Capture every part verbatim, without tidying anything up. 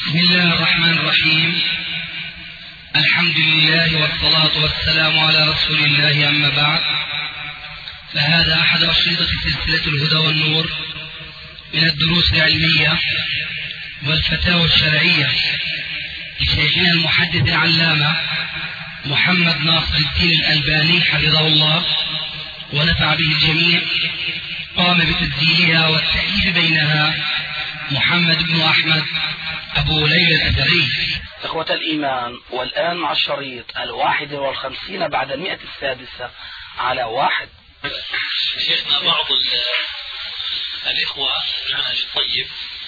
بسم الله الرحمن الرحيم. الحمد لله والصلاة والسلام على رسول الله، أما بعد، فهذا أحد أشرطة سلسلة الهدى والنور من الدروس العلمية والفتاوى الشرعية لشيخنا المحدث العلامة محمد ناصر الدين الألباني حفظه الله ونفع به الجميع. قام بتسجيلها والتأليف بينها محمد بن أحمد أبو ليلى الأثري. إخوة الإيمان، والآن مع الشريط الواحدة والخمسين بعد المئة السادسة على واحد. شيخنا، بعض الإخوة المنهج الطيب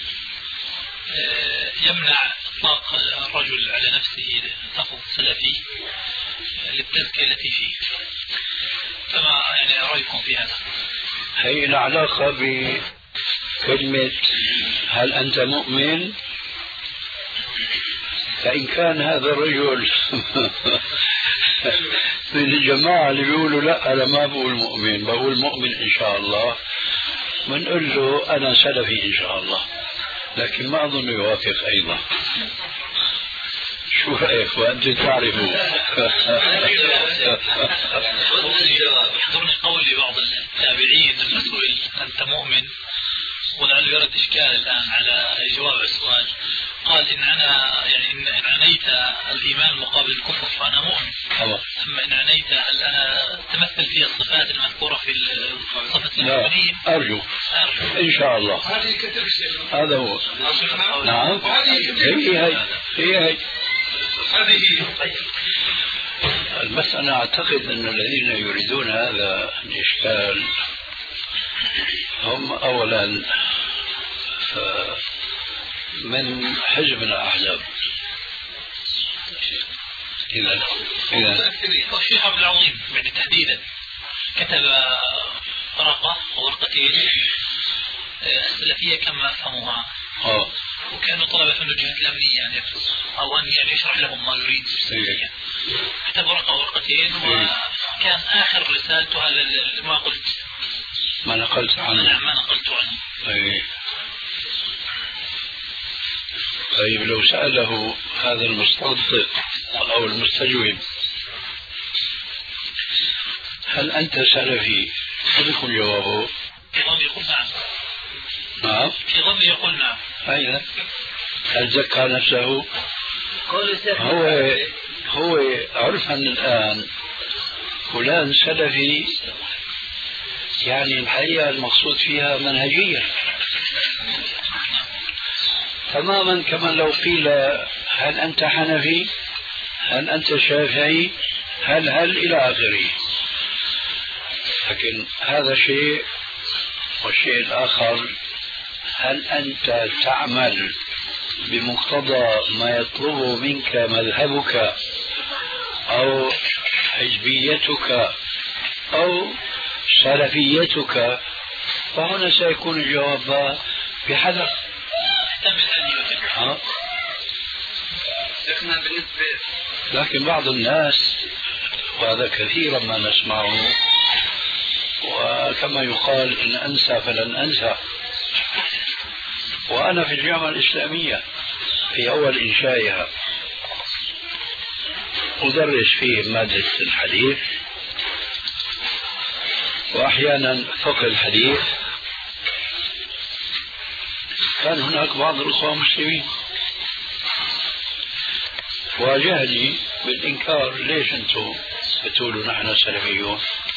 يمنع إطلاق الرجل على نفسه لفظ سلفي للتزكية التي فيه، فما يعني رأيكم في هذا؟ هي العلاقة بكلمة هل أنت مؤمن؟ فإن كان هذا الرجل من الجماعة اللي بيقولوا لا أنا ما بقول مؤمن، بقول مؤمن إن شاء الله، بنقول له أنا سلفي إن شاء الله، لكن ما أظن يوافق أيضا. شو رأيك وأنت تعرفوا؟ يحضرني قول لبعض التابعين المسؤول أنت مؤمن، ولعل يرد إشكال الآن على جواب السؤال. قال إن أنا يعني إن عنيت الإيمان مقابل الكفر فأنا مؤمن، أما إن عنيت هل أنا تمثل في الصفات المذكورة في صفة المؤمنين؟ أرجو إن شاء الله هذا هو. نعم، هي هي هي هي المسألة. أعتقد أن الذين يريدون هذا الإشكال هم أولا من حزب من الأحزاب. إذا إذا الشيخ عبد العظيم يعني تحديدا كتب ورقة وورقتين السلفية كما فهموها، آه. وكانوا طلبة من الجهات الأمنية يعني أو أن يعني يشرح لهم ما يريد السلفية. كتب ورقة وورقتين، وكان آخر رسالته هذا ما قلت ما نقلت عنه. نعم، ما نقلت عنه. طيب. طيب لو سأله هذا المستنطق أو المستجوب هل أنت سلفي، شو بيكون جوابه؟ في ظني يقول نعم. نعم، في ظني يقول نعم. أين هل زكى نفسه؟ هو هو عرفا الآن فلان سلفي، يعني الحقيقة المقصود فيها منهجية تماما، كما لو قيل هل أنت حنفي، هل أنت شافعي، هل هل إلى آخره. لكن هذا شيء، والشيء الآخر هل أنت تعمل بمقتضى ما يطلبه منك مذهبك أو حزبيتك أو سلفيتك، فهنا سيكون الجواب بحذر. ها؟ لكن بعض الناس، وهذا كثيرا ما نسمعه، وكما يقال إن أنسى فلن أنسى. وأنا في الجامعة الإسلامية في أول إنشائها أدرس فيه مادة الحديث وأحيانا فقه الحديث. كان هناك بعض الأخوة مسلمين واجهني بالإنكار، ليش أنتم بتقولوا نحن سلفيون؟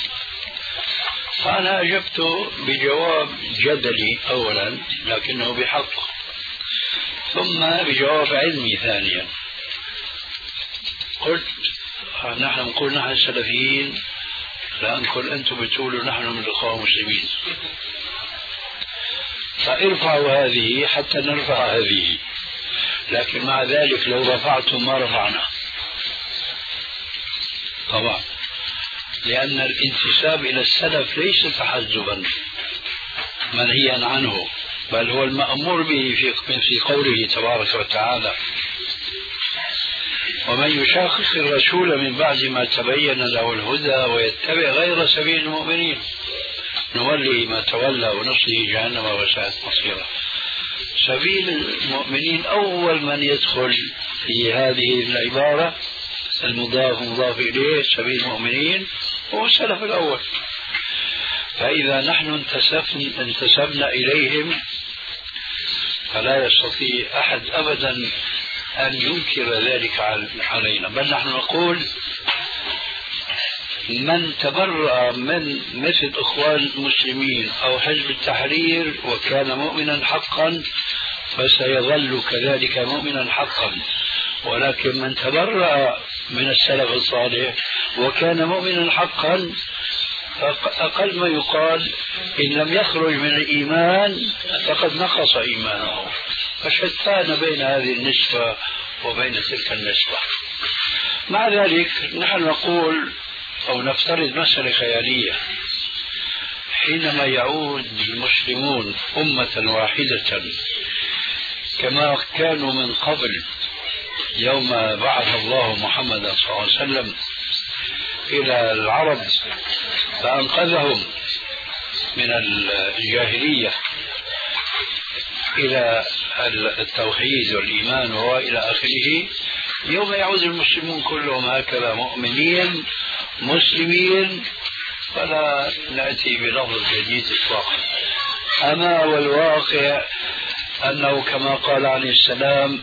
فأنا أجبت بجواب جدلي أولا لكنه بحق، ثم بجواب علمي ثانيا. قلت نحن نقول نحن سلفيين، لا نقول أنتم بتقولوا نحن من الأخوة المسلمين، فارفعوا هذه حتى نرفع هذه، لكن مع ذلك لو رفعتم ما رفعنا طبعا، لأن الانتساب إلى السلف ليس تحزبا منهيا عنه، بل هو المأمور به في قوله تبارك وتعالى ومن يشاقق الرسول من بعد ما تبين له الهدى ويتبع غير سبيل المؤمنين نولي ما تولى ونصله جهنم وساءت مصيره. سبيل المؤمنين أول من يدخل في هذه العبارة المضاف مضاف إليه سبيل المؤمنين هو السلف الأول. فإذا نحن انتسبنا, انتسبنا إليهم فلا يستطيع أحد أبدا أن ينكر ذلك علينا، بل نحن نقول من تبرأ من مثل إخوان المسلمين أو حزب التحرير وكان مؤمنا حقا فسيظل كذلك مؤمنا حقا، ولكن من تبرأ من السلف الصالح وكان مؤمنا حقا فأقل ما يقال إن لم يخرج من الإيمان فقد نقص إيمانه. فشتان بين هذه النسبة وبين تلك النسبة. مع ذلك نحن نقول أو نفترض مسألة خيالية، حينما يعود المسلمون أمة واحدة كما كانوا من قبل يوم بعث الله محمدا صلى الله عليه وسلم إلى العرب فأنقذهم من الجاهلية إلى التوحيد والإيمان وإلى آخره، يوم يعود المسلمون كلهم هكذا مؤمنين مسلمين فلا نأتي بلفظ جديد إطلاقا. أما والواقع أنه كما قال عليه السلام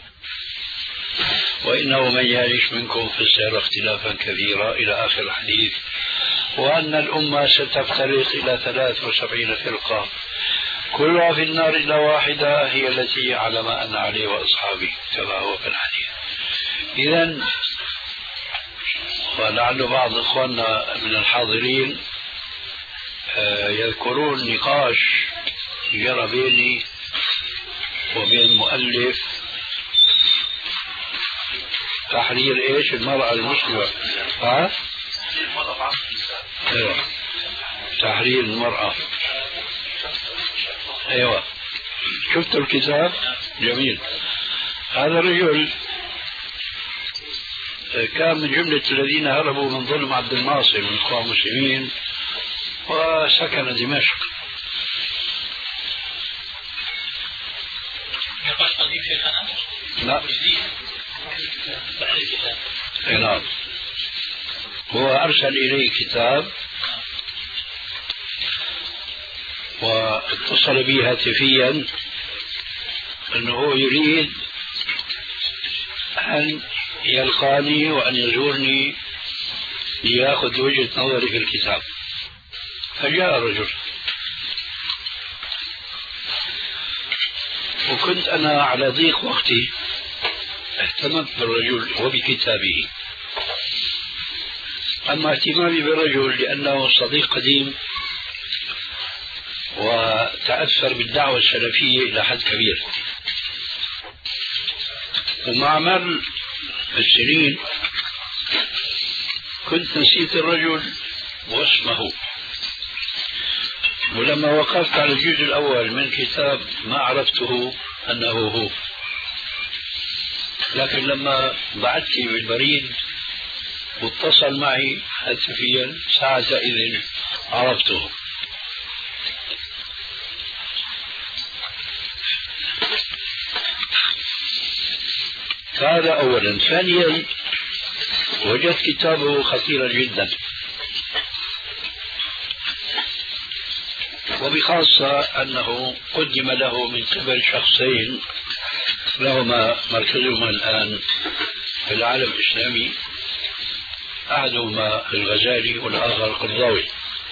وإنه من يعيش منكم فسيرى اختلافا كثيرا إلى آخر الحديث، وأن الأمة ستفترق إلى ثلاث وسبعين فرقة كلها في النار إلا واحدة هي التي على ما أنا عليه وأصحابي كما هو في الحديث. إذن ولعل بعض إخواننا من الحاضرين يذكرون نقاش جرى بيني وبين مؤلف تحرير ايش المرأة المسلمة، ها؟ ايوه تحرير المرأة. ايوه شفت الكتاب جميل. هذا الرجل كان من جملة الذين هربوا من ظلم عبد الناصر من اخوان المسلمين وسكن دمشق. نقاش قديم شيخنا؟ لا نعم. هو أرسل إليه كتاب واتصل بي هاتفيا أنه يريد أن يلقاني وأن يزورني ليأخذ وجهة نظري في الكتاب. فجاء الرجل وكنت أنا على ضيق وقتي اهتممت بالرجل وبكتابه. أما اهتمامي بالرجل لأنه صديق قديم وتأثر بالدعوة السلفية إلى حد كبير، ومع مر السنين كنت نسيت الرجل واسمه، ولما وقفت على الجزء الأول من كتاب ما عرفته أنه هو، لكن لما بعثت بالبريد واتصل معي هاتفيا ساعتئذ عرفته. هذا أولا. ثانيا وجدت كتابه خطيرا جدا، وبخاصة أنه قدم له من قبل شخصين لهما مركزهما الآن في العالم الإسلامي، أحدهما الغزالي والآخر القرضاوي.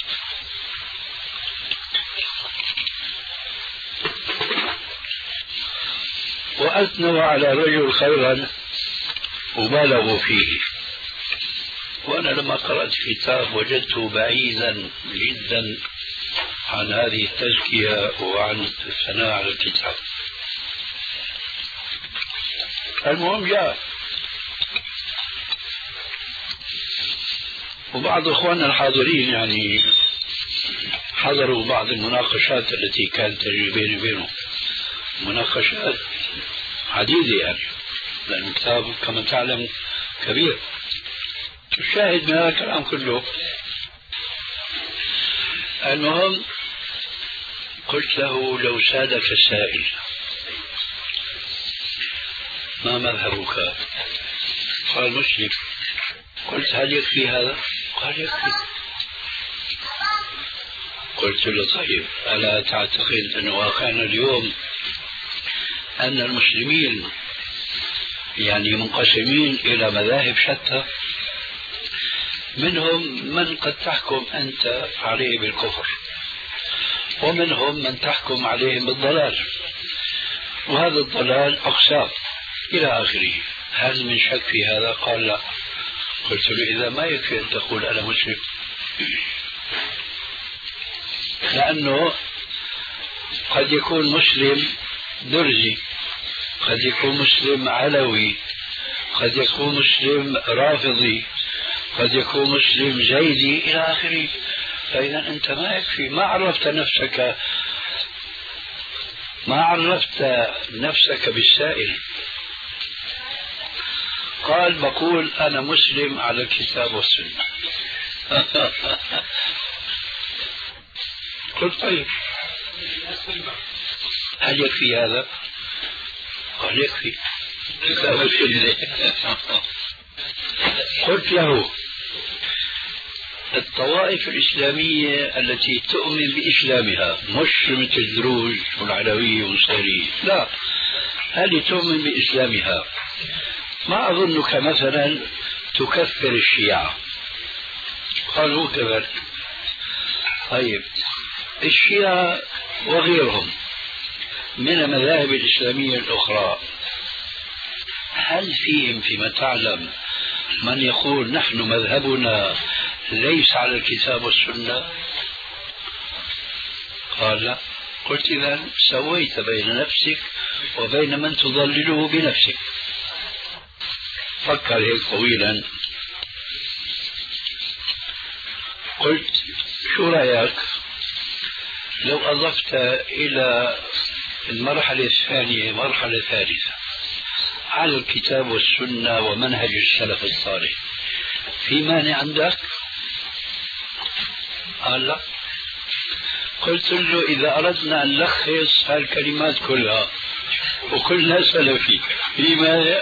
وأثنوا على رجل خيرا وبالغوا فيه، وأنا لما قرأت الكتاب وجدته بعيدا جدا عن هذه التزكية وعن الثناء على الكتاب. المهم جاء وبعض إخواننا الحاضرين يعني حضروا بعض المناقشات التي كانت تجري بيني وبينه، مناقشات عديدة يعني، لأن الكتاب كما تعلم كبير. الشاهد من هذا الكلام كله المهم قلت له لو سادك السائل ما مذهبك؟ قال مسلم. قلت هل يكفي هذا؟ قال يكفي. قلت له طيب ألا تعتقد أن واقعنا اليوم أن المسلمين يعني منقسمين إلى مذاهب شتى، منهم من قد تحكم أنت عليه بالكفر، ومنهم من تحكم عليهم بالضلال، وهذا الضلال أقسام إلى آخره. هل من شك في هذا؟ قال لا. قلت له إذا ما يكفي أن تقول أنا مسلم، لأنه قد يكون مسلم درزي، قد يكون مسلم علوي، قد يكون مسلم رافضي، قد يكون مسلم زيدي إلى آخره. فإذا أنت ما يكفي، ما عرفت نفسك ما عرفت نفسك بالسائل. قال بقول أنا مسلم على الكتاب والسنة. قلت طيب هل يكفي هذا؟ قال يكفي الكتاب والسنة. قلت له الطوائف الإسلامية التي تؤمن بإسلامها، مش مثل الدروز والعلوية والنصيرية، لا، هل تؤمن بإسلامها؟ ما أظنك مثلا تكفر الشيعة. قالوا كذلك. طيب الشيعة وغيرهم من المذاهب الإسلامية الأخرى، هل فيهم فيما تعلم من يقول نحن مذهبنا ليس على الكتاب والسنة؟ قال لا. قلت إذا سويت بين نفسك وبين من تضلله بنفسك. فكر هيك طويلا. قلت شو رأيك لو أضفت إلى المرحلة الثانية مرحلة ثالثة على الكتاب والسنة ومنهج السلف الصالح، في مانع عندك؟ قال لا. قلت له إذا أردنا أن نلخص هالكلمات كلها وكلها سلفي، في مانع؟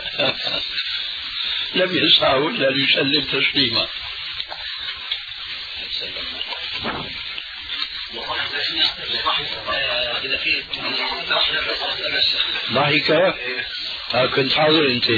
لم يسعه إلا ليسلم تسليما. ضحك؟ آه كنت حاضر أنت.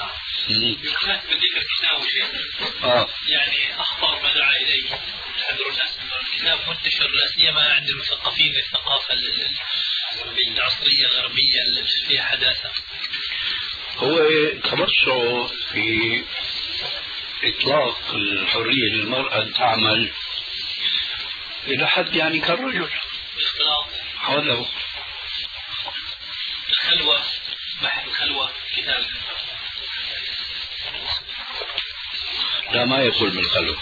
آه. يعني أخطر ما دعا إليه تحذر الناس من الكتاب منتشر لا سيما عند المثقفين الثقافة العصرية الغربية اللي فيها حداثة. هو تمسعه في إطلاق الحرية للمرأة أن تعمل إلى حد يعني كالرجل. اختلاط. هذا هو. الخلوة، بحث الخلوة كتاب. لا ما يقول بالخلوة،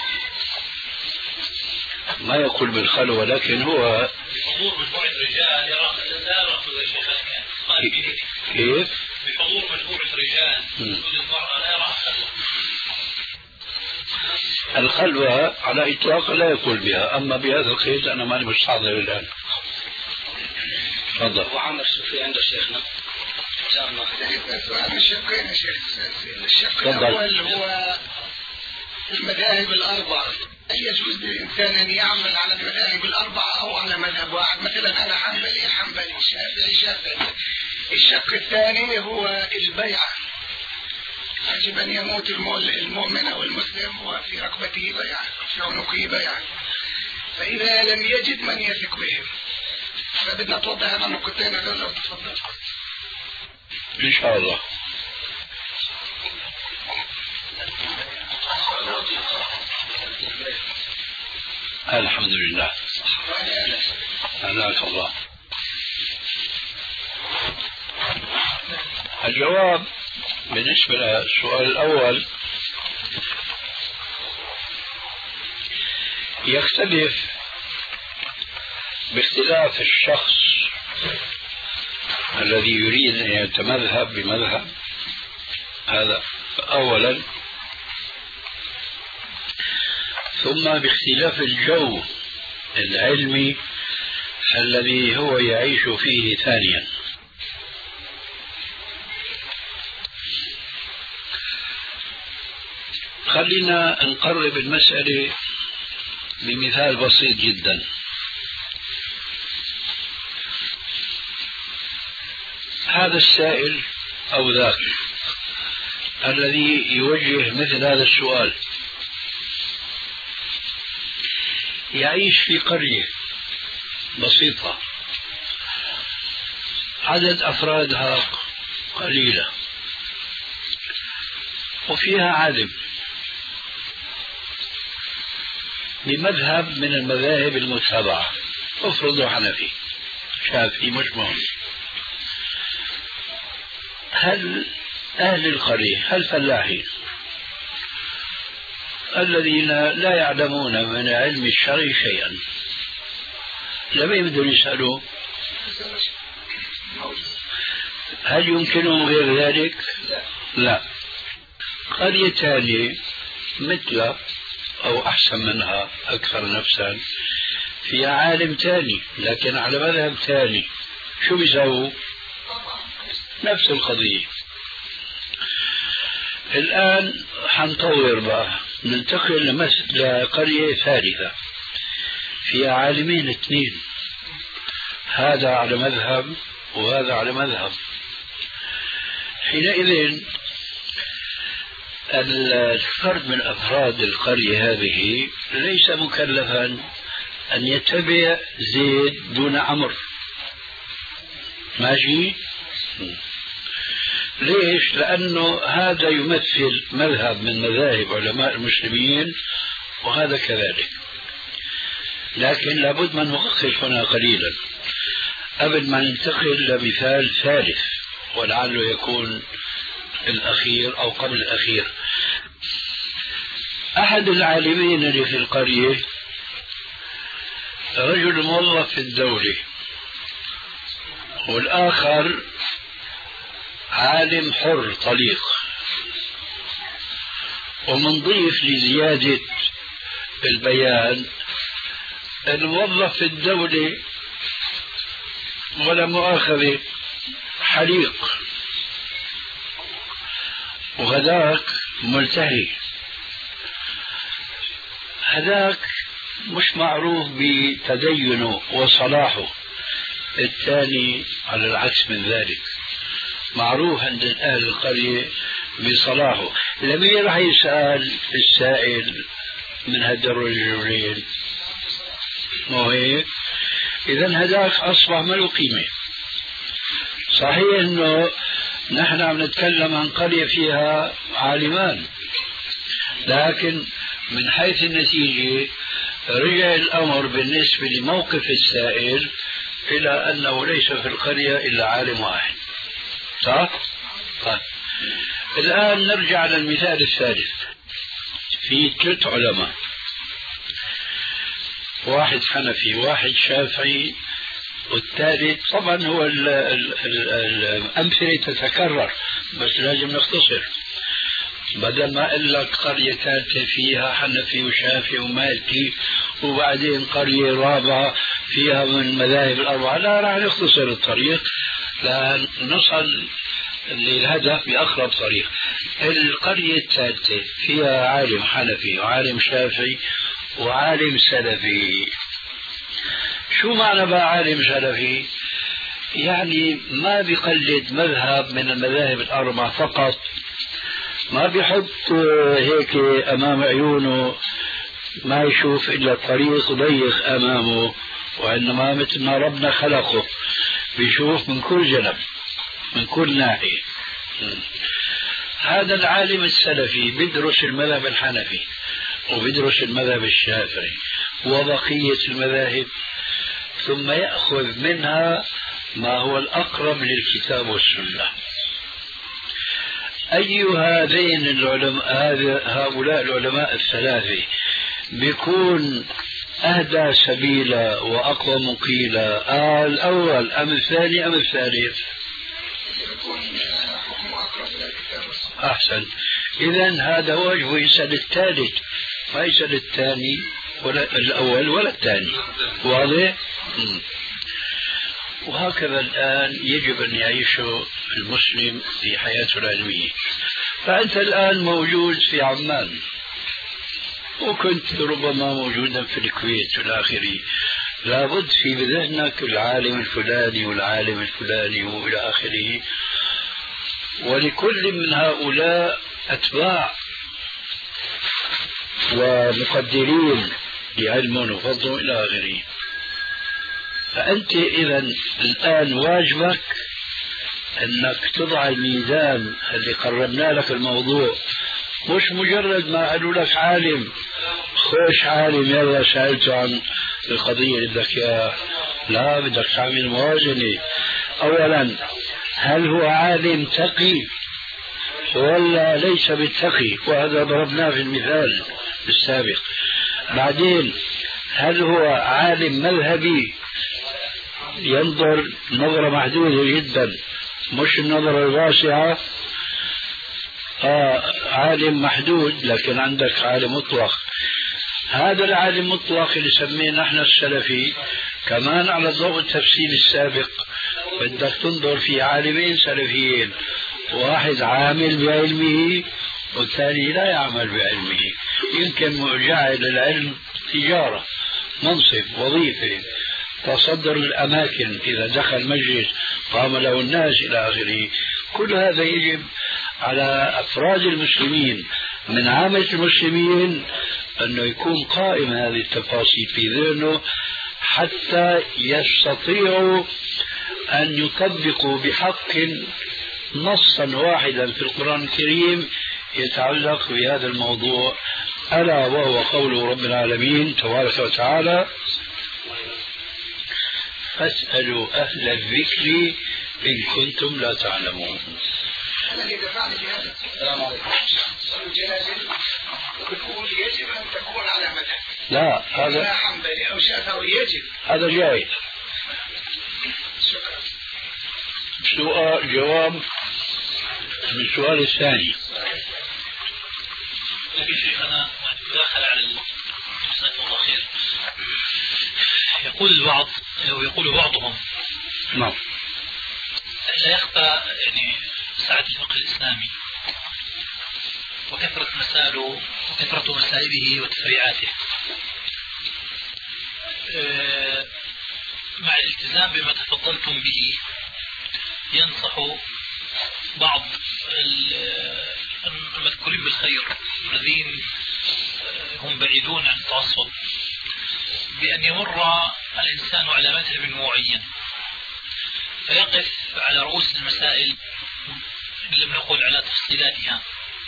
ما يقول بالخلوة، لكن هو بحضور مجموعة رجال يرى لا يرى كل شيء كيف؟ بحضور مجموعة رجال كل المرأة لا يرى خلوة. الخلوة على إطلاق لا يقول بها، أما بهذا القيد أنا ماني مستحضر الآن. تفضل. أبو عمرو السوفي عند شيخنا. سؤال الشقين يا شيخ. الشق الأول هو المذاهب الأربعة، هل يجوز للإنسان أن يعمل على المذاهب الأربعة أو على مذهب واحد؟ مثلا أنا حنبلي حنبلي، شافعي شافعي. الشق الثاني هو البيعة، يجب أن يموت المؤمن أو المسلم وفي رقبته بيعة، في عنقه بيعة، فإذا لم يجد من يثق بهم. فبدنا توضح هذا النقطتين هذول لو تفضل. إن شاء الله. الحمد لله. هناك الله. الجواب بالنسبة للسؤال الأول يختلف باختلاف الشخص الذي يريد أن يتمذهب بمذهب، هذا أولا، ثم باختلاف الجو العلمي الذي هو يعيش فيه ثانيا. خلينا نقرب المسألة بمثال بسيط جدا. هذا السائل أو ذاك الذي يوجه مثل هذا السؤال يعيش في قرية بسيطة عدد أفرادها قليلة وفيها عالم بمذهب من المذاهب المتبعة، افرضوا حنفي شافعي مش مهم. هل أهل القرية هل فلاحين الذين لا يعلمون من علم الشرع شيئا لم يبدوا يسألوا؟ هل يمكنهم غير ذلك؟ لا. قرية ثانية مثل أو أحسن منها أكثر نفسا فيها عالم ثاني لكن على مذهب ثاني، شو بيسووا؟ نفس القضية. الآن حنطور بقى، ننتقل لقرية ثالثة فيها عالمين اثنين، هذا على مذهب وهذا على مذهب. حينئذ الفرد من أفراد القرية هذه ليس مكلفا أن يتبع زيد دون عمرو، ماشي؟ ليش؟ لأنه هذا يمثل مذهب من مذاهب علماء المسلمين وهذا كذلك. لكن لابد من نوقف هنا قليلا قبل ما ننتقل لمثال ثالث ولعله يكون الأخير أو قبل الأخير. أحد العالمين اللي في القرية رجل موظف في الدولة والآخر عالم حر طليق. ومنضيف لزيادة البيان الموظف في الدولة ولا مؤاخذة حليق وهذاك ملتهي. هذاك مش معروف بتدينه وصلاحه، الثاني على العكس من ذلك معروف عند أهل القرية بصلاحه. لمين راح يسأل السائل من هذا الرجلين؟ مو هيك؟ إذن هذاك أصبح ما له قيمة. صحيح أنه نحن عم نتكلم عن قرية فيها عالمان، لكن من حيث النتيجة رجع الأمر بالنسبة لموقف السائل إلى أنه ليس في القرية إلا عالم واحد. صح؟ طيب. الآن نرجع للمثال الثالث. في ثلاث علماء، واحد حنفي واحد شافعي والثالث طبعا هو ال ال ال الأمثلة تتكرر بس لازم نختصر. بدل ما أقول لك قرية ثالثة فيها حنفي وشافعي ومالكي وبعدين قرية رابعة فيها من المذاهب الأربعة، لا، راح نختصر الطريق لنصل للهدف بأقرب طريق. القرية الثالثة فيها عالم حنفي وعالم شافعي وعالم سلفي. شو معنى بقى عالم سلفي؟ يعني ما بيقلد مذهب من المذاهب الأربعة فقط، ما بيحط هيك أمام عيونه ما يشوف إلا الطريق ضيق أمامه، وإنما مثل ما ربنا خلقه بيشوف من كل جنب من كل ناحية. هذا العالم السلفي بيدرس المذهب الحنفي وبيدرس المذهب الشافعي وبقية المذاهب، ثم يأخذ منها ما هو الأقرب للكتاب والسنة. أي هذين العلماء هؤلاء العلماء الثلاثة بيكون أهدى سبيلا وأقوى مقيلا، آه الأول أم الثاني أم الثالث؟ أحسن. إذن هذا وجهه يسأل الثالث ما يسأل الثاني ولا الأول ولا الثاني. واضح؟ وهكذا الآن يجب أن يعيش المسلم في حياته العلمية. فأنت الآن موجود في عمان وكنت ربما موجودا في الكويت والى اخره. لابد في ذهنك العالم الفلاني والعالم الفلاني والى اخره، ولكل من هؤلاء اتباع ومقدرين لعلم وفضل الى اخره. فانت اذا الان واجبك انك تضع الميزان اللي قربنا لك الموضوع، مش مجرد ما قالوا لك عالم خوش عالم يلا سألته عن القضية اللي بدك اياها. لا، بدك تعمل موازنة. اولا هل هو عالم تقي ولا ليس بالتقي، وهذا ضربناه في المثال السابق. بعدين هل هو عالم مذهبي ينظر نظرة محدودة جدا مش النظرة الواسعة، آه عالم محدود، لكن عندك عالم مطلق. هذا العالم المطلق اللي سمينا نحن السلفي كمان على ضوء التفسير السابق بدك تنظر في عالمين سلفيين، واحد عامل بعلمه والثاني لا يعمل بعلمه. يمكن جعل العلم تجارة، منصب، وظيفة، تصدر الأماكن، إذا دخل مجلس قام له الناس إلى آخره. كل هذا يجب على أفراد المسلمين من عامة المسلمين أنه يكون قائم هذه التفاصيل في ذهنه حتى يستطيعوا أن يطبقوا بحق نصا واحدا في القرآن الكريم يتعلق بهذا الموضوع، ألا وهو قول رب العالمين تبارك وتعالى: فاسألوا أهل الذكر إن كنتم لا تعلمون. أنا اللي دفعني في هذا. السلام عليكم. الجنازة يقول يجب أن تكون على مذهب. لا، هذا لا حنبلي أو شافعي يجب. هذا جائز. شكرا. سؤال جواب من السؤال الثاني. لكن شيخنا داخل على المسألة الأخير. يقول البعض أو يقول بعضهم نعم لا يخفى يعني سعة الفقه الإسلامي وكثرة مسائله وكثرة مسائله وتفريعاته مع الالتزام بما تفضلتم به. ينصح بعض المذكورين بالخير الذين هم بعيدون عن التعصب بأن يمر الإنسان على مذهب معين فيقف على رؤوس المسائل لم نقل على تفصيلاتها،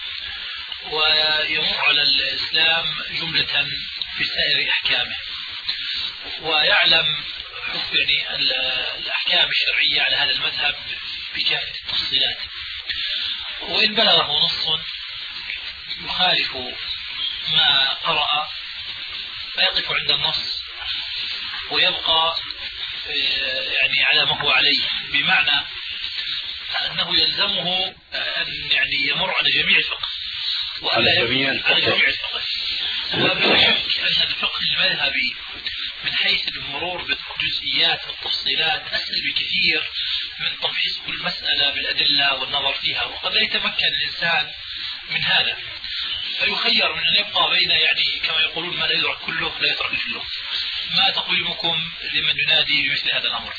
ويمر على الإسلام جملة في سائر أحكامه، ويعلم يعني الأحكام الشرعية على هذا المذهب بكافة التفصيلات. وإن بلغه نص يخالف ما قرأ فيقف عند النص ويبقى يعني على ما هو عليه، بمعنى أنه يلزمه أن يعني يمر على جميع الفقه على جميع الفقه. وبلا شك أن الفقه المذهبي من حيث المرور بالجزئيات والتفصيلات أسهل بكثير من تفحيص كل مسألة بالأدلة والنظر فيها، وقد لا يتمكن الإنسان من هذا فيخير من أن يبقى بين يعني كما يقولون ما لا يدرك كله لا يترك كله. ما تقويمكم لمن ينادي بمثل هذا الأمر؟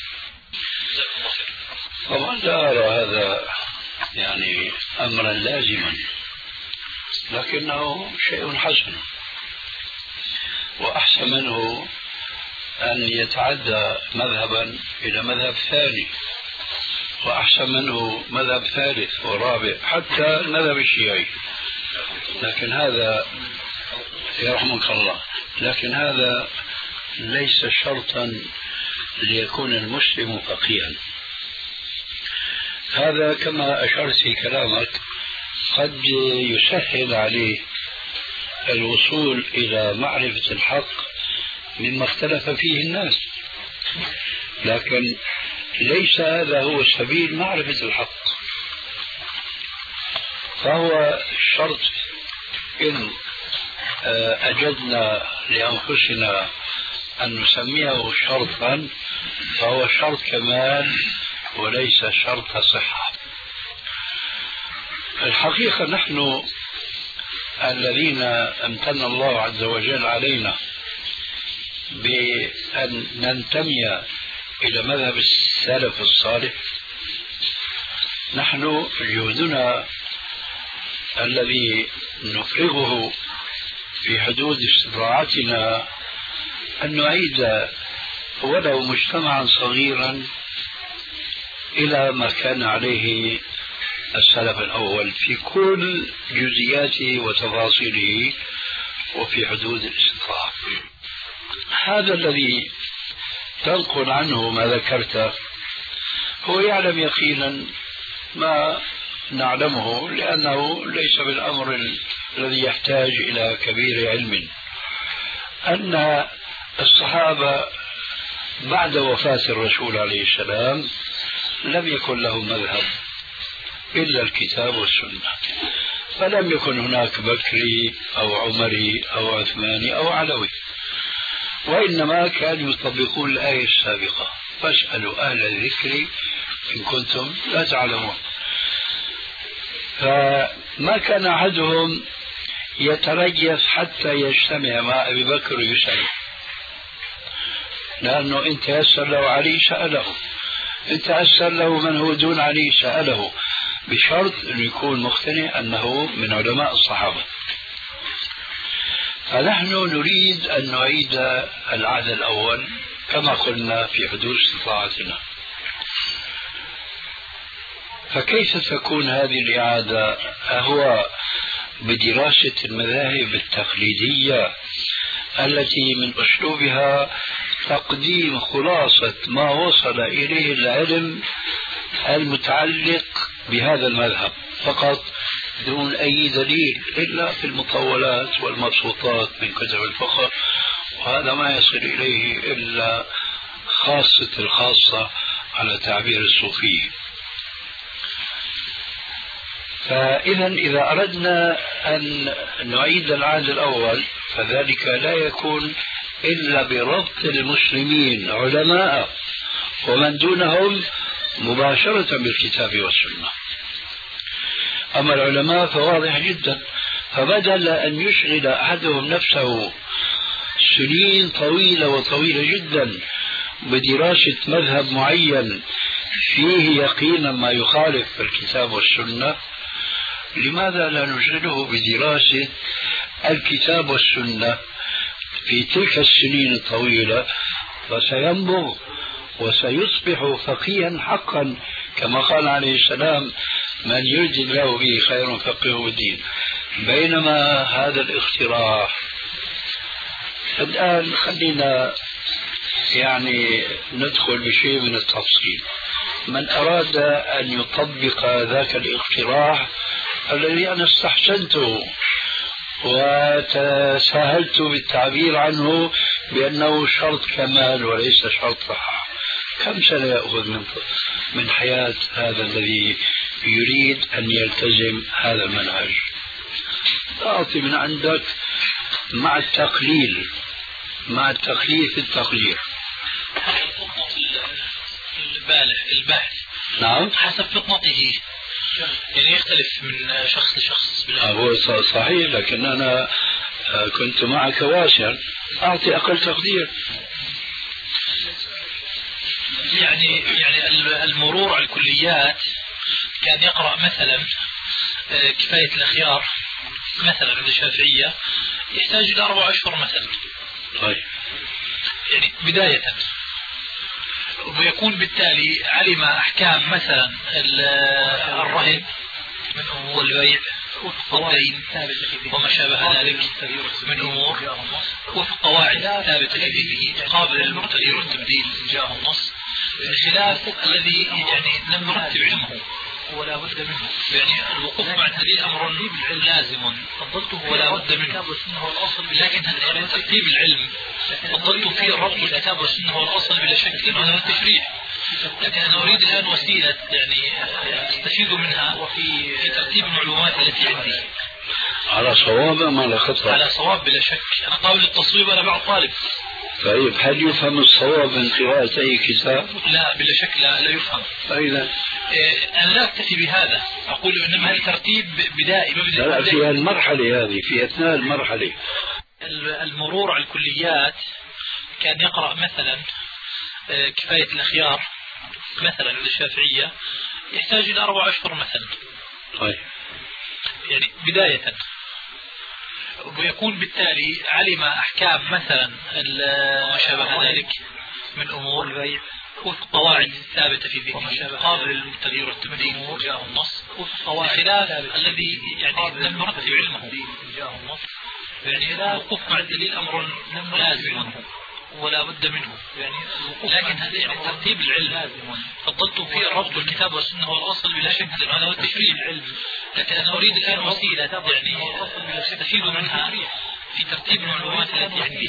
طبعا لا أرى هذا يعني أمرا لازما، لكنه شيء حسن، وأحسن منه أن يتعدى مذهبا إلى مذهب ثاني، وأحسن منه مذهب ثالث ورابع حتى المذهب الشيعي. لكن هذا يرحمك الله، لكن هذا ليس شرطا ليكون المسلم فقيها. هذا كما أشرت في كلامك قد يسهل عليه الوصول إلى معرفة الحق مما اختلف فيه الناس، لكن ليس هذا هو سبيل معرفة الحق. فهو شرط إن أجدنا لأنفسنا أن نسميه شرطا فهو شرط كمال وليس شرط صحة. الحقيقة نحن الذين امتن الله عز وجل علينا بأن ننتمي إلى مذهب السلف الصالح، نحن جهدنا الذي نفرغه في حدود استطاعتنا أن نعيد ولو مجتمعا صغيرا إلى ما كان عليه السلف الأول في كل جزئياته وتفاصيله وفي حدود الاستطاعة. هذا الذي تنقل عنه ما ذكرته هو يعلم يقينا ما نعلمه، لأنه ليس بالأمر الذي يحتاج إلى كبير علم، أن الصحابة بعد وفاة الرسول عليه السلام لم يكن له مذهب إلا الكتاب والسنة، فلم يكن هناك بكري أو عمري أو عثماني أو علوي، وإنما كانوا يطبقون الآية السابقة: فاسألوا أهل الذكر إن كنتم لا تعلمون. فما كان أحدهم يتريث حتى يجتمع مع أبي بكر ويسأل، لأنه إن تيسر له علي سأله، إن تيسر له من هو دون علي سأله، بشرط أن يكون مقتنع أنه من علماء الصحابة. فنحن نريد أن نعيد العهد الأول كما قلنا في حدود استطاعتنا. فكيف تكون هذه الإعادة؟ هو بدراسة المذاهب التقليدية التي من أسلوبها تقديم خلاصة ما وصل إليه العلم المتعلق بهذا المذهب فقط، دون أي دليل إلا في المطولات والمبسوطات من كتب الفقه، وهذا ما يصل إليه إلا خاصة الخاصة على تعبير الصوفية. فإذا إذا أردنا أن نعيد العهد الأول فذلك لا يكون إلا بربط المسلمين علماء ومن دونهم مباشرة بالكتاب والسنة. أما العلماء فواضح جدا، فبدل أن يشغل أحدهم نفسه سنين طويلة وطويلة جدا بدراسة مذهب معين فيه يقينا ما يخالف الكتاب والسنة، لماذا لا نشغله بدراسة الكتاب والسنة في تلك السنين الطويلة، فسينبغ وسيصبح فقيها حقا كما قال عليه السلام: من يرد الله به خير فقهه الدين. بينما هذا الاقتراح الآن خلينا يعني ندخل بشيء من التفصيل. من أراد أن يطبق ذاك الاقتراح الذي أنا استحسنته وتساهلت بالتعبير عنه بأنه شرط كمال وليس شرط صحة، كم سنة يأخذ من من حياة هذا الذي يريد أن يلتزم هذا المنهج؟ أعطي من عندك مع التقليل، مع التقليل في التقلير. البالغ البحث نعم حسب فطنته، يعني يختلف من شخص لشخص. هو صحيح، لكن أنا كنت معك واسعا، أعطي أقل تقدير. يعني يعني المرور على الكليات كان يقرأ مثلا كفاية الأخيار مثلا عند الشافعية يحتاج إلى أربع أشهر مثلا. طيب يعني بداية، ويكون بالتالي علم أحكام مثلا الرهن والبيع والدين وما شابه ذلك من أمور وفق قواعد ثابتة فيه قابل للتغيير والتبديل جاءه النص، بخلاف الذي يعني لم نرتب علمه ولا بد منه. يعني الوقوف مع الدليل أمر لازم ولا بد منه، لكن يعني ترتيب العلم فضلت فيه الربط بالكتاب والسنة هو الأصل بلا شك، لأنه هذا التشريع. لكن أنا أريد الآن وسيلة يعني أستفيد منها في في ترتيب المعلومات التي عندي على صواب أم على خطأ؟ على صواب بلا شك. أنا قابل للتصويب، أنا بعض طالب طيب هل يفهم الصواب من قراءة أي كتاب؟ لا بلا شك لا, لا يفهم. فإذا إيه أنا لا أكتفي بهذا، أقول إنما هذا ترتيب بدائي مبدئي. لا في المرحلة هذه في أثناء المرحلة المرور على الكليات كان يقرأ مثلا كفاية الأخيار مثلا للشافعية يحتاج إلى أربع أشهر مثلا. طيب يعني بداية، ويكون بالتالي علم أحكام مثلا ما شابه ذلك من أمور البيع والقواعد الثابتة في ذهنه قابل للتغيير والتبديل وجاءه النص، بخلاف الذي يعني لم يرتب علمه يعني الوقوف مع الدليل أمر لازم ولا بد منه. يعني لكن هذا يعني ترتيب العلم فضلت فيه الربط بالكتاب والسنة هو الأصل بلا شك، هذا هو التشريع. لكن أنا أريد الآن وسيلة يعني استفيد منها في ترتيب المعلومات التي يعني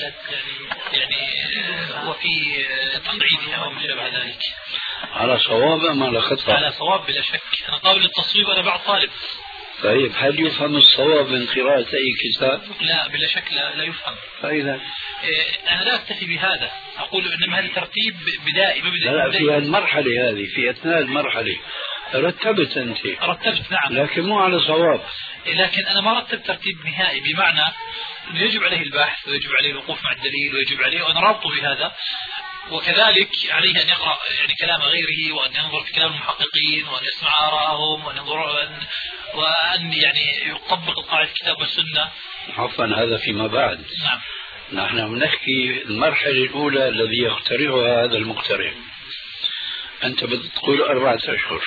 يعني وفي تقعيدها وما شابه ذلك. على صواب أم على خطأ؟ على صواب بلا شك، أنا قابل للتصويب أنا بعد طالب. طيب هل يفهم الصواب من قراءة أي كتاب؟ لا بلا شك لا, لا يفهم. فإذا إيه أنا لا أكتفي بهذا، أقول إنما هذا ترتيب بدائي مبدئي. لا في المرحلة هذه في أثناء المرحلة رتبت أنت. رتبت نعم، لكن مو على صواب. لكن أنا ما رتبت ترتيب نهائي، بمعنى أنه يجب عليه البحث ويجب عليه الوقوف مع الدليل ويجب عليه، وأنا رابطه بهذا، وكذلك عليه أن يقرأ يعني كلام غيره وأن ينظر في كلام المحققين وأن يسمع آراءهم وأن ينظر وأن, وأن يعني يطبق قواعد الكتاب والسنة. عفوا هذا فيما بعد. نعم. نحن بنحكي المرحلة الأولى الذي يخترعها هذا المخترع. أنت بتقول أربعة أشهر.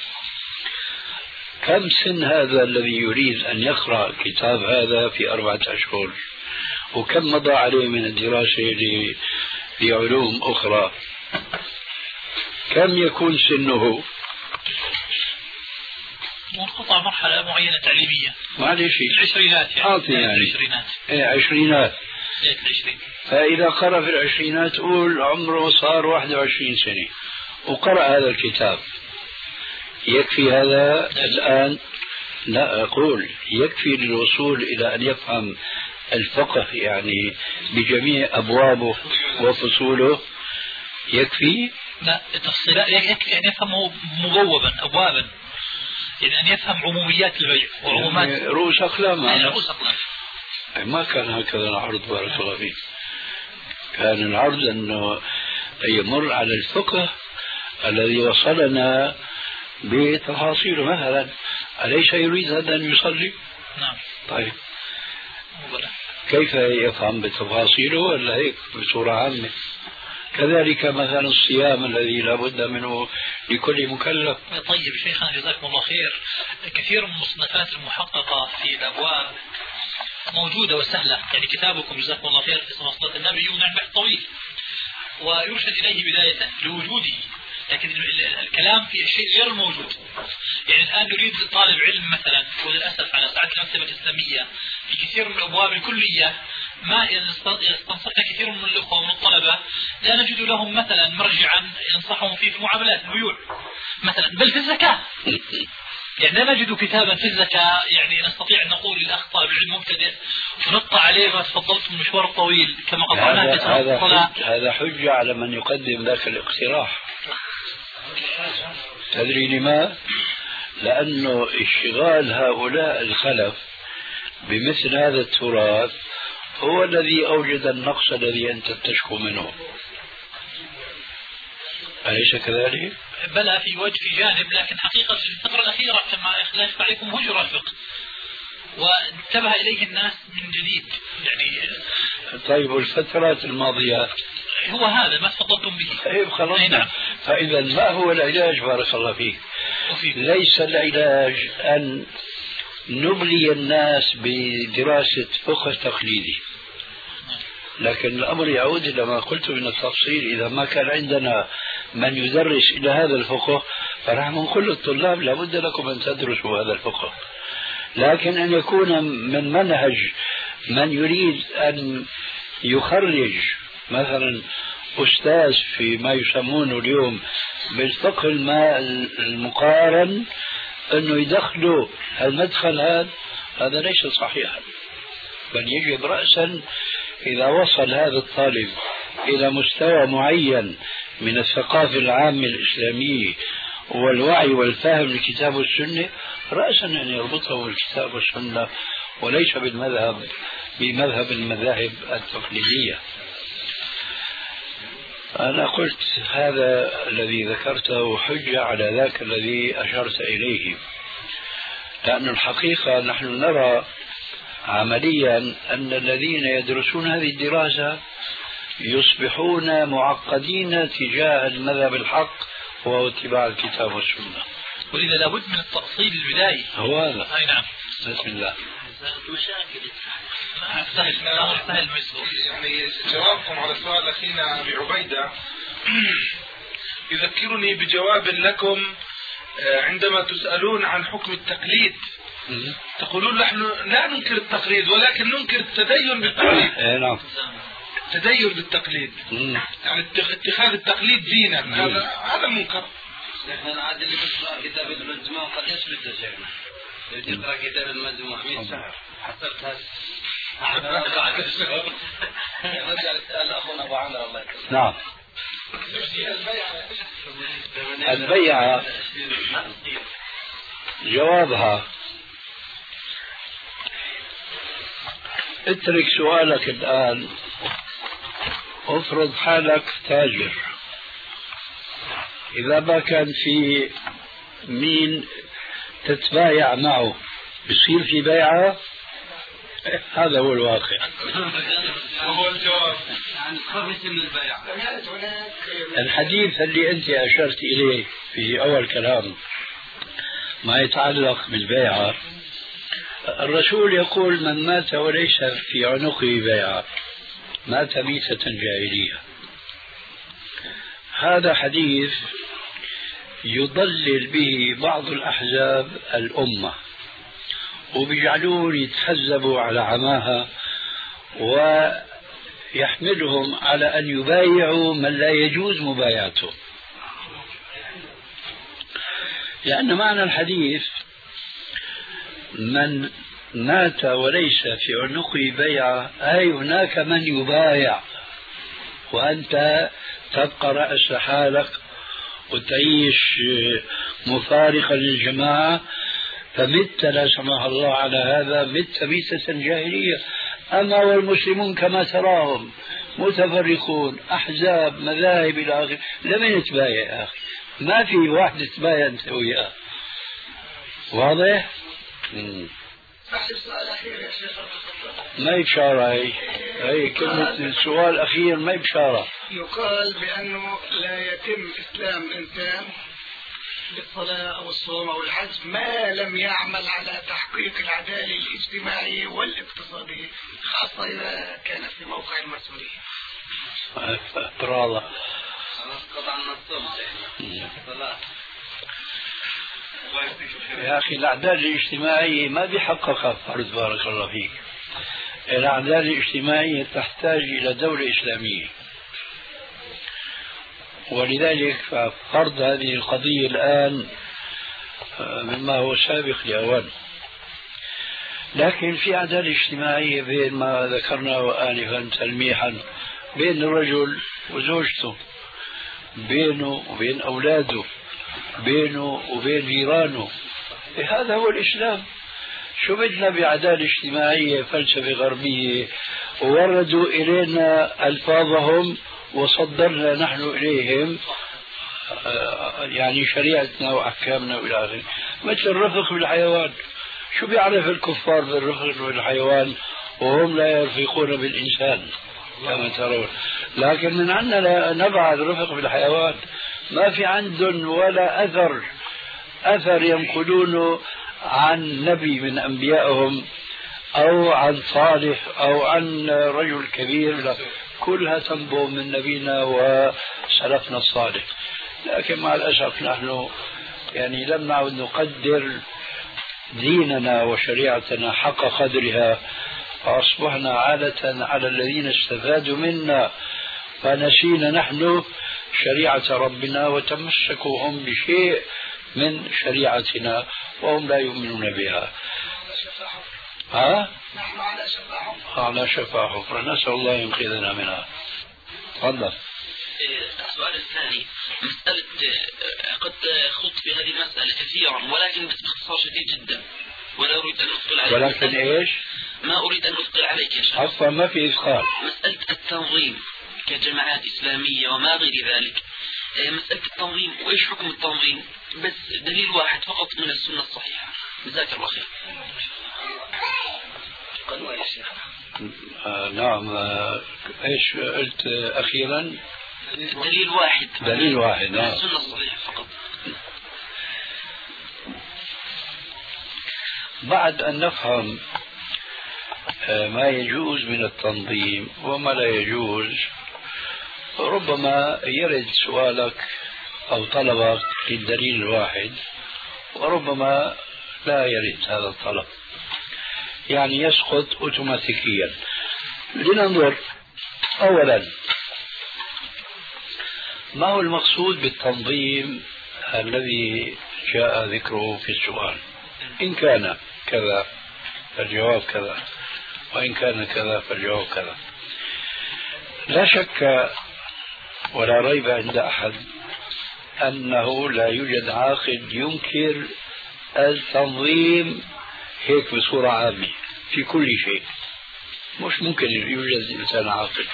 كم سن هذا الذي يريد أن يقرأ كتاب هذا في أربعة أشهر؟ وكم مضى عليه من الدراسة لعلوم أخرى؟ كم يكون سنه؟ منقطع مرحلة معينة تعليمية. معلش العشرينات يعني. أعطي يعني. العشرينات. إيه عشرينات. إيه العشرين. فإذا قرأ في العشرينات قول عمره صار واحد وعشرين سنة وقرأ هذا الكتاب، يكفي هذا الآن؟ لا أقول يكفي للوصول إلى أن يفهم الفقه يعني بجميع أبوابه وفصوله، يكفي؟ لا تفصيلات، يكفي أن يفهمه مبوبا أبوابا، يعني أن يفهم عموميات البيع وعمومات يعني رؤوس أقلام. يعني رؤوس أقلام. ما كان هكذا العرض بارك الله فيك. كان العرض أنه يمر على الفقه الذي وصلنا بتفاصيله. مثلا أليس يريد هذا أن يصلي؟ نعم. طيب مبلا. كيف يفهم بتفاصيله ولا هيك بصورة عامة؟ كذلك مثلا الصيام الذي لا بد منه لكل مكلف. طيب شيخنا جزاكم الله خير، كثير من المصنفات المحققة في الأبواب موجودة وسهلة، يعني كتابكم جزاكم الله خير اسمه صلاة النبي يمنع بحث طويل ويرشد إليه بداية لوجوده، لكن الكلام في الشيء غير موجود. يعني الآن نريد طالب علم مثلا، وللأسف على ساعات المكتبة الإسلامية في كثير من الأبواب الكلية ما يستنصحنا كثير من الأخوة ومن الطلبة لا نجد لهم مثلا مرجعا ينصحهم فيه في معاملات البيوع مثلا، بل في الزكاة. يعني لا نجد كتابا في الزكاة يعني نستطيع أن نقول للأخ طالب العلم مبتدئ ونقطع عليه ما تفضلت من مشوار طويل كما قطعنا في هذا هذا حجة على من يقدم ذاك الاقتراح. تدري لما؟ لأنه اشتغال هؤلاء الخلف بمثل هذا التراث هو الذي أوجد النقص الذي أنت تشكو منه. أليس كذلك؟ بلى في وجه في جانب، لكن حقيقة في الفترة الأخيرة كما يخلف عليكم هجرة الفقه وانتبه إليه الناس من جديد يعني. طيب والفترات الماضية هو هذا ما تفضلتم به. طيب خلاص. نعم. فإذا ما هو العلاج بارك الله فيك؟ ليس العلاج أن نبلي الناس بدراسة فقه تقليدي، لكن الأمر يعود إلى ما قلت من التفصيل. إذا ما كان عندنا من يدرس إلى هذا الفقه فنحن نقول للطلاب لابد لكم أن تدرسوا هذا الفقه، لكن أن يكون من منهج من يريد أن يخرج مثلا أستاذ في ما يسمونه اليوم بالفقه المقارن أنه يدخلوا المدخل هذا، هذا ليس صحيحا. بل يجب رأسا إذا وصل هذا الطالب إلى مستوى معين من الثقافة العامة الإسلامية والوعي والفهم للكتاب والسنة، رأسا أن يربطه بالكتاب والسنة وليس بالمذهب بمذهب المذاهب التقليدية. أنا قلت هذا الذي ذكرته حجة على ذاك الذي أشرت إليه، لأن الحقيقة نحن نرى عمليا أن الذين يدرسون هذه الدراسة يصبحون معقدين تجاه المذهب الحق وهو اتباع الكتاب والسنة، ولذا لابد من التأصيل البدائي. هو هذا. أي نعم. بسم الله. مشاكل سهل سهل يعني جوابكم على سؤال أخينا أبي عبيدة يذكرني بجواب لكم عندما تسألون عن حكم التقليد، تقولون نحن لا ننكر التقليد ولكن ننكر التدين بالتقليد. نعم. التدين بالتقليد، يعني اتخاذ التقليد دينا، هذا هذا منكر. نحن نعد اللي بيقرأ كتاب المجموع قد يثبت شيخنا. اللي بيقرأ كتاب المجموع مئة سنة حسبت هذا. نرجع للسؤال أخونا أبو عمرو الله يكرمك. نعم. البيعة جوابها اترك سؤالك الآن، افرض حالك تاجر، إذا ما كان في مين تتبايع معه بصير في بيعة؟ هذا هو الواقع. هو الجواب عن خفة من البيع. الحديث اللي أنت أشرت إليه في أول كلام ما يتعلق بالبيعة، الرسول يقول من مات وليس في عنقه بيعة مات ميتة جاهلية. هذا حديث يضلل به بعض الأحزاب الأمة وبيجعلون يتحزبوا على عماها ويحملهم على أن يبايعوا من لا يجوز مبايعته، لأن معنى الحديث من مات وليس في عنقه بيعة أي هناك من يبايع وأنت تبقى رأس حالك وتعيش مفارقا للجماعة، فمت لا سمح الله على هذا مت ميتة جاهلية. أما والمسلمون كما تراهم متفرقون أحزاب مذاهب إلى آخره، لمن تبايع يا أخي؟ ما في واحد تبايع أنت وياه. واضح؟ ما يبشارة هي هي كلمة السؤال الأخير ما يبشارة. يقال بأنه لا يتم إسلام إنسان بالصلاة أو الصوم أو الحج ما لم يعمل على تحقيق العدالة الاجتماعية والاقتصادية، خاصة إذا كان في موقع المسؤولية. برافو. يا أخي العدالة الاجتماعية ما بيحققها فرد، بارك الله فيك. العدالة الاجتماعية تحتاج إلى دولة إسلامية، ولذلك فرض هذه القضية الآن مما هو سابق لأوانه. لكن في عدالة اجتماعية بين ما ذكرناه آنفا تلميحا بين الرجل وزوجته، بينه وبين أولاده، بينه وبين جيرانه. هذا هو الإسلام. شو بدنا بعدالة اجتماعية فلسفة غربية ووردوا إلينا ألفاظهم وصدرنا نحن إليهم يعني شريعتنا وأحكامنا وإلى آخره، مثل الرفق بالحيوان. شو بيعرف الكفار بالرفق بالحيوان وهم لا يرفقون بالإنسان كما ترون؟ لكن من عندنا لا نبعد الرفق بالحيوان، ما في عندهم ولا أثر أثر ينقلونه عن نبي من أنبيائهم أو عن صالح أو عن رجل كبير، كلها تنبو من نبينا وسلفنا الصالح. لكن مع الأسف نحن يعني لم نعد نقدر ديننا وشريعتنا حق قدرها، فأصبحنا عادة على الذين استفادوا منا، فنسينا نحن شريعة ربنا وتمسكوا هم بشيء من شريعتنا وهم لا يؤمنون بها. ها؟ نحن على شفا حفرة. على شفا حفرة، نسأل الله ينقذنا منها. تفضل. السؤال الثاني مسألة قد خضت في هذه المسألة كثيرا ولكن باختصار شديد جدا ولا أريد أن أثقل عليك. ولكن إيش؟ ما أريد أن أثقل عليك يا شيخ. عفوا ما في إثقال. مسألة التنظيم كجماعات إسلامية وما غير ذلك. مسألة التنظيم وإيش حكم التنظيم بس دليل واحد فقط من السنة الصحيحة. جزاك الله خير. قالوا يا شيخ. آه نعم. آه ايش قلت آه اخيرا؟ دليل واحد. دليل واحد. من السنة الصحيحة فقط. بعد ان نفهم آه ما يجوز من التنظيم وما لا يجوز، ربما يرد سؤالك او طلبك للدليل الواحد وربما لا يرد هذا الطلب، يعني يسقط اوتوماتيكيا. لننظر اولا ما هو المقصود بالتنظيم الذي جاء ذكره في السؤال. ان كان كذا فالجواب كذا وان كان كذا فالجواب كذا. لا شك ولا ريب عند احد انه لا يوجد عاقل ينكر التنظيم هيك بصورة عامة في كل شيء. مش ممكن يوجد إنسان عاقل.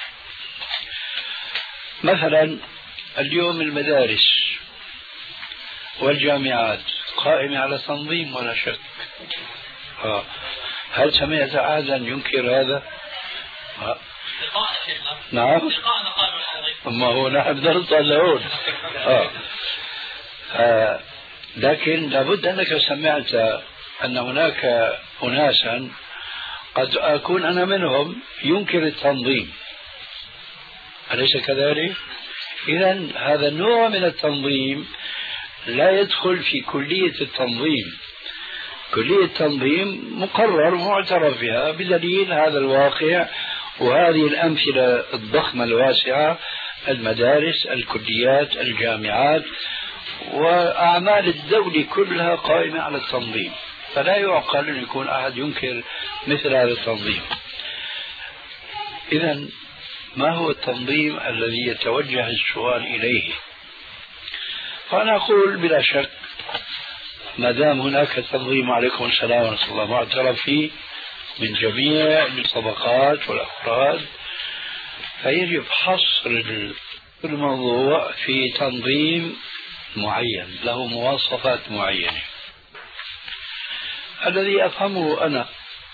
مثلا اليوم المدارس والجامعات قائمة على تنظيم ولا شك. آه. هل سمعت أحدا ينكر هذا؟ آه. نعم. ما هو نحن نرضى لهون. آه. آه. لكن لابد أنك سمعت أن هناك أناسا قد أكون أنا منهم ينكر التنظيم، أليس كذلك؟ إذن هذا النوع من التنظيم لا يدخل في كلية التنظيم. كلية التنظيم مقرر معترف بها بدليل هذا الواقع وهذه الأمثلة الضخمة الواسعة: المدارس، الكليات، الجامعات، وأعمال الدولة كلها قائمة على التنظيم. فلا يعقل أن يكون أحد ينكر مثل هذا التنظيم. إذن ما هو التنظيم الذي يتوجه السؤال إليه؟ فأنا أقول بلا شك ما دام هناك تنظيم عليكم السلام ورحمة الله معترف فيه من جميع الطبقات والأفراد، فيجب حصر الموضوع في تنظيم معين له مواصفات معينة. الذي أفهمه أنا،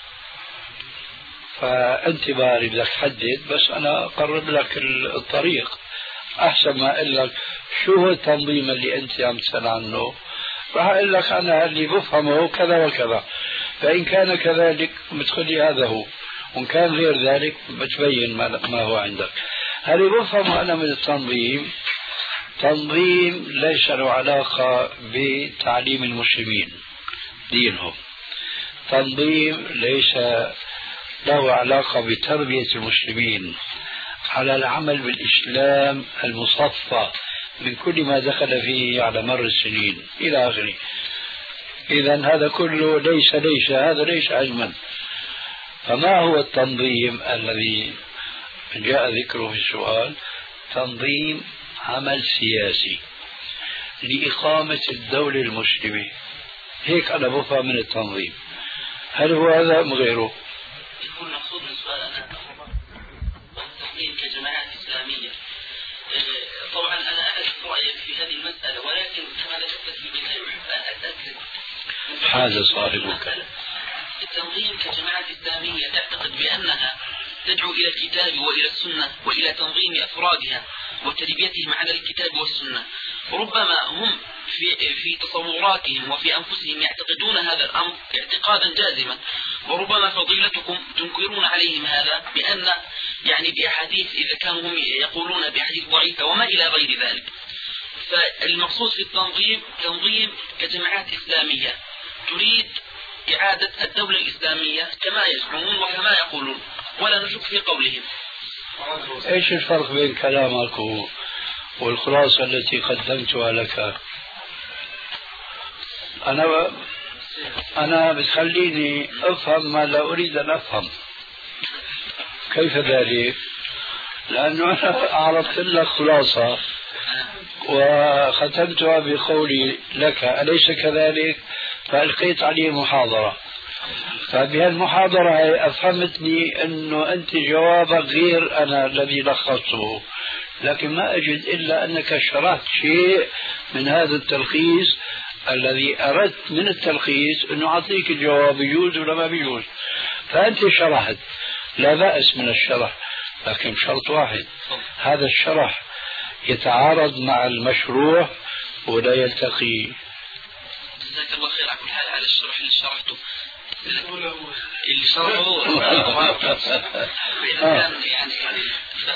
فأنت بارد لك حدد، بس أنا أقرب لك الطريق أحسن ما أقول لك شو هو التنظيم اللي أنت عم تسأل عنه. راح أقول لك أنا اللي بفهمه كذا وكذا، فإن كان كذلك بتقولي هذا هو، وإن كان غير ذلك بتبين ما هو عندك. هل بفهمه أنا من التنظيم تنظيم ليس له علاقة بتعليم المسلمين دينهم، تنظيم ليس له علاقة بتربية المسلمين على العمل بالإسلام المصفى من كل ما دخل فيه على مر السنين إلى آخره. إذن هذا كله ليس ليس هذا ليس علما. فما هو التنظيم الذي جاء ذكره في السؤال؟ تنظيم عمل سياسي لإقامة الدولة المسلمة. هيك أنا بفهم من التنظيم. هل هو هذا أم غيره؟ يكون مقصود من السؤال أنا التنظيم كجماعات إسلامية. طبعا أنا أعرف رأيك في هذه المسألة، ولكن كما ذكرت في البداية أحب أن أتأكد هذا صاحبك. التنظيم كجماعات إسلامية تعتقد بأنها تدعو إلى الكتاب وإلى السنة وإلى تنظيم أفرادها وتربيتهم على الكتاب والسنة. ربما هم في في تصوراتهم وفي أنفسهم يعتقدون هذا الأمر اعتقادا جازما، وربما فضيلتكم تنكرون عليهم هذا بأن يعني بأحاديث إذا كانوا هم يقولون بأحاديث ضعيفة وما إلى غير ذلك. فالمقصود في التنظيم تنظيم كجماعات إسلامية تريد إعادة الدولة الإسلامية كما يزعمون وكما يقولون، ولا نشك في قولهم. ايش الفرق بين كلامك والخلاصة التي قدمتها لك؟ انا انا بتخليني افهم ما لا اريد ان افهم. كيف ذلك؟ لأنه أنا أعرضت لك خلاصة وختمتها بقولي لك أليس كذلك؟ فألقيت عليه محاضرة، فبهالمحاضرة أفهمتني أنه أنت جوابك غير أنا الذي لخصته، لكن ما أجد إلا أنك شرحت شيء من هذا التلخيص الذي أردت من التلخيص أنه أعطيك الجواب يجوز ولا ما بيجوز، فأنت شرحت، لا بأس من الشرح، لكن شرط واحد، هذا الشرح يتعارض مع المشروع ولا يلتقي. جزاك الله خير. على كل حال على الشرح اللي شرحته اللي شرحه يعني ف...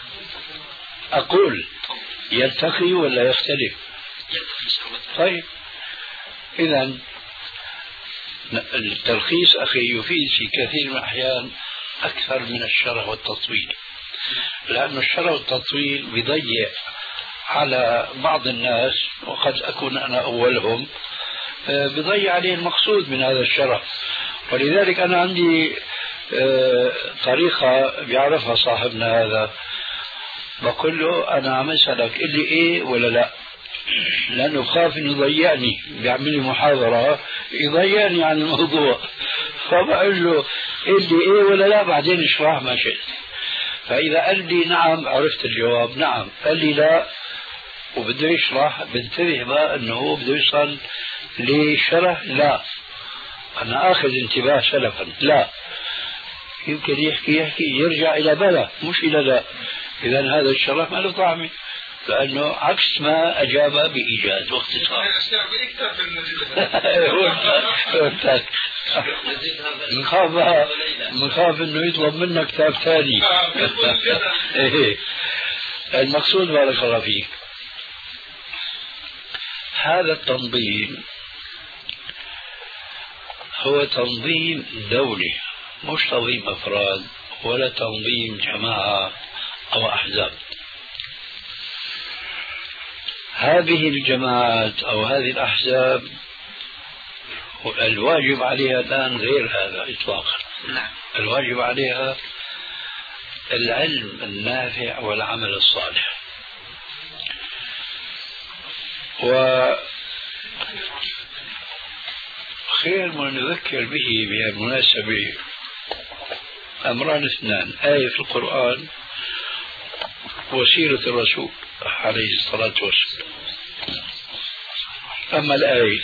أقول يلتقي ولا يختلف؟ يلتقي. طيب إذا التلخيص أخي يفيد في كثير من الأحيان أكثر من الشرح والتطويل، لأن الشرح والتطويل بيضيع على بعض الناس وقد أكون أنا أولهم، بيضيع عليه المقصود من هذا الشرح. ولذلك أنا عندي طريقة بيعرفها صاحبنا هذا، بقول له أنا عم أسألك اللي إيه ولا لا، لأنه خاف إنه يضيعني، بيعمل لي محاضرة يضيعني عن الموضوع، فبقول له اللي إيه ولا لا بعدين اشرح ما شئت. فإذا قال لي نعم عرفت الجواب نعم، قال لي لا وبده يشرح، بنتبه بقى أنه هو بده يوصل لشرح لا، أنا آخذ انتباه سلفا لا، يمكن يحكي يحكي يرجع إلى بلا مش إلى لا، إذا هذا الشرح ما له طعمه، لأنه عكس ما أجاب بإيجاز واختصار. نخاف نخاف إنه يطلب منك كتاب ثاني. المقصود بارك الله فيك، هذا التنظيم هو تنظيم دولي مش تنظيم أفراد ولا تنظيم جماعة أو أحزاب. هذه الجماعات أو هذه الأحزاب الواجب عليها الآن غير هذا إطلاقا. الواجب عليها العلم النافع والعمل الصالح. وخير ما نذكر به بهالمناسبة أمران اثنان، آية في القرآن وسيرة الرسول عليه الصلاة والسلام. أما الآية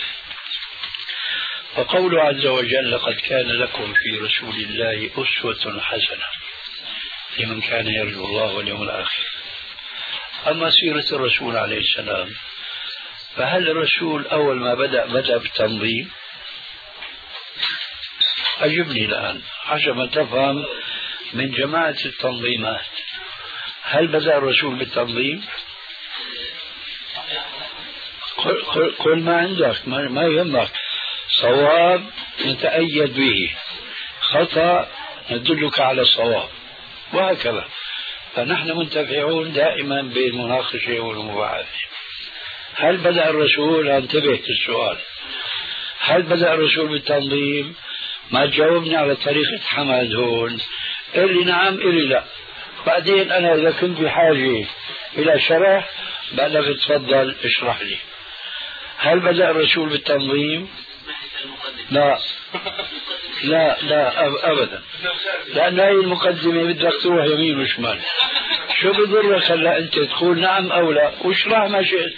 فقوله عز وجل لقد كان لكم في رسول الله أسوة حسنة لمن كان يرجو الله واليوم الآخر. أما سيرة الرسول عليه السلام فهل الرسول أول ما بدأ بدأ بالتنظيم؟ أجبني الآن عشان تفهم من جماعة التنظيمات، هل بدأ الرسول بالتنظيم؟ قل, قل, قل ما عندك، ما, ما يهمك، صواب نتأيد به، خطأ ندلك على الصواب، وهكذا. فنحن منتفعون دائما بالمناقشة والمباحثة. هل بدأ الرسول؟ انتبه السؤال، هل بدأ الرسول بالتنظيم؟ ما تجاوبني على طريقة حمد هون، قل لي نعم قل لي لا، بعدين أنا إذا كنت بحاجة إلى شرح بقى بتفضل اشرح لي. هل بدأ الرسول بالتنظيم؟ لا لا لا أبدا، لأن هذه المقدمة بدك تروح يمين وشمال، شو بضرك هلا أنت تقول نعم أو لا واشرح ما شئت.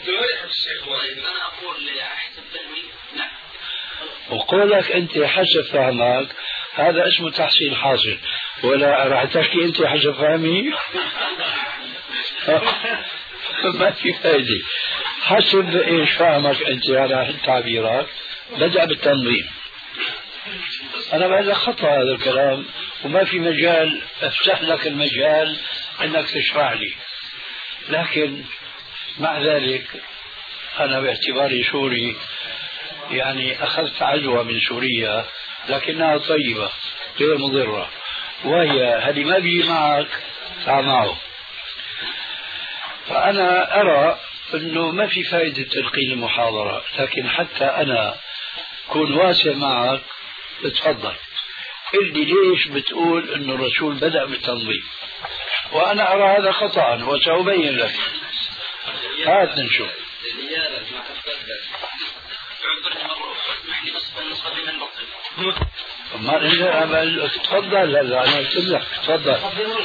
وقولك أنت حسب فهمك هذا اسمه تحصيل حاصل، ولا راح تحكي أنت حسب فهمي ما في فائدة. حسب إيش فهمك أنت على التعبيرات بدأ بالتنظيم. أنا بقول لك خطأ هذا الكلام، وما في مجال أفتح لك المجال أنك تشرح لي، لكن مع ذلك أنا باعتباري سوري يعني أخذت عدوى من سوريا لكنها طيبة غير مضرة، وهي هذه ما بيجي معك تعال معه. فأنا أرى أنه ما في فائدة تلقين المحاضرة، لكن حتى أنا كون واسع معك تفضل قل لي ليش بتقول أن الرسول بدأ بالتنظيم، وأنا أرى هذا خطأ وسأبين لك. هات نشوف. ما تفضل. لا لا أنا قلت لك تفضل.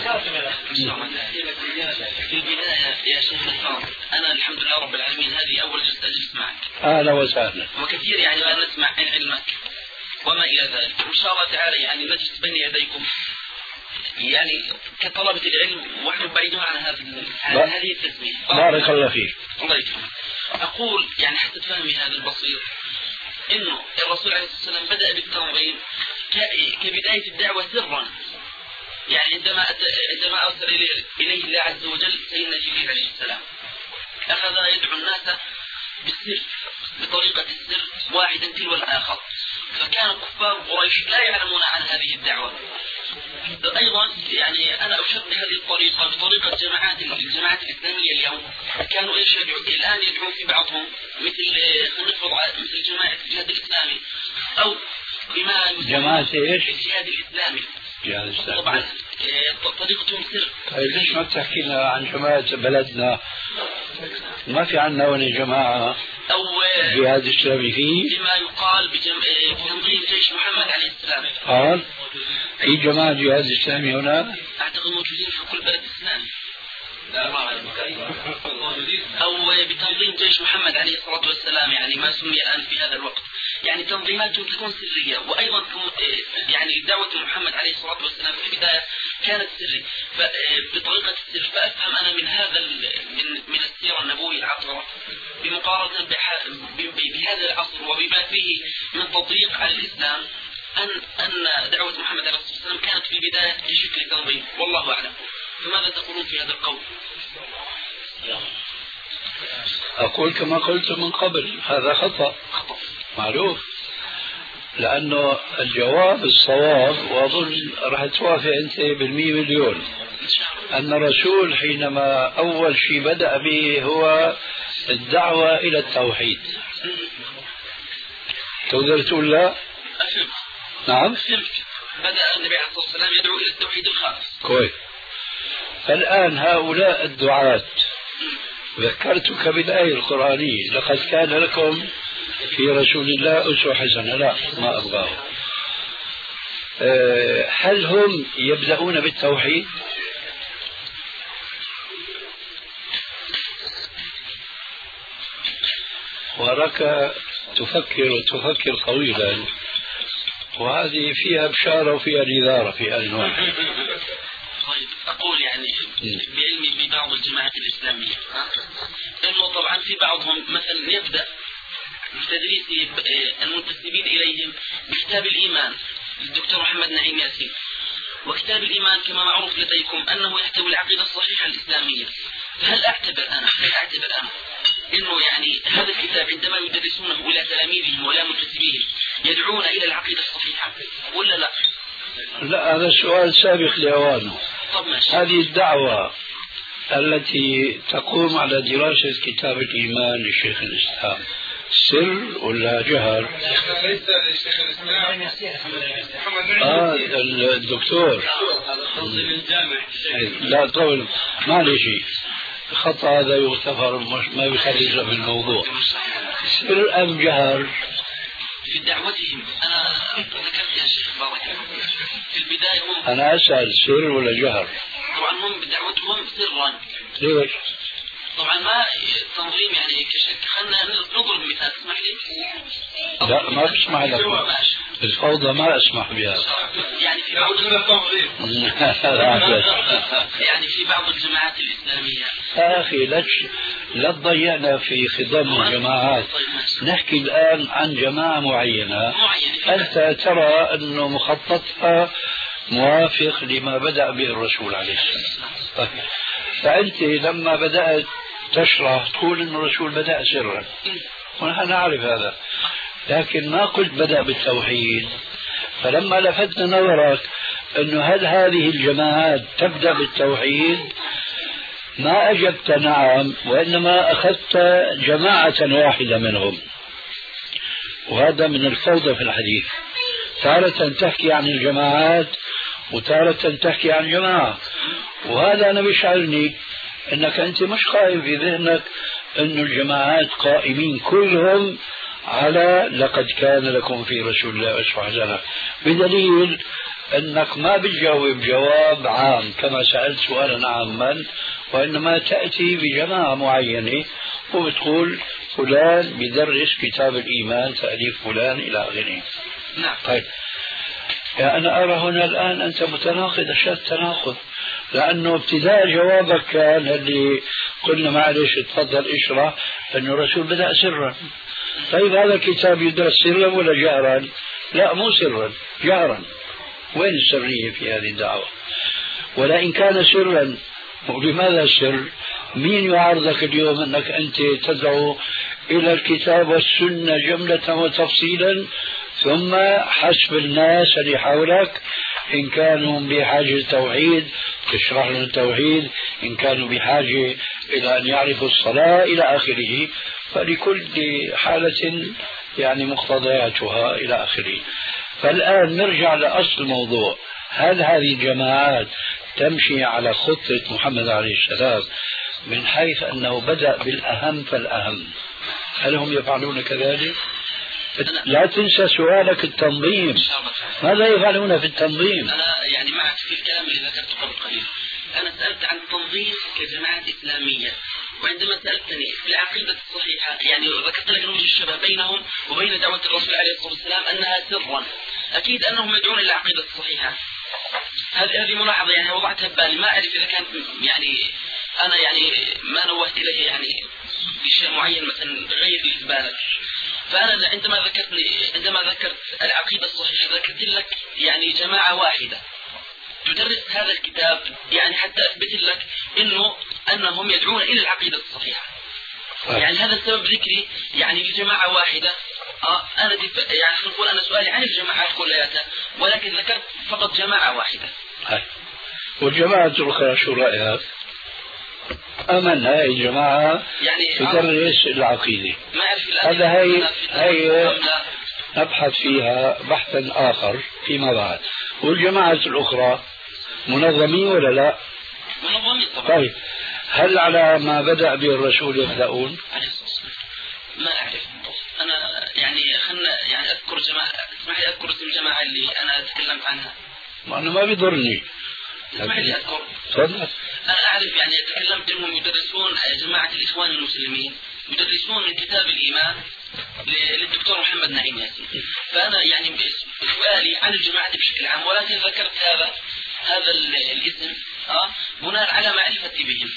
في البداية يا شيخ الفاضل أنا الحمد لله رب العالمين هذه أول جلسة أجلس معك. أهلا وسهلا. وكثير يعني ما نسمع عن علمك وما إلى ذلك، وإن شاء الله تعالى يعني نجلس بين يديكم يعني كطلبة العلم ونحن بعيدون عن هذا عن هذه التسمية. بارك الله فيك. الله يكرمك. أقول يعني حتى تفهمي هذا البسيط إنه الرسول عليه الصلاة والسلام بدأ بالتنظيم كبداية الدعوة سرا، يعني عندما عندما أرسل إليه الله عز وجل سيدنا جبريل عليه السلام أخذ يدعو الناس بالسر بطريقة السر واحدا تلو الآخر، فكان كفار قريش لا يعلمون عن هذه الدعوة. أيضا يعني أنا أشبه هذه الطريقة بطريقة جماعات الجماعات الإسلامية اليوم، كانوا إيش يدعو الآن يدعون في بعضهم مثل نفرض مثل جماعة الجهاد الإسلامي أو بما جماعة إيش؟ الجهاد الإسلامي. جهاد الإسلامي. طبعا طريقتهم سر. طيب ليش ما تحكي لنا عن جماعة بلدنا؟ ما في عندنا ولا جماعة أو جهاد إسلامي فيه؟ بما يقال بتنظيم جيش محمد عليه السلام. قال في جماعة جهاد إسلامي هنا؟ أعتقد موجودين في كل بلد إسلامي. أو بتنظيم جيش محمد عليه الصلاة والسلام يعني ما سمي الآن في هذا الوقت، يعني تنظيماتهم تكون سرية، وأيضا يعني دعوة محمد عليه الصلاة والسلام في البداية كانت سرية بطريقة السر. فأفهم أنا من هذا من من السيرة النبوية العطرة بمقارنة بهذا العصر وبما فيه من تطبيق على الإسلام أن أن دعوة محمد عليه الصلاة والسلام كانت في البداية بشكل تنظيم، والله أعلم. فماذا تقولون في هذا القول؟ أقول كما قلت من قبل هذا خطأ معروف، لأنه الجواب الصواب وأظن راح توافق أنت بالمية مليون أن الرسول حينما أول شيء بدأ به هو الدعوة إلى التوحيد. تقدر تقول لا؟ نعم. بدأ النبي عليه الصلاة والسلام يدعو إلى التوحيد الخالص. كويس. فالآن هؤلاء الدعاة ذكرتك بالآية القرآنية لقد كان لكم في رسول الله أسوة حسنة. لا ما أبغاه. هل هم يبدأون بالتوحيد؟ وراك تفكر وتفكر طويلا، وهذه فيها بشارة وفيها نذارة في آن واحد. طيب أقول يعني بعلمي ببعض الجماعات الإسلامية أنه طبعا في بعضهم مثلا يبدأ بتدريس المنتسبين إليهم بكتاب الإيمان للدكتور محمد نعيم ياسين، وكتاب الإيمان كما معروف لديكم أنه يحتوي العقيدة الصحيحة الإسلامية. فهل أعتبر أنا هل أعتبر أنا إنه يعني هذا الكتاب عندما يدرسونه إلى تلاميذهم ولا منتسبيهم يدعون إلى العقيدة الصحيحة ولا لا؟ لا هذا السؤال سابق لأوانه. هذه الدعوة التي تقوم على دراسة كتاب الإيمان لشيخ الإسلام سر ولا جهر؟ ليس لشيخ الإسلام آه الدكتور لا طول ما لي شيء خطأ هذا يغتفر ما بيخرج من الموضوع. سر أم جهر؟ في دعوتهم أنا ذكرت يا شيخ بارك الله في البداية هم أنا أسأل سر ولا جهر؟ طبعا هم بدعوتهم سرا. ليش؟ طبعا ما تنظيم يعني كشك. خلنا نضرب مثال تسمح لي؟ لا ما بسمح لك. الفوضى ما أسمح بها. يعني في بعض يعني في بعض الجماعات الإسلامية يا أخي لا لا تضيعنا في خضم الجماعات. نحكي الآن عن جماعة معينة أنت ترى أنه مخططها موافق لما بدأ به الرسول عليه السلام. فأنت لما بدأت تشرح تقول أن الرسول بدأ سرا ونحن نعرف هذا، لكن ما قلت بدأ بالتوحيد. فلما لفتنا نظرك أنه هل هذه الجماعات تبدأ بالتوحيد ما أجبت نعم، وإنما أخذت جماعة واحدة منهم، وهذا من الفوضى في الحديث. تارة تحكي عن الجماعات وتارة تحكي عن جماعة. وهذا أنا بيشعرني أنك أنت مش قائم في ذهنك أن الجماعات قائمين كلهم على لقد كان لكم في رسول الله أسوة حسنة، بدليل أنك ما بتجاوب جواب عام كما سألت سؤالا عاما، وإنما تأتي بجماعة معينة وبتقول فلان بدرس كتاب الإيمان تأليف فلان إلى آخره. نعم. طيب يعني أنا أرى هنا الآن أنت متناقض أشد تناقض، لأنه ابتداء جوابك كان اللي قلنا معلش تفضل اشرح أنه الرسول بدأ سرا. طيب هذا الكتاب يدرس سرا ولا جهرا؟ لا مو سرا، جهرا. وين السرية في هذه الدعوة؟ ولئن كان سرا ولماذا السر؟ مين يعارضك اليوم أنك أنت تدعو إلى الكتاب والسنة جملة وتفصيلا، ثم حسب الناس اللي حولك إن كانوا بحاجة التوحيد تشرح لهم التوحيد، إن كانوا بحاجة إلى أن يعرفوا الصلاة إلى آخره، فلكل حالة يعني مقتضياتها إلى آخره. فالآن نرجع لأصل الموضوع، هل هذه الجماعات تمشي على خطة محمد عليه السلام من حيث أنه بدأ بالأهم فالأهم؟ هل هم يفعلون كذلك؟ لا تنسى سؤالك التنظيم، ماذا يفعلون في التنظيم؟ أنا يعني معك في الكلام اللي ذكرته قبل قليل. أنا سألت عن التنظيم كجماعات إسلامية، وعندما سألتني في العقيدة الصحيحة يعني ذكرت لك وجه الشبه بينهم وبين دعوة الرسول عليه الصلاة والسلام أنها سرا. أكيد أنهم يدعون إلى العقيدة الصحيحة، هذه هذه ملاحظة يعني وضعتها ببالي، ما أعرف إذا كان يعني أنا يعني ما نوهت إليه يعني بشيء معين مثلا غير اللي في بالك. فأنا عندما ذكرت عندما ذكرت العقيدة الصحيحة ذكرت لك يعني جماعة واحدة تدرس هذا الكتاب، يعني حتى أثبت لك إنه أنهم يدعون إلى العقيدة الصحيحة. يعني هذا السبب ذكري يعني لجماعة واحدة. آه أنا يعني نقول أنا سؤالي عن الجماعات كلها، ولكن ذكرت فقط جماعة واحدة. هاي. والجماعة الأخرى شو رأيك؟ أمن هاي الجماعة يعني تدرس العقيدة، ما أعرف هذا هي هي نبحث فيها بحثا آخر فيما بعد. والجماعة الأخرى منظمين ولا لا؟ منظمين طبعا. طيب هل على ما بدأ به الرسول يبدأون؟ ما أعرف أنا يعني خلنا يعني أذكر جماعة، اسمح لي أذكر اسم الجماعة اللي أنا تكلمت عنها. ما أنا ما بيضرني. اسمح لي أذكر. تفضل. أنا أعرف يعني تكلمت إنهم يدرسون جماعة الإخوان المسلمين يدرسون من كتاب الإيمان للدكتور محمد نعيم ياسين. فأنا يعني سؤالي عن الجماعة بشكل عام، ولكن ذكرت هذا هذا الاسم آه بناء على معرفتي بهم.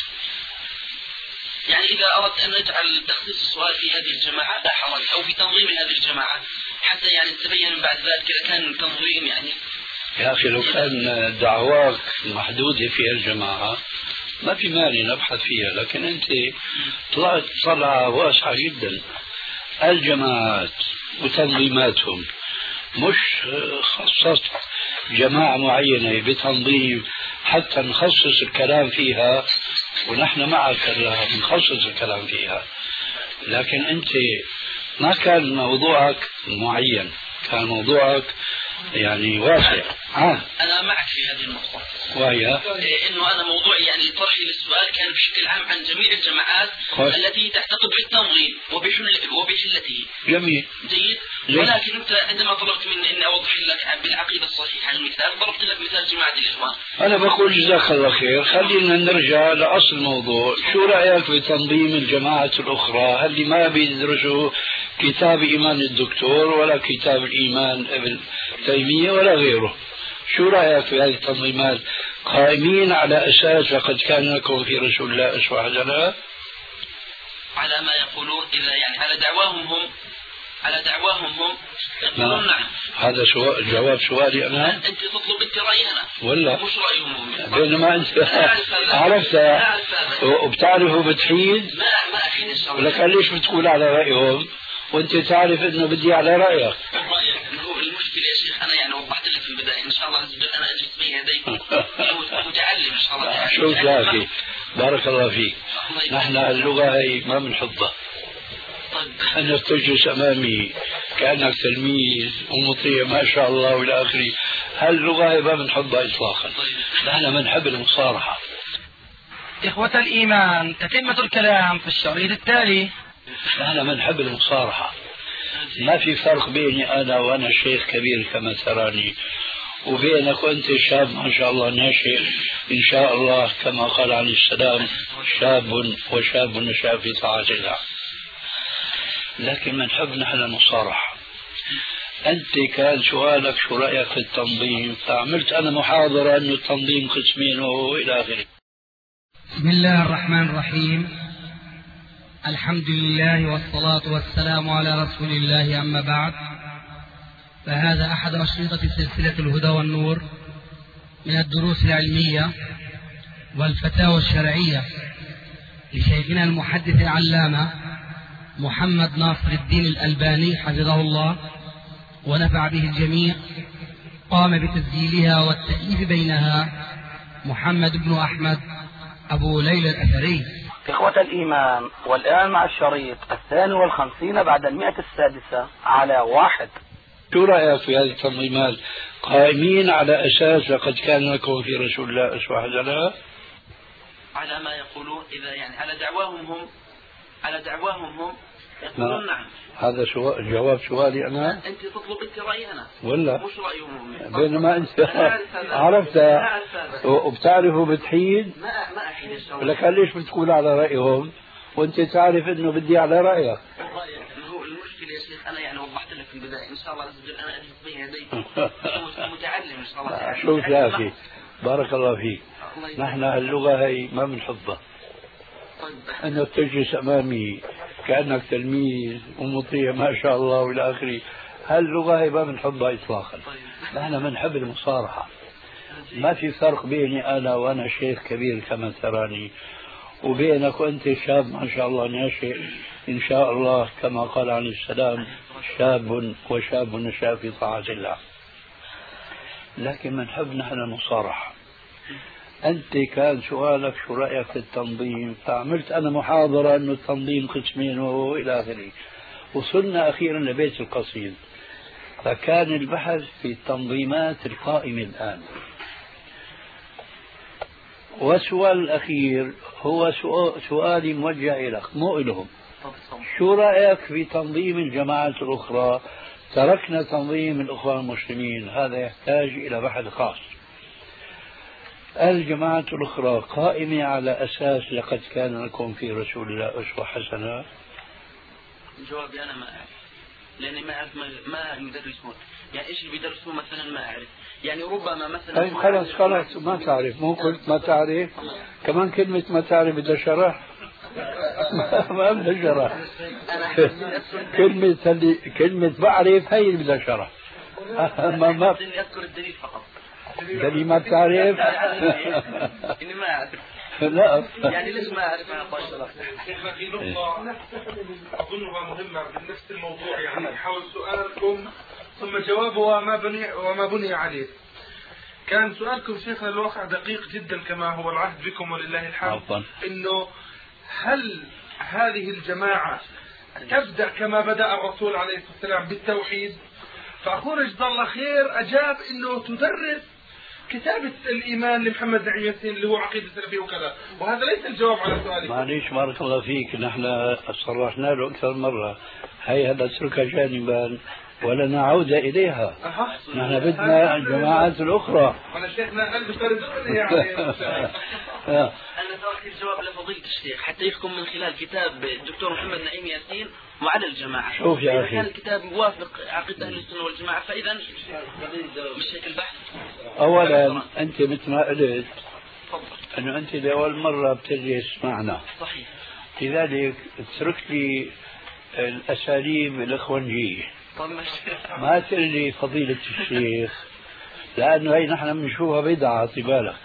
يعني إذا أردت أن نجعل تخصيص السؤال في هذه الجماعة لا حرج، أو في تنظيم هذه الجماعة حتى يعني تبين بعد ذلك إذا كان تنظيم يعني. يا أخي لو كان دعواك محدودة في الجماعة ما في مانع نبحث فيها، لكن أنت طلعت طلعة واسعة جدا. الجماعات وتنظيماتهم مش خصصت جماعة معينة بتنظيم حتى نخصص الكلام فيها، ونحن معك نخصص الكلام فيها، لكن أنت ما كان موضوعك معين، كان موضوعك يعني واسع. آه. أنا معك في هذه النقطة، وهي إنه أنا موضوعي يعني طرحي للسؤال كان بشكل عام عن جميع الجماعات خوش. التي تعتقد بالتنظيم وبحلته. جميل. جيد. ولكن أنت عندما طلبت مني إني أوضح لك بالعقيدة الصحيحة المثال، ضربت لك مثال جماعة الإخوان. أنا بقول جزاك الله خير، خلينا نرجع لأصل الموضوع. شو رأيك بتنظيم الجماعة الأخرى اللي ما بيدرسوا كتاب إيمان الدكتور ولا كتاب الإيمان ابن تيمية ولا غيره؟ شو رأيك في هذه التنظيمات قائمين على أساس لقد كان لكم في رسول الله أسوة حسنة؟ على ما يقولون إذا يعني على دعواهم هم على دعواهم هم يقولون نعم. هذا سؤال جواب سؤالي أنا. أنت تطلب أنت رأيي أنا ولا مش رأيهم هم؟ بينما أنت عرفتها وبتعرفه بتحيد ما ما أحيد إن شاء الله. لك ليش بتقول على رأيهم وأنت تعرف إنه بدي على رأيك؟ رأيك هو المشكلة يا شيخ، أنا يعني وضحت لك في البداية إن شاء الله أنا أجلس بين يديك متعلم إن شاء الله. شوف يا أخي بارك الله فيك، نحن اللغة هي ما بنحبها. أنك تجلس أمامي كأنك تلميذ ومطيع ما شاء الله والى اخره، هاللغة هي ما بنحبها اطلاقا، نحن بنحب المصارحة. إخوة الإيمان، تتمة الكلام في الشريط التالي. نحن بنحب المصارحة، ما في فرق بيني أنا وأنا شيخ كبير كما تراني وبينك وأنت شاب ما شاء الله ناشئ إن شاء الله كما قال عليه السلام شاب وشاب نشأ في طاعة الله، لكن بنحب نحن المصارحة. أنت كان سؤالك شو رأيك في التنظيم، فعملت أنا محاضرة أنه التنظيم قسمين وإلى آخره. بسم الله الرحمن الرحيم، الحمد لله والصلاة والسلام على رسول الله، أما بعد، فهذا أحد أشرطة سلسلة الهدى والنور من الدروس العلمية والفتاوى الشرعية لشيخنا المحدث العلامة محمد ناصر الدين الألباني حفظه الله ونفع به الجميع. قام بتسجيلها والتأليف بينها محمد بن أحمد أبو ليلى الأثري. إخوة الإيمان، والآن مع الشريط الثاني والخمسين بعد المئة السادسة على واحد. شو رأيك في هذه التنظيمات قائمين على أساس لقد كان لكم في رسول الله أسوة حسنة؟ على ما يقولون، إذا يعني على دعواهم هم على دعواهم هم يقولون نعم. هذا سؤال جواب سؤالي أنا. أنت تطلب أنت رأيي أنا ولا مش رأيهم، بينما أنت عرفت وبتعرفوا بتحيد. ما ما أحيد لك ليش بتقول على رأيهم وأنت تعرف إنه بدي على رأيك؟ هو المشكلة يا شيخ أنا يعني وضحت لك في البداية إن شاء الله لازم أنا أجلس بين يديك متعلم إن شاء الله. شوف يا أخي بارك الله فيك، نحن اللغة هي ما بنحبها. أنك تجلس أمامي كأنك تلميذ ومطيع ما شاء الله والى آخره، هاللغة هي ما بنحبها إطلاقا. نحن بنحب المصارحة، ما في فرق بيني أنا وأنا شيخ كبير كما تراني وبينك وأنت شاب ما شاء الله ناشئ إن شاء الله كما قال عليه السلام شاب وشاب نشأ في طاعة الله، لكن بنحب نحن المصارحة. أنت كان سؤالك شو رأيك في التنظيم، فعملت أنا محاضرة أنه التنظيم قسمين وإلى آخره. وصلنا أخيرا لبيت القصيد، فكان البحث في التنظيمات القائمة الآن. والسؤال الأخير هو سؤالي موجه لك مو إلهم، شو رأيك في تنظيم الجماعات الأخرى؟ تركنا تنظيم الأخوان المسلمين، هذا يحتاج إلى بحث خاص. الجماعة الأخرى قائمة على أساس لقد كان لكم في رسول الله أسوة حسنة؟ جوابي أنا ما أعرف، لأني ما أعرف ما يدرسون، يعني إيش اللي بيدرسون مثلا ما أعرف، يعني ربما مثلا. طيب خلاص خلاص ما تعرف، مو قلت ما تعرف، كمان كلمة ما تعرف بدها شرح. ما بدها شرح. كلمة اللي كلمة بعرف هي اللي بدها شرح. ما ما أذكر الدليل فقط. دليل ما بتعرف؟ إني ما أعرف. لا يعني ليش ما أعرف أنا طاشرة؟ شيخنا في نقطة أظنها مهمة بنفس الموضوع، يعني حول سؤالكم ثم جوابه وما بني وما بني عليه. كان سؤالكم شيخنا الواقع دقيق جدا كما هو العهد بكم ولله الحمد، إنه هل هذه الجماعة تبدأ كما بدأ الرسول عليه الصلاة والسلام بالتوحيد؟ فأخونا جزاه الله خير أجاب إنه تدرس كتابة الإيمان لمحمد نعيم ياسين اللي هو عقيدة السلفية وكذا، وهذا ليس الجواب على سؤالك. معليش بارك الله فيك، نحن صرحنا له أكثر مرة، هي هذا اتركها جانبا ولنا عودة إليها. أه. نحن بدنا الجماعات الأخرى. أنا شيخنا قلب ترددني يعني. أنا تركت الجواب لفضيلة الشيخ حتى يحكم من خلال كتاب الدكتور محمد نعيم ياسين وعلى الجماعة. شوف يا أخي، كان الكتاب يوافق عقيدة أهل السنة والجماعة، فإذا مش هيك البحث. أولا أنت مثل ما قلت أنه أنت لأول مرة بتجلس معنا، صحيح، لذلك اترك لي الأساليب الإخوانجية، ما تقول لي فضيلة الشيخ، لأنه هي نحن بنشوفها بدعة طبالك.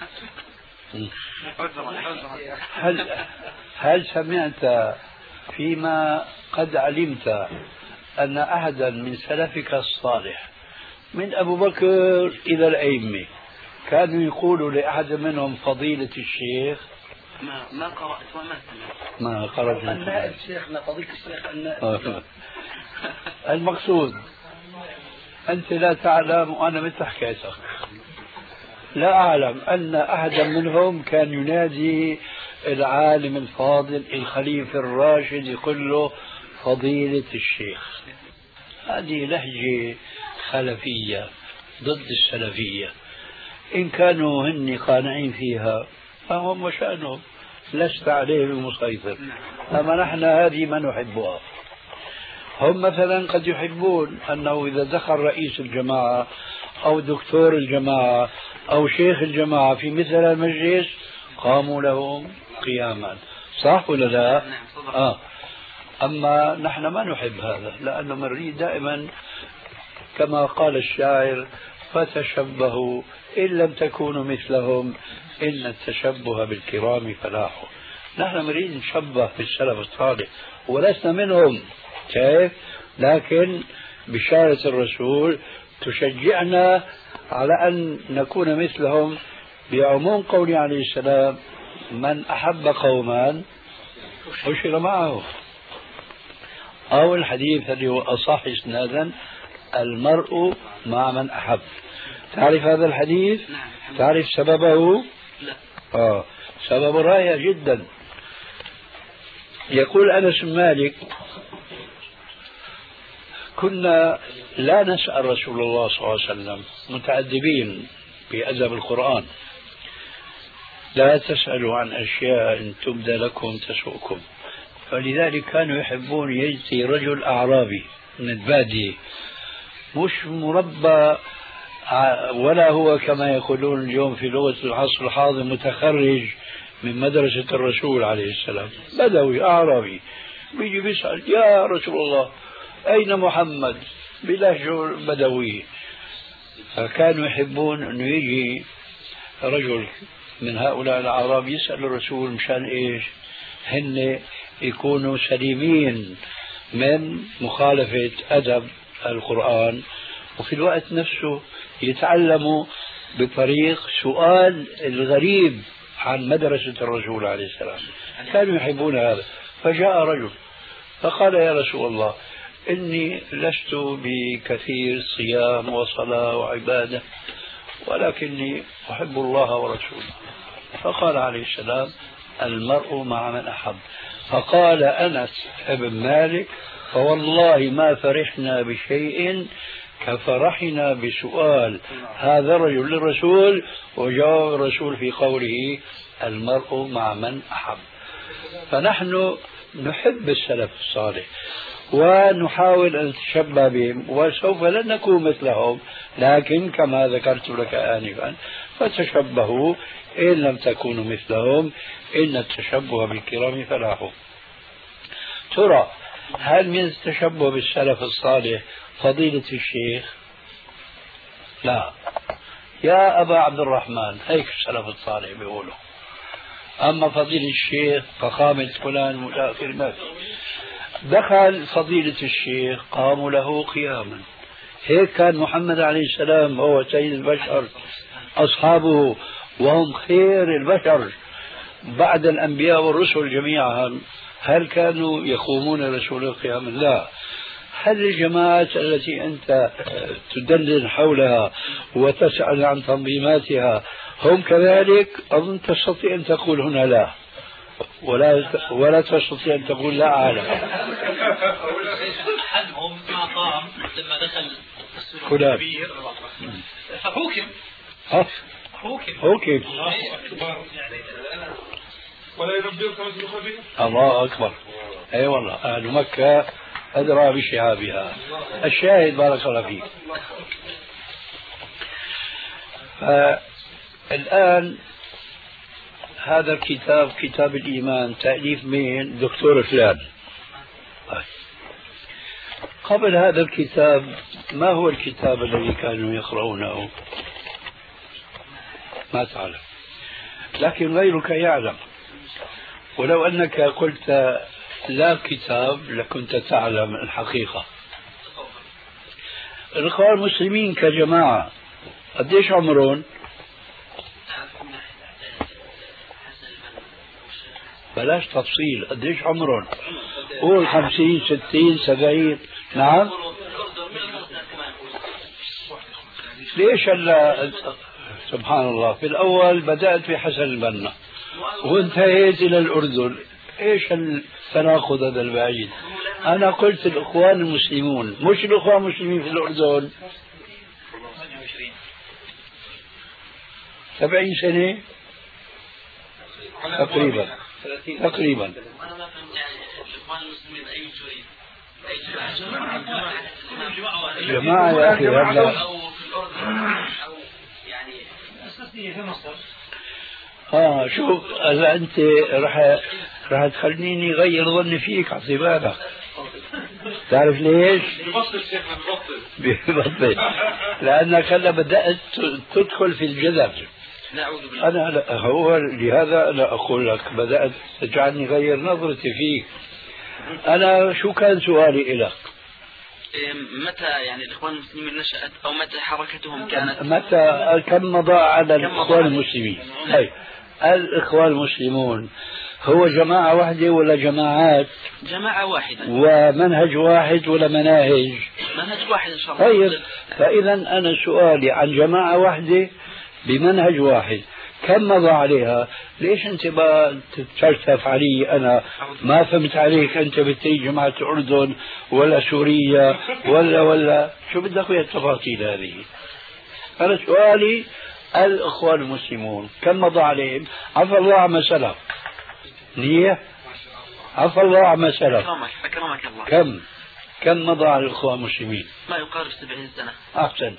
هل هل سمعت فيما قد علمت أن أحدا من سلفك الصالح من أبو بكر إلى الأئمة كانوا يقولوا لأحد منهم فضيلة الشيخ؟ ما ما قرأت وما سمعت. ما قرأت. النائب شيخنا فضيلة الشيخ النائب. المقصود أنت لا تعلم وأنا مثل حكايتك. لا أعلم أن أحدا منهم كان ينادي العالم الفاضل الخليفة الراشد يقول له فضيلة الشيخ. هذه لهجة خلفية ضد السلفية. إن كانوا هن قانعين فيها فهم وشأنهم، لست عليهم المسيطر. أما نحن هذه ما نحبها. هم مثلا قد يحبون أنه إذا دخل رئيس الجماعة أو دكتور الجماعة أو شيخ الجماعة في مثل المجلس قاموا لهم قياما، صح ولا لا؟ آه. أما نحن ما نحب هذا، لأنه نريد دائما كما قال الشاعر فتشبهوا إن لم تكونوا مثلهم إن التشبه بالكرام فلاح. نحن نريد نشبه بالسلف الصالح ولسنا منهم، كيف؟ لكن بشارة الرسول تشجعنا على أن نكون مثلهم بعموم قوله عليه السلام من أحب قوما حشر معه، أو الحديث اللي هو أصح إسنادا المرء مع من أحب. تعرف هذا الحديث؟ تعرف سببه؟ لا. آه. سبب رائع جدا. يقول أنس بن مالك كنا لا نسأل رسول الله صلى الله عليه وسلم، متأدبين بأدب القرآن، لا تسألوا عن أشياء تبدى لكم تسؤكم. فلذلك كانوا يحبون يجزي رجل أعرابي من البادية مش مربى ولا هو كما يقولون اليوم في لغة العصر الحاضر متخرج من مدرسة الرسول عليه السلام، بدوي أعرابي بيجي بيسأل يا رسول الله أين محمد بلهجة بدوية. فكانوا يحبون أنه يجي رجل من هؤلاء الأعراب يسأل الرسول مشان إيش؟ هن يكونوا سليمين من مخالفة أدب القرآن، وفي الوقت نفسه يتعلموا بطريق سؤال الغريب عن مدرسة الرسول عليه السلام. كانوا يحبون هذا. فجاء رجل فقال يا رسول الله إني لست بكثير صيام وصلاة وعبادة ولكني أحب الله ورسوله. فقال عليه السلام المرء مع من أحب. فقال أنس بن مالك فوالله ما فرحنا بشيء كفرحنا بسؤال هذا الرجل للرسول وجاوب الرسول في قوله المرء مع من أحب. فنحن نحب السلف الصالح ونحاول أن نتشبه بهم وسوف لن نكون مثلهم، لكن كما ذكرت لك آنفا فتشبهوا إن لم تكونوا مثلهم إن التشبه بالكرام فلاح. ترى هل من التشبه بالسلف الصالح فضيلة الشيخ؟ لا. يا أبا عبد الرحمن هيك السلف الصالح بيقولوا. أما فضيلة الشيخ فخامة فلان متأخر ما في. دخل فضيلة الشيخ قاموا له قياما. هيك كان محمد عليه السلام هو سيد البشر، أصحابه وهم خير البشر بعد الأنبياء والرسل جميعا هل كانوا يقومون رسول القيام؟ لا. هل الجماعات التي أنت تدندن حولها وتسأل عن تنظيماتها هم كذلك؟ أظن تستطيع أن تقول هنا لا، ولا ولا تستطيع أن تقول لا أعلم. أحدهم ما قام لما دخل السور الكبير فحوكم حوكم حوكم ولا ينبئك مثل خبير. الله أكبر. أي أيوة والله أهل مكة أدرى بشعابها. الشاهد بارك الله فيك. فالآن هذا الكتاب كتاب الإيمان تأليف من دكتور فلان. قبل هذا الكتاب ما هو الكتاب الذي كانوا يقرؤونه؟ ما تعلم، لكن غيرك يعلم. ولو أنك قلت لا كتاب لكنت تعلم الحقيقة. الإخوان المسلمين كجماعة قديش عمرهم؟ بلاش تفصيل، قديش عمرهم؟ قول خمسين ستين سبعين. نعم. ليش هلا؟ سبحان الله، في الأول بدأت في حسن البنا وانتهيت إلى الأردن. إيش التناقض هذا البعيد؟ أنا قلت الإخوان المسلمون، مش الإخوان المسلمين في الأردن. سبعين سنة تقريبا تقريبا. أنا ما فهمت يعني الإخوان المسلمين أي تريد؟ أي جماعة يا أخي هذا أو في الأردن أو يعني أساسية في مصر. آه شوف هلا أنت رح رح تخليني غير ظني فيك على بالك. تعرف ليش؟ ببطل شيخنا ببطل ببطل لأنك هلا بدأت تدخل في الجذب. أنا لا هو لهذا أنا أقول لك بدأت تجعلني غير نظرتي فيك. أنا شو كان سؤالي لك؟ متى يعني الإخوان المسلمين نشأت أو متى حركتهم كانت؟ متى كم مضى على الإخوان المسلمين؟ أي الإخوان المسلمون هو جماعة واحدة ولا جماعات؟ جماعة واحدة. ومنهج واحد ولا مناهج؟ منهج واحد إن شاء الله. طيب فإذا أنا سؤالي عن جماعة واحدة بمنهج واحد كم مضى عليها؟ ليش أنت بقى تتفلسف علي؟ أنا ما فهمت عليك. أنت بتيجي جماعة الأردن ولا سوريا ولا ولا شو بدك ويا التفاصيل هذه؟ أنا سؤالي الإخوان المسلمون كم مضى عليهم؟ عفى الله عما سلف. نية عفى الله عما سلف. أكرمك الله. كم كم مضى على الإخوان المسلمين؟ ما يقارب سبعين سنة. أحسن.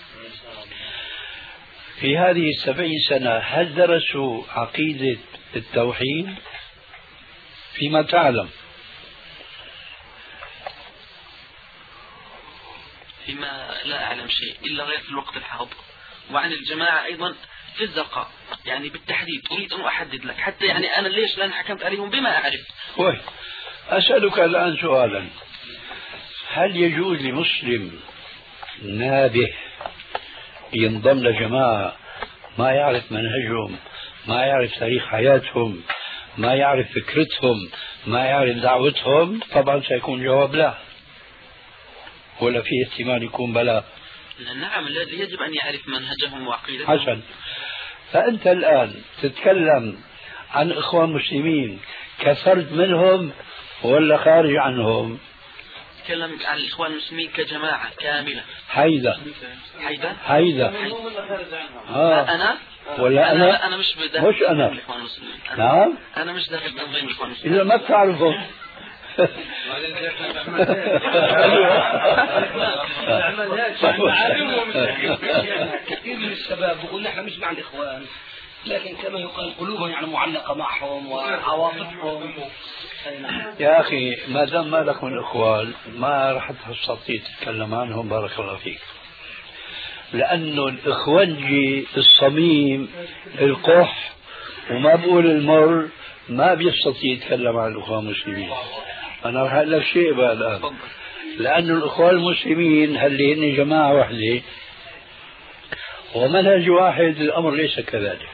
في هذه السبعين سنة هل درسوا عقيدة التوحيد؟ فيما تعلم. فيما لا أعلم شيء إلا غير في الوقت الحاضر. وعن الجماعة أيضا في الزرقاء يعني بالتحديد أريد أن أحدد لك حتى يعني أنا ليش لأن حكمت عليهم بما أعرف. طيب أسألك الآن سؤالا، هل يجوز لمسلم نابه ينضم لجماعة ما يعرف منهجهم، ما يعرف تاريخ حياتهم، ما يعرف فكرتهم، ما يعرف دعوتهم؟ طبعا سيكون جواب لا، ولا في احتمال يكون بلا؟ نعم الذي يجب أن يعرف منهجهم وعقيدتهم. حسن. فأنت الآن تتكلم عن إخوان مسلمين كفرد منهم ولا خارج عنهم؟ تكلم عن الإخوان المسلمين كجماعة كاملة. حيدة حيدة حيدة آه. أنا ولا أنا أنا أنا مش داخل مش أنا الإخوان المسلمين. نعم أنا مش داخل تنظيم الإخوان المسلمين. إذا ما بتعرفه كثير من الشباب بيقول نحن مش مع الإخوان، لكن كما يقال قلوبهم يعني معلقة معهم وعواطفهم. يا أخي ما دام ما لك من إخوان ما راح تستطيع تتكلم عنهم. بارك الله فيك. لأنه الإخوانجي الصميم القح وما بقول المر ما بيستطيع يتكلم عن الإخوان المسلمين. أنا راح أقول لك شيء بقى الآن، لأنه الإخوان المسلمين هل هن جماعة واحدة ومنهج واحد؟ الأمر ليس كذلك.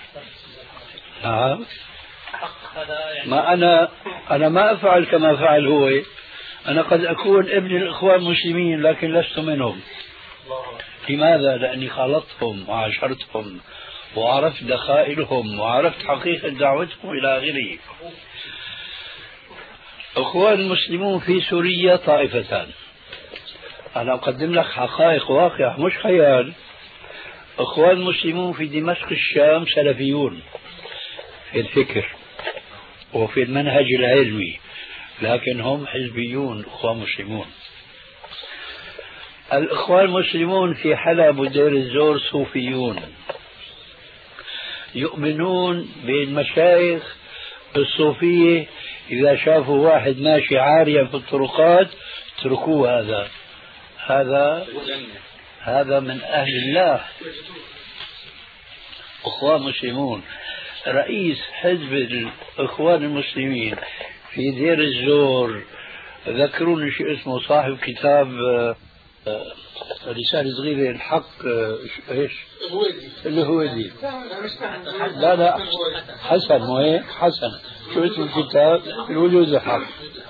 نعم. ما أنا أنا ما أفعل كما فعل هو. أنا قد أكون ابن الإخوان المسلمين لكن لست منهم. لماذا؟ لأني خالطتهم وعاشرتهم وعرفت دخائلهم وعرفت حقيقة دعوتهم إلى آخره. إخوان المسلمون في سوريا طائفتان. أنا أقدم لك حقائق واقعة مش خيال. إخوان المسلمون في دمشق الشام سلفيون في الفكر وفي المنهج العلمي، لكن هم حزبيون. إخوان مسلمون. الإخوان المسلمون في حلب ودير الزور صوفيون يؤمنون بالمشايخ الصوفية. إذا شافوا واحد ماشي عاريا في الطرقات اتركوه. هذا هذا هذا من أهل الله. إخوان مسلمون. رئيس حزب الإخوان المسلمين في دير الزور ذكروني شيء اسمه صاحب كتاب رسالة صغيرة الحق ايش؟ الهويدي الهويدي. لا لا حسن مو هيك؟ حسن. شو اسم الكتاب؟ الوجود الحق.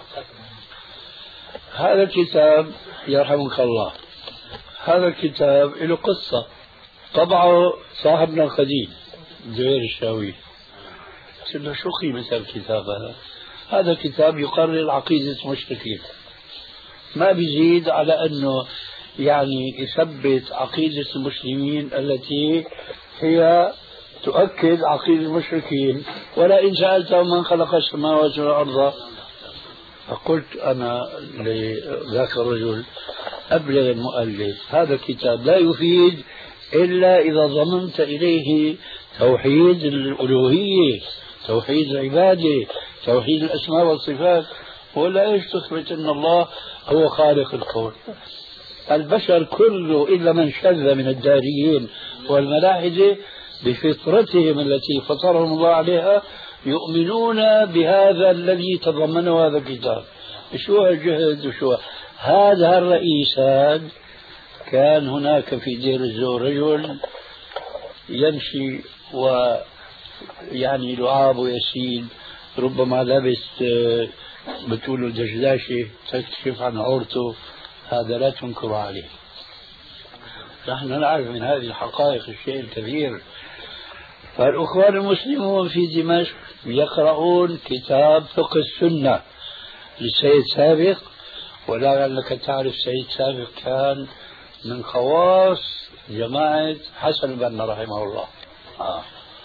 هذا الكتاب يرحمك الله، هذا الكتاب له قصة طبعه صاحبنا القديم زهير الشاوي. قلت له شو قيمة الكتاب هذا؟ هذا الكتاب يقرر عقيدة المشركين، ما بيزيد على أنه يعني يثبت عقيدة المسلمين التي هي تؤكد عقيدة المشركين. ولئن سألتهم من خلق السماوات والأرض. فقلت أنا لذاك الرجل أبلغ المؤلف هذا الكتاب لا يفيد إلا إذا ضمنت إليه توحيد الألوهية، توحيد العبادة، توحيد الأسماء والصفات. ولا إيش تثبت أن الله هو خالق الكون؟ البشر كله إلا من شذ من الداريين والملاحدة بفطرتهم التي فطرهم الله عليها يؤمنون بهذا الذي تضمنه هذا الكتاب. شو الجهد وشو هذا الرئيس هذا. كان هناك في دير الزور رجل يمشي ويعني لعاب ويسيل، ربما لبس بتقول الدشداشة تكشف عن عورته، هذا لا تنكر عليه. نحن نعرف من هذه الحقائق الشيء الكثير. فالأخوان المسلمون في دمشق يقرؤون كتاب فقه السنة للسيد سابق، ولعلك تعرف سيد سابق كان من خواص جماعة حسن البنا رحمه الله. آه.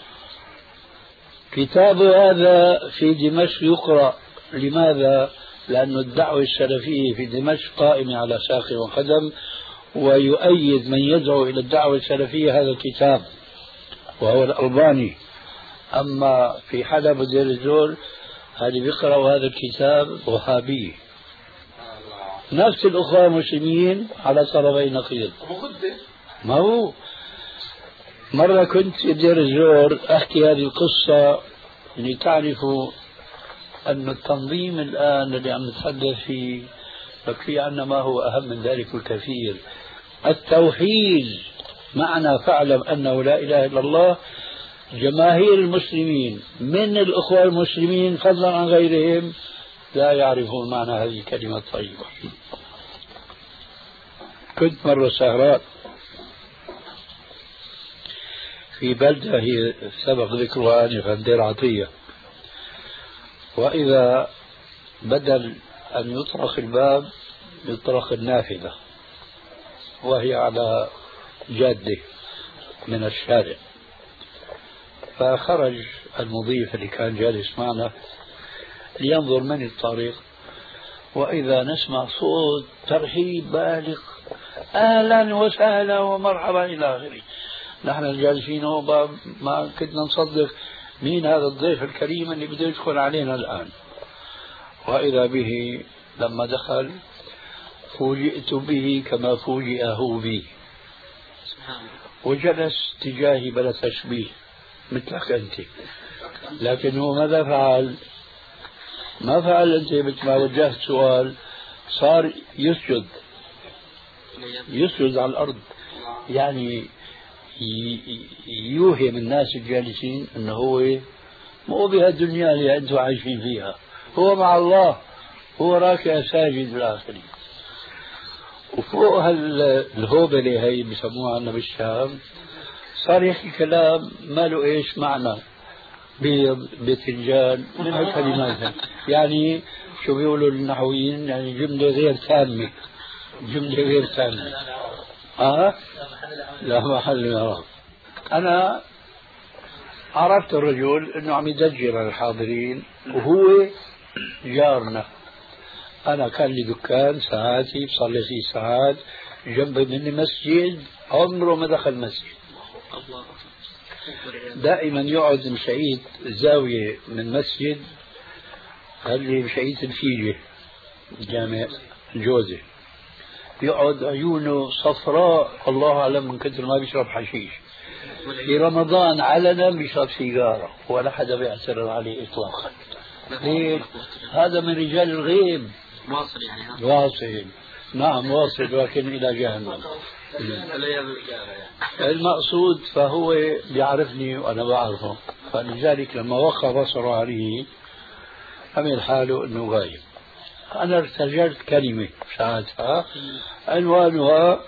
كتاب هذا في دمشق يقرأ. لماذا؟ لأن الدعوة السلفية في دمشق قائمة على ساق وقدم، ويؤيد من يدعو إلى الدعوة السلفية هذا الكتاب وهو الألباني. أما في حلب ودير الزور هذه بيقرأوا هذا الكتاب وهابي. نفس الأخوة المسلمين على طرفي نقيض. ما هو مرة كنت في دير الزور أحكي هذه القصة لتعرفوا أن التنظيم الآن الذي عم نتحدث فيه يكفي عنا ما هو أهم من ذلك الكثير. التوحيد معنى فاعلم أنه لا إله إلا الله. جماهير المسلمين من الأخوة المسلمين فضلا عن غيرهم لا يعرفون معنى هذه الكلمة الطيبة. كنت مرة سهرات في بلدة هي سبق ذكرها آنفا دير عطية، وإذا بدل أن يطرق الباب يطرق النافذة وهي على جادة من الشارع. فخرج المضيف اللي كان جالس معنا لينظر من الطريق، وإذا نسمع صوت ترحيب بالغ أهلا وسهلا ومرحبا إلى آخره. نحن الجالسين ما كنا نصدق مين هذا الضيف الكريم اللي بده يدخل علينا الآن. وإذا به لما دخل فوجئت به كما فوجئه بي، وجلس تجاهي بلا تشبيه مثلك أنت. لكن هو ماذا فعل؟ ما فعل أنت مثل ما وجهت سؤال، صار يسجد يسجد على الأرض، يعني يوهم الناس الجالسين أنه هو مو بهالدنيا اللي أنتم عايشين فيها، هو مع الله، هو راكع ساجد بالآخرين. وفوق هالهوبلة هي بسموها عنا بالشام صار يحكي كلام ما له إيش معنى، بيض باذنجان من هالكلمات، يعني شو بيقولوا النحويين، يعني جملة غير تامة، جملة غير تامة. آه لا محل من الإعراب. أنا عرفت الرجل أنه عم يدجر على الحاضرين وهو جارنا. أنا كان لي دكان ساعاتي بصلي فيه ساعات، جنبي مني مسجد عمره ما دخل مسجد. دائما يقعد مشعيد الزاوية من مسجد اللي مشعيد الفيجة جامع الجوزة، يقعد عيونه صفراء الله أعلم من كثر ما بيشرب حشيش. في رمضان علنا بيشرب سيجارة ولا حدا بيعترض عليه إطلاقا. ليه؟ هذا من رجال الغيب، واصل يعني واصل. نعم واصل لكن إلى جهنم. المقصود فهو بيعرفني وأنا بعرفه، فلذلك لما وقع بصره عليه عمل حاله أنه غايب. أنا ارتجلت كلمة ساعتها عنوانها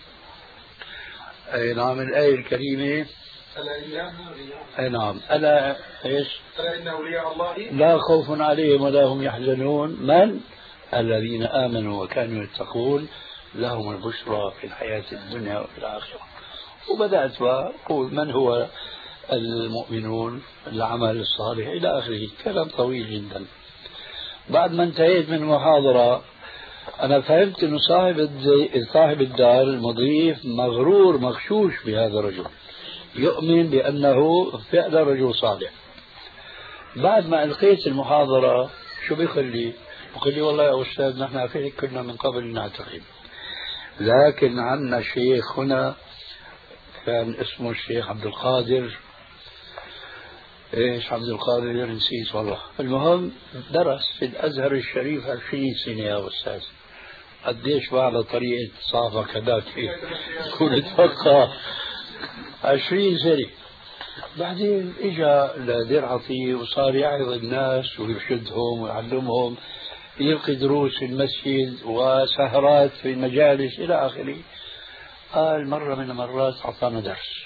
أي نعم الآية الكريمة أي نعم ألا إيش ألا إن أولياء الله لا خوف عليهم ولا هم يحزنون من الذين آمنوا وكانوا يتقون لهم البشرى في الحياة الدنيا وفي الآخرة. وبدأت بقول من هو المؤمنون العمل الصالح إلى آخره، كلام طويل جدا. بعد ما انتهيت من المحاضرة أنا فهمت أنه صاحب صاحب الدار المضيف مغرور مغشوش بهذا الرجل، يؤمن بأنه فعلا رجل صالح. بعد ما ألقيت المحاضرة شو بيقول لي؟ بيقول لي والله يا أستاذ نحن فيك كنا من قبل نعتقد، لكن عندنا شيخ هنا كان اسمه الشيخ عبد القادر، ايش عبد القادر نسيت والله، المهم درس في الازهر الشريف عشرين سنه يا استاذ. قديش بقى على طريقه صافة كذاك يكون اتفقه عشرين سنه. بعدين اجى لدرعتي وصار يعظ الناس ويرشدهم ويعلمهم، يلقي دروس في المسجد وسهرات في المجالس الى اخره. قال مره من المرات اعطانا درس،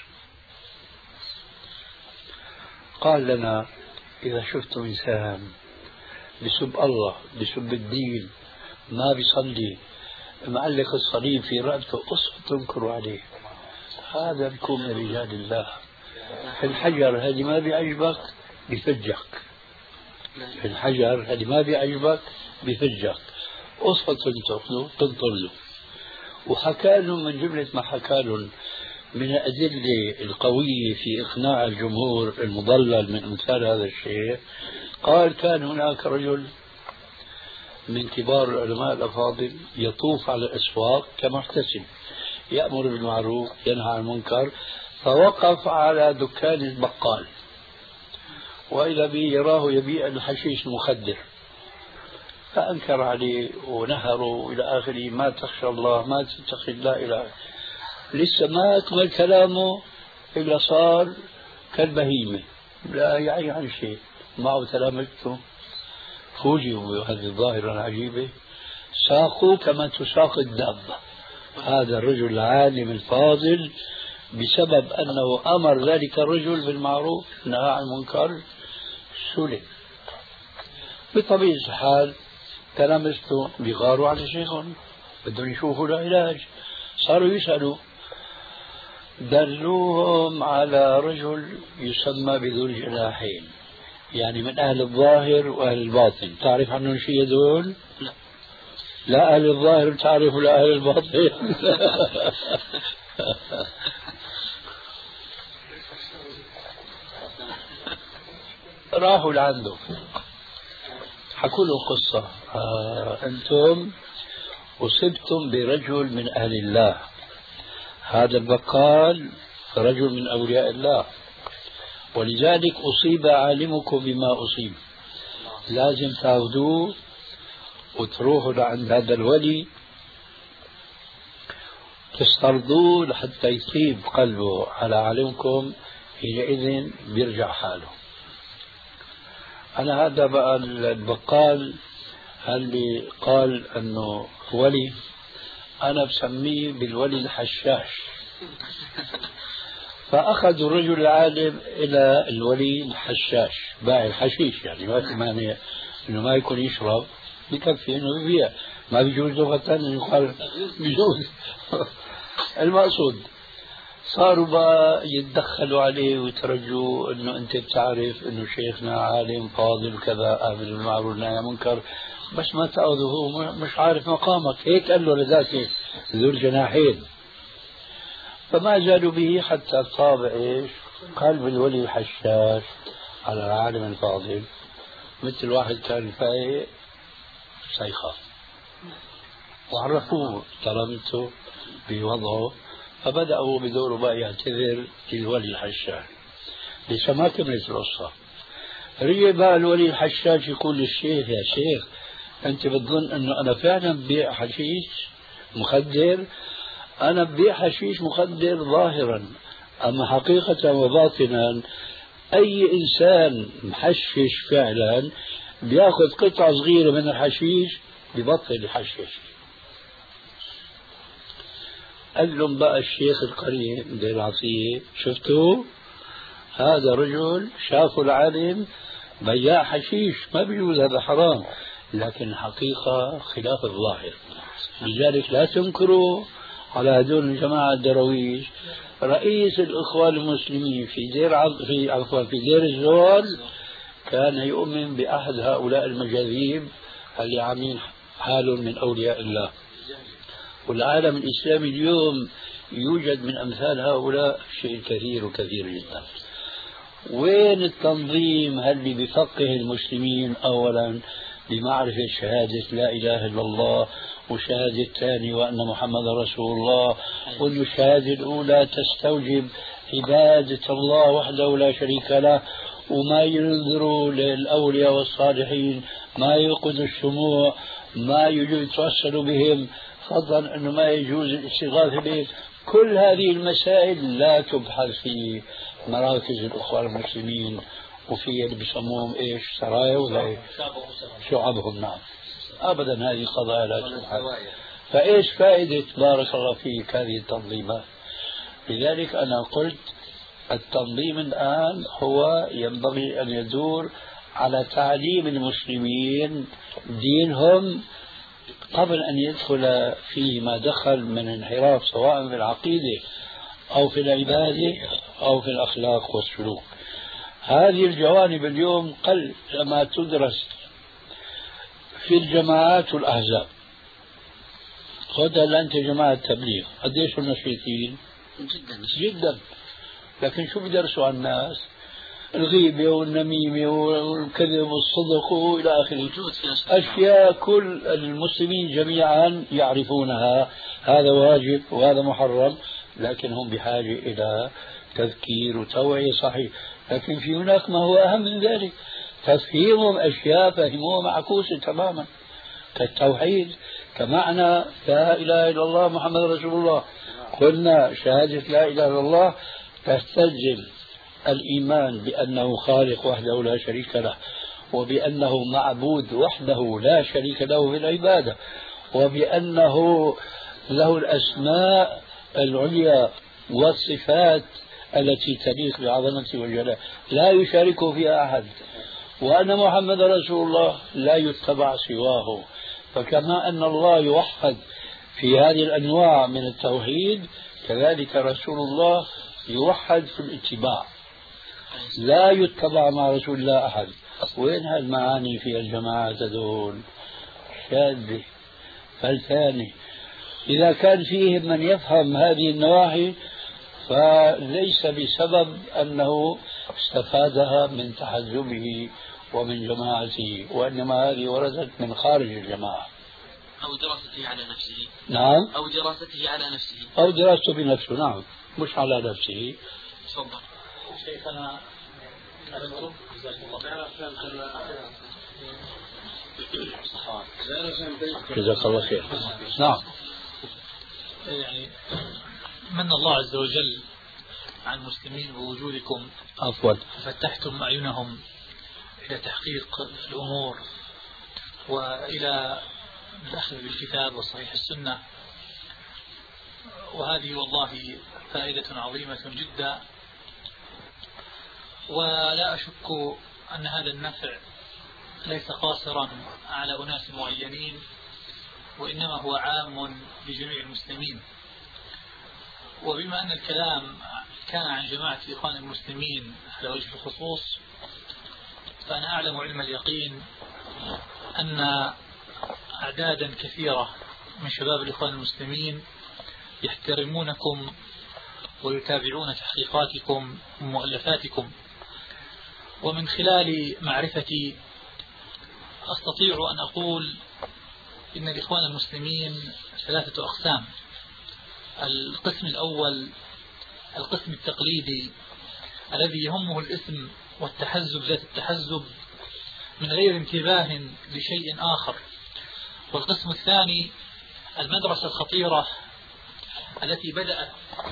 قال لنا إذا شفتم إنسان بسب الله بسب الدين ما بيصلي معلق الصليب في رأسه أصبحوا تنكروا عليه، هذا بيكون من رجال الله. في الحجر هذه ما بيعجبك بفجك، في الحجر هذه ما بيعجبك بفجك، أصبحوا تنطر له. وحكى لهم من جملة ما حكى لهم من الأدلة القوية في إقناع الجمهور المضلل من أمثال هذا الشيء. قال كان هناك رجل من كبار العلماء الأفاضل يطوف على الأسواق كمحتسب، يأمر بالمعروف ينهى عن المنكر، فوقف على دكان البقال وإذا به يراه يبيع الحشيش المخدر، فأنكر عليه ونهره إلى آخره، ما تخشى الله ما تتقي الله إلى آخره. لسه ما أكمل كلامه إلا صار كالبهيمة لا يعي عن شيء، معه تلامذته فوجئوا بهذه الظاهرة العجيبة، ساقوا كما تساق الدابة هذا الرجل العالم الفاضل بسبب أنه أمر ذلك الرجل بالمعروف نهى عن المنكر سلم. بطبيعة الحال تلامذته بيغاروا على شيخهم بدهم يشوفوا له علاج، صاروا يسألوا، دلوهم على رجل يسمى بذو الجناحين، يعني من أهل الظاهر وأهل الباطن. تعرف عنهم شيء دول؟ لا لا أهل الظاهر تعرف ولا أهل الباطن. راحوا لعنده حكوا له قصة، آه أنتم أصبتم برجل من أهل الله، هذا البقال رجل من أولياء الله، ولذلك أصيب عالمكم بما أصيب، لازم تاخذوه وتروحوا لعند هذا الولي تسترضوه لحتى يطيب قلبه على عالمكم، حينئذ بيرجع حاله. أنا هذا بقى البقال اللي قال أنه ولي، أنا بسميه بالولي الحشاش. فأخذوا الرجل العالم إلى الولي الحشاش باع الحشيش، يعني ما في مانع إنه ما يكون يشرب، بكفي إنه يبيع، ما بيجوز لغة إنه يقال بيجوز. المقصود صاروا بقى يتدخلوا عليه ويترجوا إنه أنت بتعرف إنه شيخنا عالم فاضل كذا آمر بالمعروف نهي عن المنكر، بس ما تأخذه هو مش عارف مقامك، هيك قال له لذاته ذو الجناحين. فما زالوا به حتى طاب ايش قلب الولي الحشاش على العالم الفاضل، مثل واحد كان فايق سيخاف، وعرفوه تلامذته بوضعه، فبدأوا بدوره بقى يعتذر للولي الحشاش. لسه ما كملت القصة، رجع بقى الولي الحشاش يقول للشيخ يا شيخ أنت بتظن أنه أنا فعلا ببيع حشيش؟ مخدر، أنا ببيع حشيش مخدر ظاهرا، أما حقيقة وباطنا أي إنسان محشش فعلا بياخذ قطعة صغيرة من الحشيش ببطل يحشش. قال لهم بقى الشيخ القريب دير العطية، شفتوا هذا رجل شافوا العالم بياع حشيش، ما بيجوز، هذا حرام، لكن الحقيقة خلاف الظاهر. لذلك لا تنكروا على هذول الجماعة الدرويش. رئيس الإخوان المسلمين في دير عض... في عفوا في دير الزول كان يؤمن بأحد هؤلاء المجاذيب اللي عاملين حالهم من أولياء الله. والعالم الإسلامي اليوم يوجد من أمثال هؤلاء شيء كثير وكثير جدا. وين التنظيم اللي بيفقه المسلمين أولا بمعرفة شهادة لا إله إلا الله، وشهادة الثاني وأن محمد رسول الله، وأن الشهادة الأولى تستوجب عبادة الله وحده لا شريك له، وما ينذروا للأولياء والصالحين، ما يوقدوا الشموع، ما يجوز يتوسلوا بهم، فضلا أنه ما يجوز الاستغاثة بهم. كل هذه المسائل لا تبحث في مراكز الأخوان المسلمين وفي اللي بيسموهم ايش سرايا ولا شعبهم. نعم ابدا، هذه قضايا لا تبحث. فايش فائدة بارك الله فيك هذه التنظيمات؟ لذلك انا قلت التنظيم الان هو ينبغي ان يدور على تعليم المسلمين دينهم قبل ان يدخل فيه ما دخل من انحراف سواء في العقيدة او في العبادة او في الاخلاق والسلوك. هذه الجوانب اليوم قل لما تدرس في الجماعات والأحزاب. خذها أنت جماعة تبليغ، قديش النشيطين؟ جدا جدا. لكن شو بدرسوا عن الناس؟ الغيبة والنميمة والكذب والصدق وإلى آخره، أشياء كل المسلمين جميعا يعرفونها، هذا واجب وهذا محرم، لكن هم بحاجة إلى تذكير وتوعية صحيح. لكن في هناك ما هو أهم من ذلك، تفهيمهم أشياء فهموها معكوسة تماما، كالتوحيد، كمعنى لا إله إلا الله محمد رسول الله. قلنا شهادة لا إله إلا الله تستلزم الإيمان بأنه خالق وحده لا شريك له، وبأنه معبود وحده لا شريك له في العبادة، وبأنه له الأسماء العليا والصفات التي تليق بعظمته والجلال لا يشاركه فيها أحد، وأن محمد رسول الله لا يتبع سواه. فكما أن الله يوحد في هذه الأنواع من التوحيد، كذلك رسول الله يوحد في الاتباع، لا يتبع مع رسول الله أحد. وين هالمعاني في الجماعات هذول؟ شاذة فلتانة. إذا كان فيهم من يفهم هذه النواحي فليس بسبب أنه استفادها من تحزبه ومن جماعته، وإنما هذه وردت من خارج الجماعة أو دراسته على نفسه. نعم، أو دراسته على نفسه أو دراسته بنفسه. نعم، مش على نفسه. تفضل شيخنا. جزاك الله خير. نعم. يعني من الله عز وجل عن المسلمين بوجودكم، عفوا، فتحتم أعينهم إلى تحقيق الأمور وإلى الأخذ بالكتاب وصحيح السنة، وهذه والله فائدة عظيمة جدا، ولا أشك أن هذا النفع ليس قاصرا على أناس معينين، وإنما هو عام لجميع المسلمين. وبما أن الكلام كان عن جماعة إخوان المسلمين على وجه الخصوص، فأنا أعلم علم اليقين أن أعدادا كثيرة من شباب الإخوان المسلمين يحترمونكم ويتابعون تحقيقاتكم ومؤلفاتكم. ومن خلال معرفتي أستطيع أن أقول إن الإخوان المسلمين ثلاثة أقسام. القسم الأول القسم التقليدي الذي يهمه الاسم والتحزب ذات التحزب من غير انتباه لشيء آخر. والقسم الثاني المدرسة الخطيرة التي بدأت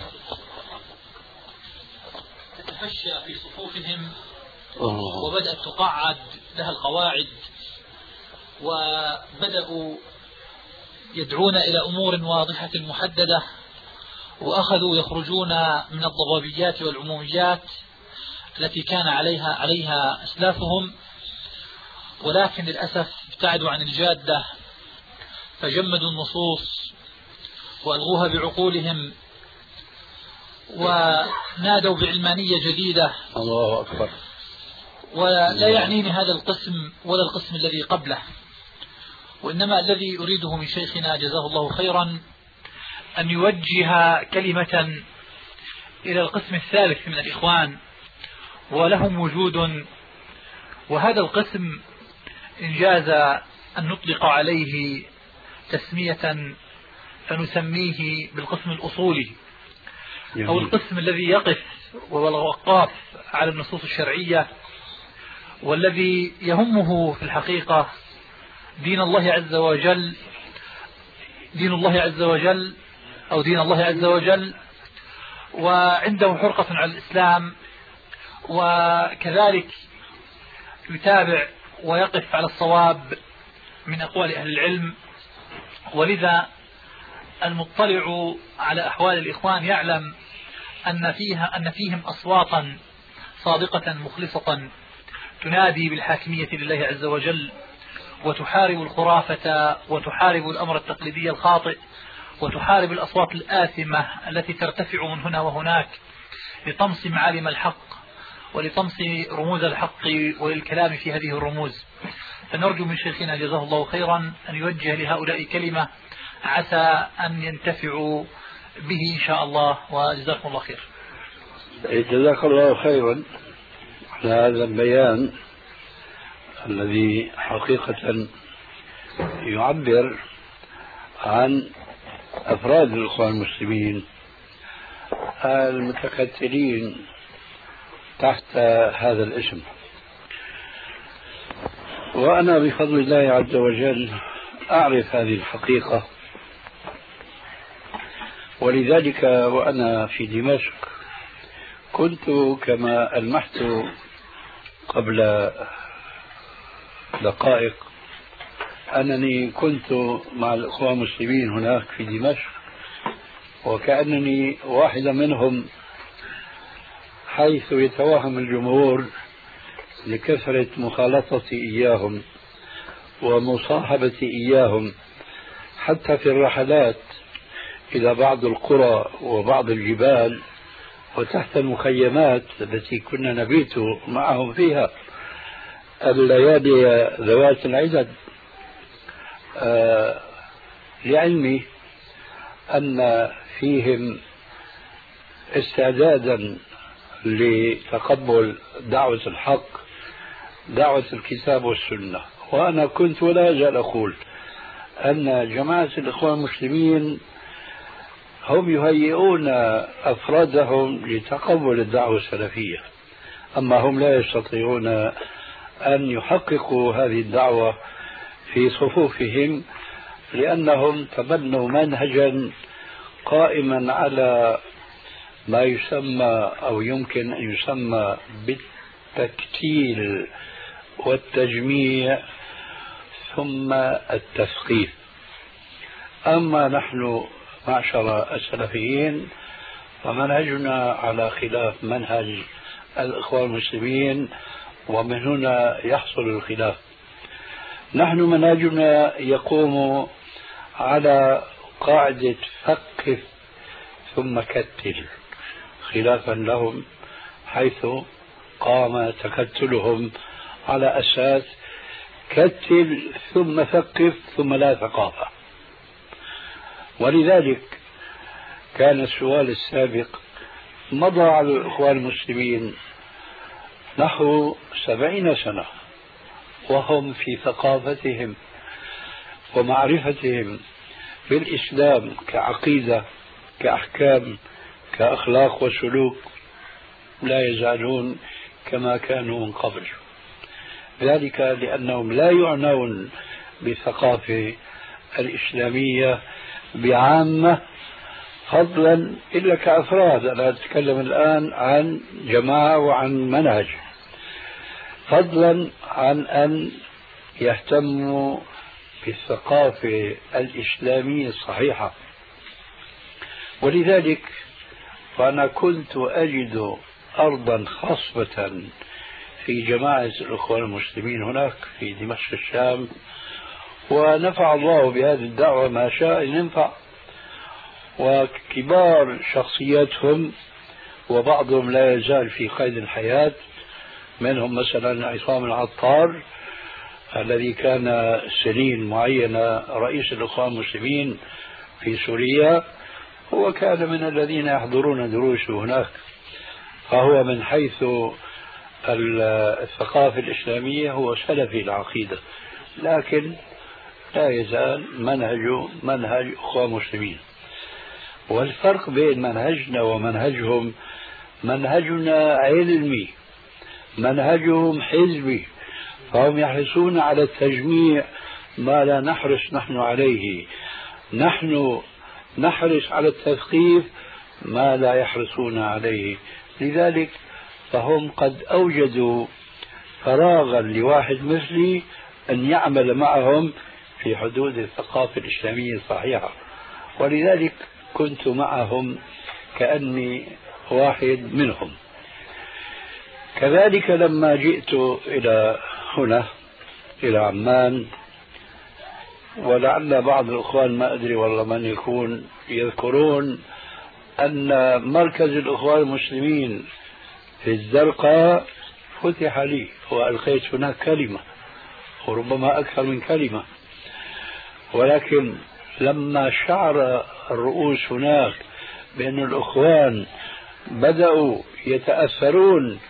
تتفشى في صفوفهم وبدأت تقعد لها القواعد، وبدأوا يدعون إلى أمور واضحة محددة، وأخذوا يخرجون من الضبابيات والعموميات التي كان عليها عليها أسلافهم، ولكن للأسف ابتعدوا عن الجادة فجمدوا النصوص وألغوها بعقولهم ونادوا بعلمانية جديدة. الله أكبر. ولا يعنيني هذا القسم ولا القسم الذي قبله، وإنما الذي أريده من شيخنا جزاه الله خيرا أن يوجه كلمة إلى القسم الثالث من الإخوان ولهم وجود، وهذا القسم إن جاز أن نطلق عليه تسمية فنسميه بالقسم الأصولي أو القسم الذي يقف والوقاف على النصوص الشرعية، والذي يهمه في الحقيقة دين الله عز وجل دين الله عز وجل أو دين الله عز وجل، وعنده حرقة على الإسلام، وكذلك يتابع ويقف على الصواب من أقوال أهل العلم. ولذا المطلع على أحوال الإخوان يعلم أن فيها أن فيهم أصواتا صادقة مخلصة تنادي بالحاكمية لله عز وجل، وتحارب الخرافة وتحارب الأمر التقليدي الخاطئ، وتحارب الأصوات الآثمة التي ترتفع من هنا وهناك لطمس معالم الحق ولطمس رموز الحق وللكلام في هذه الرموز. فنرجو من شيخنا جزاه الله خيرا أن يوجه لهؤلاء كلمة عسى أن ينتفعوا به إن شاء الله، وجزاكم الله خير. جزاك الله خيرا على هذا البيان الذي حقيقة يعبر عن أفراد الإخوان المسلمين المتكتلين تحت هذا الاسم. وأنا بفضل الله عز وجل أعرف هذه الحقيقة، ولذلك وأنا في دمشق كنت كما ألمحت قبل دقائق أنني كنت مع الإخوان المسلمين هناك في دمشق، وكأنني واحدا منهم، حيث يتوهم الجمهور لكثرة مخالطتي إياهم ومصاحبتي إياهم حتى في الرحلات إلى بعض القرى وبعض الجبال وتحت المخيمات التي كنا نبيت معهم فيها الليالي ذوات العدد. آه لعلمي أن فيهم استعدادا لتقبل دعوة الحق، دعوة الكتاب والسنة. وأنا كنت ولا أزال أقول أن جماعة الإخوان المسلمين هم يهيئون أفرادهم لتقبل الدعوة السلفية، أما هم لا يستطيعون أن يحققوا هذه الدعوة في صفوفهم، لأنهم تبنوا منهجا قائما على ما يسمى أو يمكن أن يسمى بالتكتيل والتجميع ثم التثقيف. أما نحن معشر السلفيين فمنهجنا على خلاف منهج الإخوان المسلمين، ومن هنا يحصل الخلاف. نحن منهجنا يقوم على قاعدة فقف ثم كتل، خلافا لهم حيث قام تكتلهم على أساس كتل ثم ثقف ثم لا ثقافة. ولذلك كان السؤال السابق مضى على الإخوان المسلمين نحو سبعين سنة وهم في ثقافتهم ومعرفتهم بالإسلام كعقيدة كأحكام كأخلاق وسلوك لا يزالون كما كانوا من قبل، ذلك لأنهم لا يعنون بالثقافة الإسلامية بعامة، فضلا إلا كأفراد. أنا أتكلم الآن عن جماعة وعن منهج، فضلا عن أن يهتموا بالثقافة الإسلامية الصحيحة. ولذلك فأنا كنت أجد أرضا خصبة في جماعة الأخوان المسلمين هناك في دمشق الشام، ونفع الله بهذه الدعوة ما شاء أن ينفع. وكبار شخصياتهم وبعضهم لا يزال في قيد الحياة، منهم مثلا عصام العطار الذي كان سنين معينة رئيس الأخوان المسلمين في سوريا، هو كان من الذين يحضرون دروسه هناك، فهو من حيث الثقافة الإسلامية هو سلفي العقيدة، لكن لا يزال منهجه منهج أخوان مسلمين. والفرق بين منهجنا ومنهجهم، منهجنا علمي، منهجهم حزبي، فهم يحرصون على التجميع ما لا نحرص نحن عليه، نحن نحرص على التثقيف ما لا يحرصون عليه. لذلك فهم قد أوجدوا فراغا لواحد مثلي أن يعمل معهم في حدود الثقافة الإسلامية الصحيحة، ولذلك كنت معهم كأني واحد منهم. كذلك لما جئت إلى هنا إلى عمان، ولعل بعض الأخوان ما أدري والله من يكون يذكرون أن مركز الأخوان المسلمين في الزرقاء فتح لي وألقيت هناك كلمة وربما أكثر من كلمة، ولكن لما شعر الرؤوس هناك بأن الأخوان بدأوا يتأثرون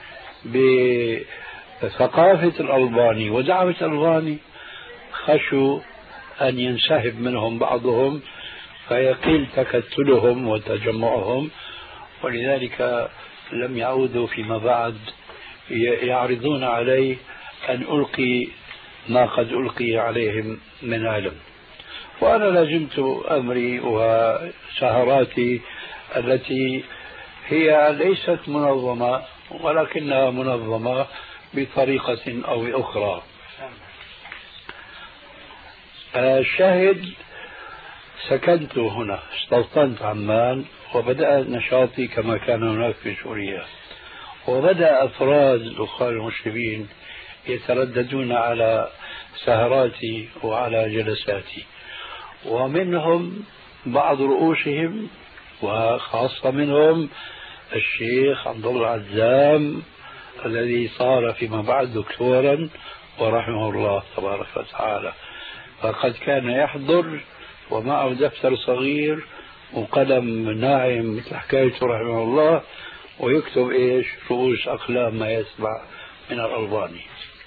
بثقافة الألباني ودعوة الألباني، خشوا أن ينسحب منهم بعضهم فيقل تكتلهم وتجمعهم، ولذلك لم يعودوا فيما بعد يعرضون علي أن ألقي ما قد ألقي عليهم من علم. وأنا لازمت أمري وسهراتي التي هي ليست منظمة ولكنها منظمة بطريقة أو أخرى. الشاهد سكنت هنا، استوطنت عمان، وبدأ نشاطي كما كان هناك في سوريا، وبدأ أفراد الأخوان المسلمين يترددون على سهراتي وعلى جلساتي، ومنهم بعض رؤوسهم وخاصة منهم الشيخ عبد الله عزام الذي صار فيما بعد دكتورا ورحمه الله تبارك وتعالى، فقد كان يحضر ومعه دفتر صغير وقلم ناعم مثل حكايته رحمه الله، ويكتب ايش رؤوس اقلام ما يسمع من الألباني.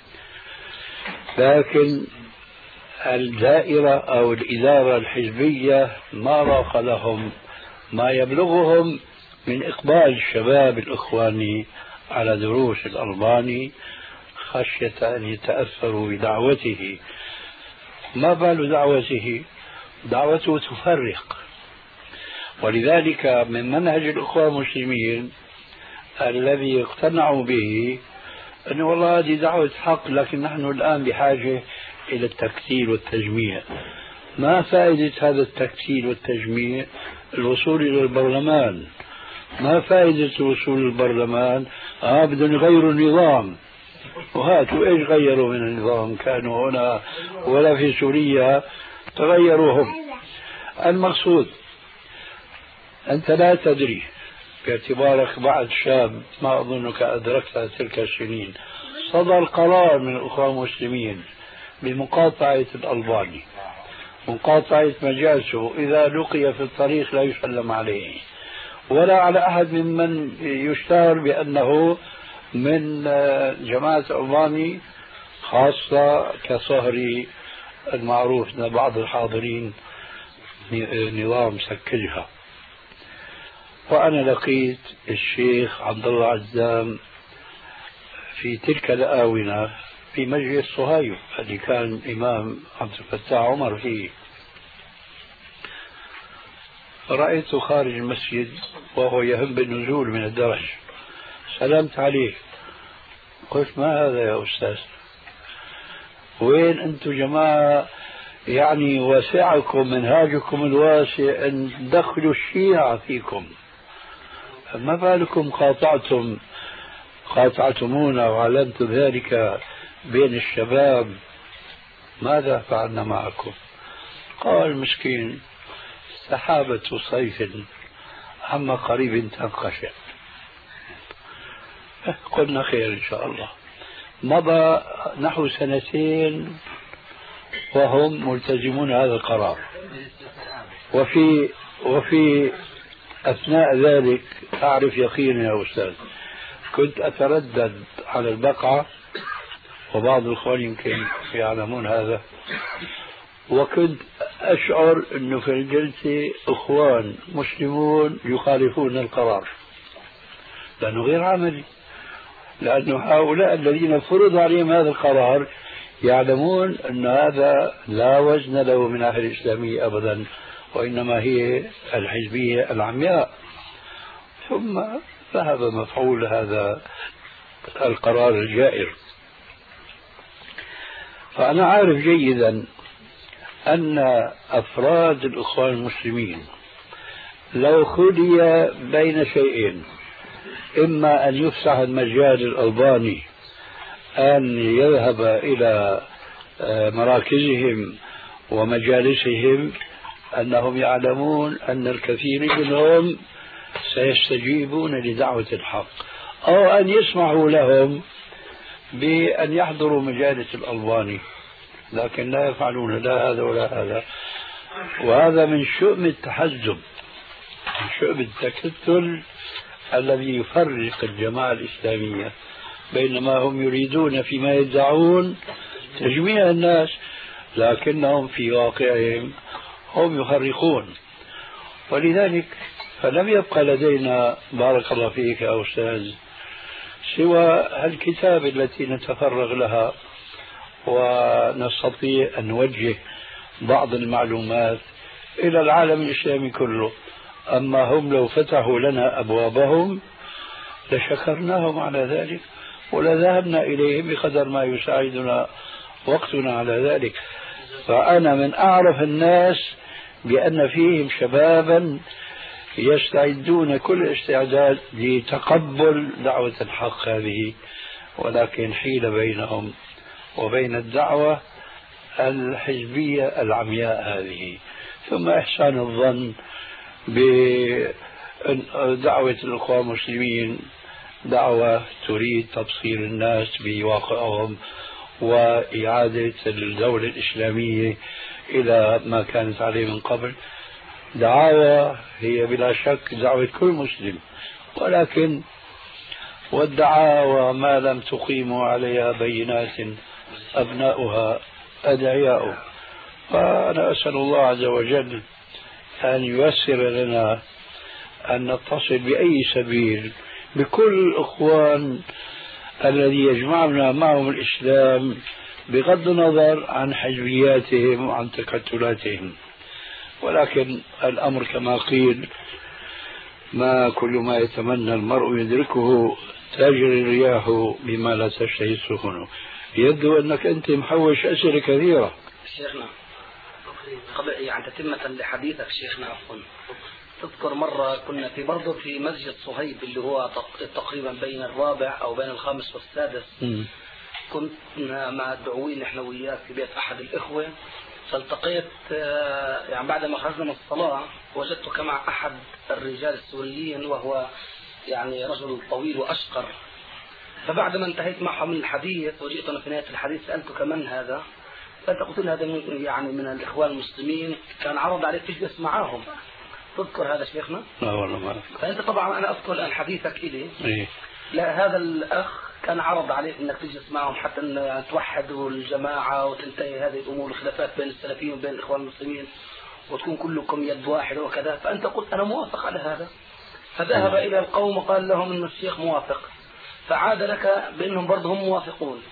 لكن الدائرة أو الإدارة الحزبية ما راق لهم ما يبلغهم من إقبال الشباب الإخواني على دروس الألباني خشية أن يتأثروا بدعوته. ما بال دعوته؟ دعوته تفرق. ولذلك من منهج الأخوة المسلمين الذي اقتنعوا به أن والله هذه دعوة حق، لكن نحن الآن بحاجة إلى التكتيل والتجميع. ما فائدة هذا التكتيل والتجميع؟ الوصول إلى البرلمان. ما فائدة الوصول للبرلمان؟ آه بدهم يغيروا النظام. وهاتوا إيش غيروا من النظام؟ كانوا هنا ولا في سوريا تغيروا هم. المقصود أنت لا تدري باعتبارك بعد شاب، ما أظنك أدركت تلك السنين، صدر قرار من الأخوان المسلمين بمقاطعة الألباني، مقاطعة مجالسه، إذا لقي في الطريق لا يسلم عليه ولا على أحد ممن يشتهر بأنه من جماعة الألباني، خاصة كصهري المعروف من بعض الحاضرين نظام سكجها. وأنا لقيت الشيخ عبد الله عزام في تلك الآونة في مجلس صهيب اللي كان إمام عبد الفتاح عمر فيه، رأيته خارج المسجد وهو يهم بالنزول من الدرج، سلمت عليه قلت ما هذا يا أستاذ؟ وين أنتم جماعة يعني واسعكم منهاجكم الواسع أن تدخلوا الشيعة فيكم، ما بالكم قاطعتم قاطعتمونا وعلمتم ذلك بين الشباب، ماذا فعلنا معكم؟ قال مسكين سحابة صيف عما قريب تنقشع. قلنا خير إن شاء الله. مضى نحو سنتين وهم ملتزمون هذا القرار، وفي وفي أثناء ذلك أعرف يقينا يا أستاذ كنت أتردد على البقعة، وبعض الإخوان يمكن يعلمون هذا، وكنت أشعر أنه في الجلسة إخوان مسلمون يخالفون القرار لأنه غير عملي، لأن هؤلاء الذين فرض عليهم هذا القرار يعلمون أن هذا لا وزن له من الناحية الإسلامية أبدا، وإنما هي الحزبية العمياء. ثم ذهب مفعول هذا القرار الجائر. فأنا عارف جيدا أن أفراد الإخوان المسلمين لو خلي بين شيئين، إما أن يفسح المجال الألباني أن يذهب إلى مراكزهم ومجالسهم، أنهم يعلمون أن الكثير منهم سيستجيبون لدعوة الحق، أو أن يسمحوا لهم بأن يحضروا مجالس الألباني، لكن لا يفعلون لا هذا ولا هذا. وهذا من شؤم التحزب، من شؤم التكتل الذي يفرق الجماعة الإسلامية، بينما هم يريدون فيما يدعون تجميع الناس، لكنهم في واقعهم هم يفرقون. ولذلك فلم يبقى لدينا بارك الله فيك يا أستاذ سوى الكتاب التي نتفرغ لها ونستطيع أن نوجه بعض المعلومات إلى العالم الإسلامي كله. أما هم لو فتحوا لنا أبوابهم لشكرناهم على ذلك ولذهبنا إليهم بقدر ما يساعدنا وقتنا على ذلك. فأنا من أعرف الناس بأن فيهم شبابا يستعدون كل استعداد لتقبل دعوة الحق هذه، ولكن حيل بينهم وبين الدعوة الحزبية العمياء هذه. ثم إحسان الظن بدعوة الأخوة المسلمين دعوة تريد تبصير الناس بواقعهم وإعادة الدولة الإسلامية إلى ما كانت عليه من قبل. دعاوى هي بلا شك دعوة كل مسلم، ولكن والدعاوى ما لم تقيموا عليها بينات أبناؤها أدعياء. فأنا أسأل الله عز وجل أن ييسر لنا أن نتصل بأي سبيل بكل الإخوان الذي يجمعنا معهم الإسلام بغض النظر عن حزبياتهم وعن تكتلاتهم. ولكن الأمر كما قيل ما كل ما يتمنى المرء يدركه، تجري الرياح بما لا تشتهي السفن. يبدو أنك أنت محوش أسئلة كثيرة. شيخنا قبل يعني تتمة لحديثك شيخنا عفوا، تذكر مرة كنا في برضه في مسجد صهيب اللي هو تقريبا بين الرابع أو بين الخامس والسادس، م. كنا مع الدعوين احنا وياك في بيت أحد الإخوة، فالتقيت يعني بعد ما خرجنا من الصلاة وجدتك مع أحد الرجال السوريين وهو يعني رجل طويل وأشقر. فبعد ما انتهيت معه من الحديث وجئتنا في نهاية الحديث سألتك من هذا؟ فأنت قلت لي هذا من يعني من الإخوان المسلمين، كان عرض عليك تجلس معاهم. تذكر هذا شيخنا؟ لا والله ما أذكر. فأنت طبعا أنا أذكر الآن حديثك إلي. إيه؟ لا هذا الأخ كان عرض عليك أنك تجلس معهم حتى أن يعني توحدوا الجماعة وتنتهي هذه الأمور الخلافات بين السلفيين وبين الإخوان المسلمين وتكون كلكم يد واحدة وكذا. فأنت قلت أنا موافق على هذا. فذهب إلى القوم وقال لهم أن الشيخ موافق، فعاد لك بأنهم برضه هم موافقون.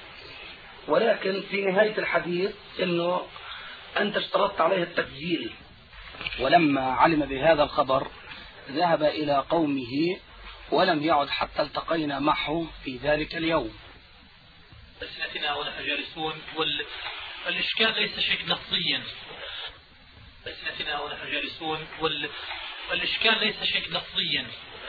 ولكن في نهاية الحديث أنه أنت اشترطت عليه التسجيل، ولما علم بهذا الخبر ذهب إلى قومه ولم يعد حتى التقينا معه في ذلك اليوم. ألسنتنا ونحن جالسون والإشكال ليس شيء لفظيا. ألسنتنا ونحن جالسون والإشكال ليس شيء لفظيا.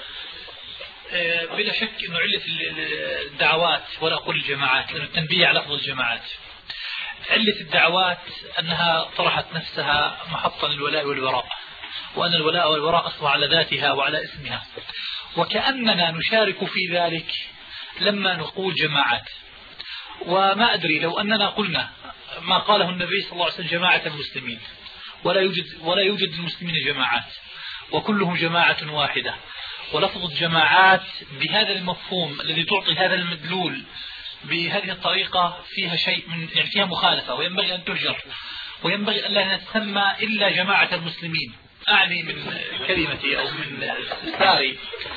بلا شك أنه علة الدعوات ولا أقول الجماعات، لأنه التنبيه على لفظ الجماعات. علة الدعوات أنها طرحت نفسها محطا للولاء والبراء، وأن الولاء والبراء أصبح على ذاتها وعلى اسمها، وكأننا نشارك في ذلك لما نقول جماعات. وما أدري لو أننا قلنا ما قاله النبي صلى الله عليه وسلم جماعة المسلمين، ولا يوجد ولا يوجد المسلمين جماعات وكلهم جماعة واحدة، ولفظ الجماعات بهذا المفهوم الذي تعطي هذا المدلول بهذه الطريقة فيها شيء من يعني فيها مخالفة، وينبغي أن تهجر، وينبغي أن لا نسمى إلا جماعة المسلمين. أعني من كلمتي أو من استفساري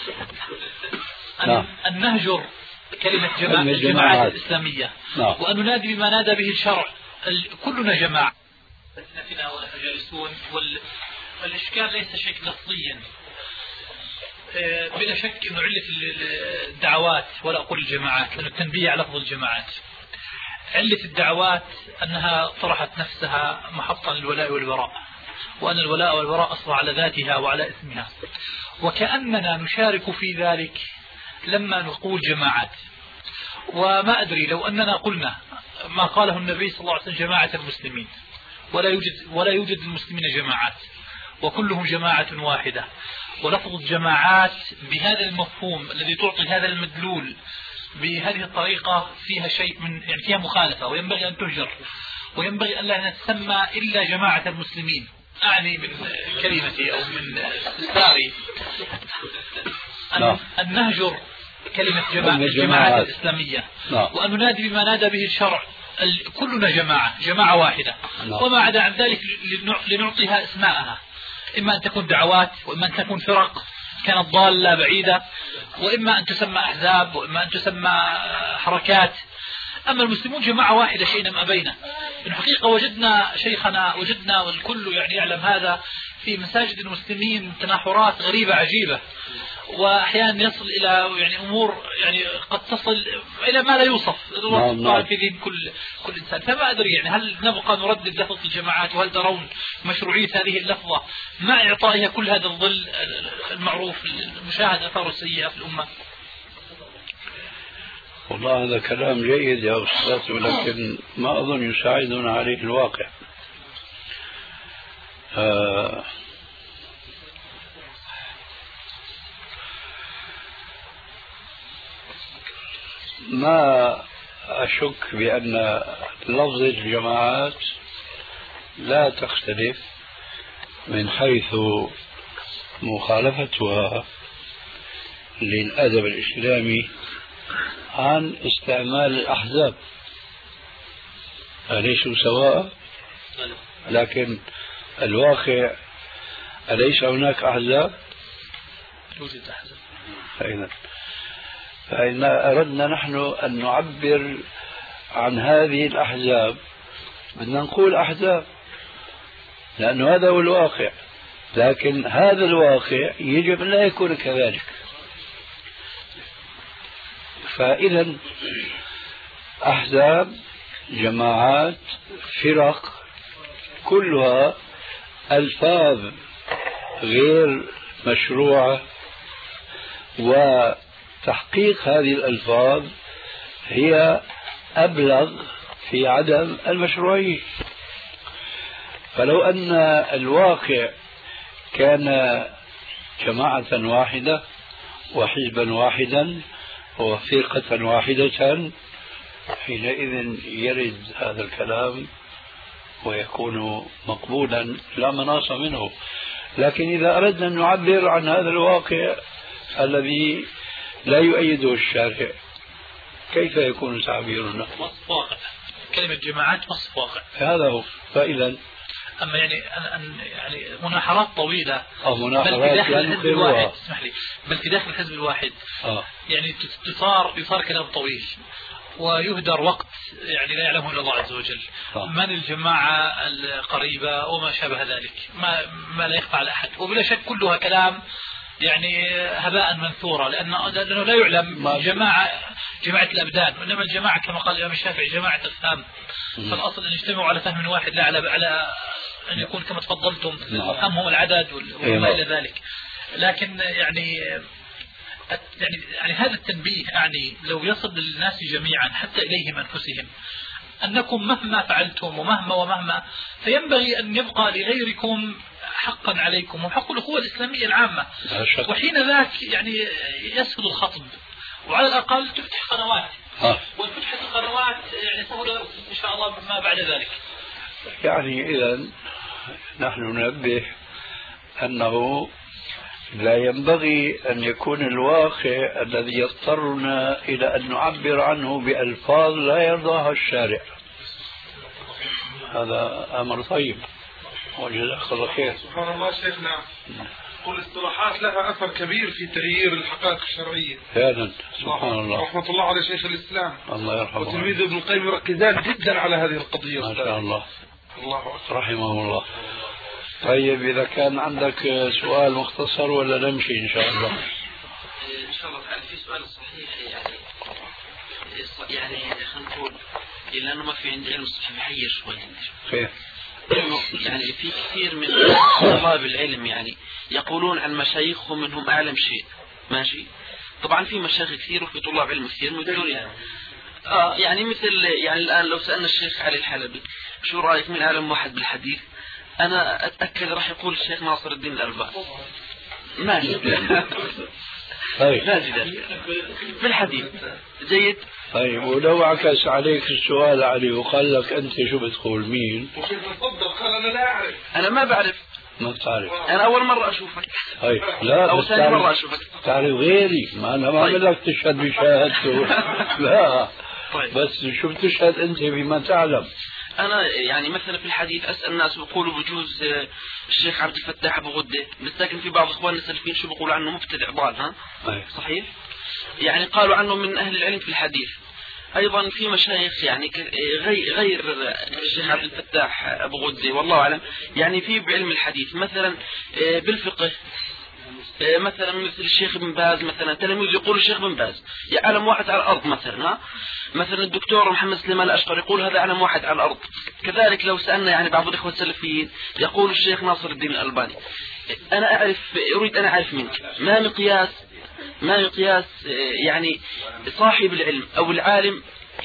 أن, أن نهجر كلمة جماعة الجماعات الإسلامية، وأن ننادي بما نادى به الشرع، كلنا جماعة. ألسنتنا ونحن جالسون والإشكال ليس شيء لفظيا. بلا شك أنه علة الدعوات ولا أقول الجماعات، لأنه التنبيه على لفظ الجماعات. علة الدعوات أنها طرحت نفسها محطا للولاء والبراء، وأن الولاء والبراء أصبح على ذاتها وعلى اسمها، وكأننا نشارك في ذلك لما نقول جماعات. وما أدري لو أننا قلنا ما قاله النبي صلى الله عليه وسلم جماعة المسلمين، ولا يوجد ولا يوجد المسلمين جماعات وكلهم جماعة واحدة، ولفظ الجماعات بهذا المفهوم الذي تعطي هذا المدلول بهذه الطريقة فيها شيء من يعني فيها مخالفة، وينبغي أن تهجر، وينبغي أن لا نسمى إلا جماعة المسلمين. أعني من كلمتي أو من استفساري أن, أن نهجر كلمة جماعة الجماعة الإسلامية، وأن ننادي بما نادى به الشرع، كلنا جماعة جماعة واحدة، وما عدا عن ذلك لنعطيها اسماءها، إما أن تكون دعوات، وإما أن تكون فرق كانت ضالة بعيدة، وإما أن تسمى أحزاب، وإما أن تسمى حركات. أما المسلمون جماعة واحدة شيئا ما بينه. في الحقيقة وجدنا شيخنا وجدنا والكل يعني يعلم هذا في مساجد المسلمين تناحرات غريبة عجيبة، وأحيانا يصل إلى يعني أمور يعني قد تصل إلى ما لا يوصف في ذهن كل كل إنسان. فما أدري يعني هل نبقى نردد لفظ الجماعات، وهل ترون مشروعية هذه اللفظة مع إعطائها كل هذا الظل المعروف المشاهد أثاره السيئة في الأمة؟ والله هذا كلام جيد يا أستاذ، ولكن ما أظن يساعدنا عليه الواقع. آه ما أشك بأن لفظ الجماعات لا تختلف من حيث مخالفتها للأدب الإسلامي عن استعمال الأحزاب. أليسوا سواء؟ لكن الواقع أليس هناك أحزاب؟ توجد أحزاب. فإن فإن أردنا نحن أن نعبر عن هذه الأحزاب بدنا نقول أحزاب، لأن هذا هو الواقع، لكن هذا الواقع يجب أن لا يكون كذلك. فإذا أحزاب، جماعات، فرق، كلها ألفاظ غير مشروعة، وتحقيق هذه الألفاظ هي أبلغ في عدم المشروعية. فلو أن الواقع كان جماعة واحدة وحزبا واحدا وفرقة واحدة، حينئذ يرد هذا الكلام ويكون مقبولا لا مناص منه. لكن إذا أردنا أن نعبر عن هذا الواقع الذي لا يؤيده الشارع، كيف يكون تعبيرنا؟ وصف واقع. كلمة جماعات وصف واقع، هذا هو. فإذا أما يعني أن يعني مناحرات طويلة أو مناحرات بل في داخل يعني الحزب الواحد، اسمح لي، بل في داخل الحزب الواحد آه. يعني تصار يصار كلام طويل، ويهدر وقت يعني لا يعلمه إلا الله عز وجل. من الجماعة القريبة وما شابه ذلك، ما, ما لا يخفى على أحد، وبلا شك كلها كلام يعني هباء منثورا، لأنه, لأنه لا يعلم جماعة جماعة الأبدان، وإنما الجماعة كما قال الإمام الشافعي جماعة الفهم. فالأصل أن يجتمعوا على فهم واحد، لا على, على أن يكون كما تفضلتم فهمهم العدد وما إلى ذلك. لكن يعني يعني يعني هذا التنبيه يعني لو يصل للناس جميعا حتى إليهم أنفسهم أنكم مهما فعلتم ومهما ومهما فينبغي أن يبقى لغيركم حقا عليكم وحق الأخوة الإسلامية العامة، وحين ذاك يعني يسهل الخطب، وعلى الأقل تفتح قنوات، وفتحة القنوات يعني سهل إن شاء الله ما بعد ذلك. يعني إذا نحن ننبه أنه لا ينبغي أن يكون الواقع الذي يضطرنا إلى أن نعبر عنه بألفاظ لا يرضاها الشارع. هذا أمر طيب وجزاك الله خير. سبحان الله شيخنا، والاصطلاحات لها أثر كبير في تغيير الحقائق الشرعية فعلا. سبحان الله. رحمة الله على شيخ الإسلام الله يرحمه، وتلميذه ابن القيم يركزان جدا على هذه القضية. ما شاء الله. الله رحمه الله. طيب إذا كان عندك سؤال مختصر ولا نمشي إن شاء الله؟ إن شاء الله تعالى في سؤال صحيح يعني يعني خلينا نقول لأنه ما في عندي علم صحيح محير شوي. خير. يعني في كثير من طلاب العلم يعني يقولون عن مشايخهم منهم أعلم شيء، ماشي؟ طبعا في مشايخ كثير وفي طلاب علم كثير يقولون يعني آه يعني مثل يعني الآن لو سألنا الشيخ علي الحلبي شو رأيك من أعلم واحد بالحديث، أنا أتأكد راح يقول الشيخ ناصر الدين الألباني. ماشي. طيب. ماشي في الحديث جيد. طيب ولو عكس عليك السؤال علي وقال لك أنت شو بتقول مين؟ تفضل. قال أنا لا أعرف. أنا ما بعرف. ما بتعرف. أنا أول مرة أشوفك. طيب لا أو ثاني مرة أشوفك. تعرف غيري، ما أنا ما أقول لك تشهد بشهادته. لا. طيب. بس شو بتشهد أنت بما تعلم. أنا يعني مثلا في الحديث أسأل الناس بيقولوا بجوز الشيخ عبد الفتاح أبو غدة، بس لكن في بعض إخواننا السلفيين شو بيقولوا عنه مبتدع ضال. ها أيه. صحيح؟ يعني قالوا عنه من أهل العلم في الحديث. أيضا في مشايخ يعني غير الشيخ عبد الفتاح أبو غدة والله أعلم يعني في بعلم الحديث مثلا بالفقه مثلا مثل الشيخ بن باز مثلا، تلاميذ يقول الشيخ بن باز يعلم واحد على الأرض مثلا. ها مثلا الدكتور محمد سليمان الأشقر يقول هذا أعلم واحد على الأرض. كذلك لو سألنا يعني بعض الإخوة السلفيين يقول الشيخ ناصر الدين الألباني. أنا أعرف أريد أن أعرف منك ما مقياس ما مقياس يعني صاحب العلم أو العالم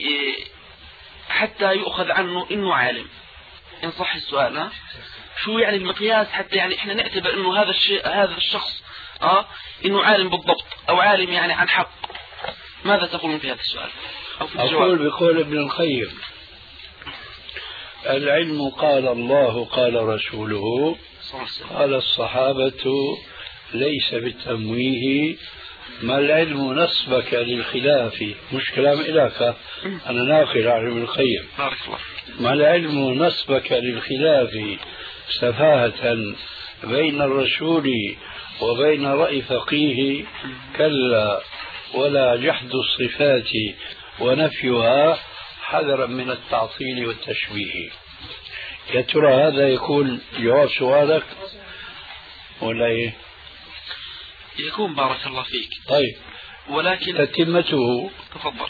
حتى يؤخذ عنه إنه عالم، إن صح السؤال. ها شو يعني المقياس حتى يعني إحنا نعتبر إنه هذا الشيء هذا الشخص آه إنه عالم بالضبط أو عالم يعني عن حق؟ ماذا تقولون في هذا السؤال أو في الجواب؟ أقول بقول ابن القيم العلم قال الله قال رسوله قال الصحابة ليس بالتمويه، ما العلم نسبك للخلاف، مش كلام إلك أنا ناقل عن ابن القيم. ما العلم نسبك للخلاف سفاهة بين الرسول وبين رأي فقيه، كلا ولا جحد الصفات ونفيها حذرا من التعطيل والتشبيه. يا ترى هذا يكون جواب سؤالك ولا ايه؟ يكون بارك الله فيك. طيب ولكن تتمته تفضل.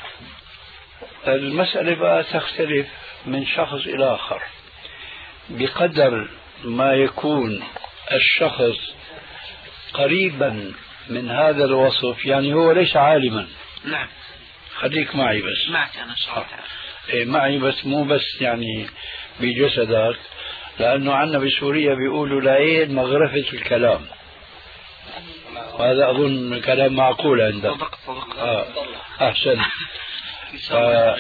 المسألة بقى تختلف من شخص إلى آخر بقدر ما يكون الشخص قريبا من هذا الوصف، يعني هو ليس عالما. نعم. خليك معي بس. معك أنا إن شاء الله. إيه معي بس مو بس يعني بجسدك، لأنه عندنا بسوريا بيقولوا العين مغرفة الكلام، وهذا أظن كلام معقول عندك. صدق صدق. آه. أحسن. ف...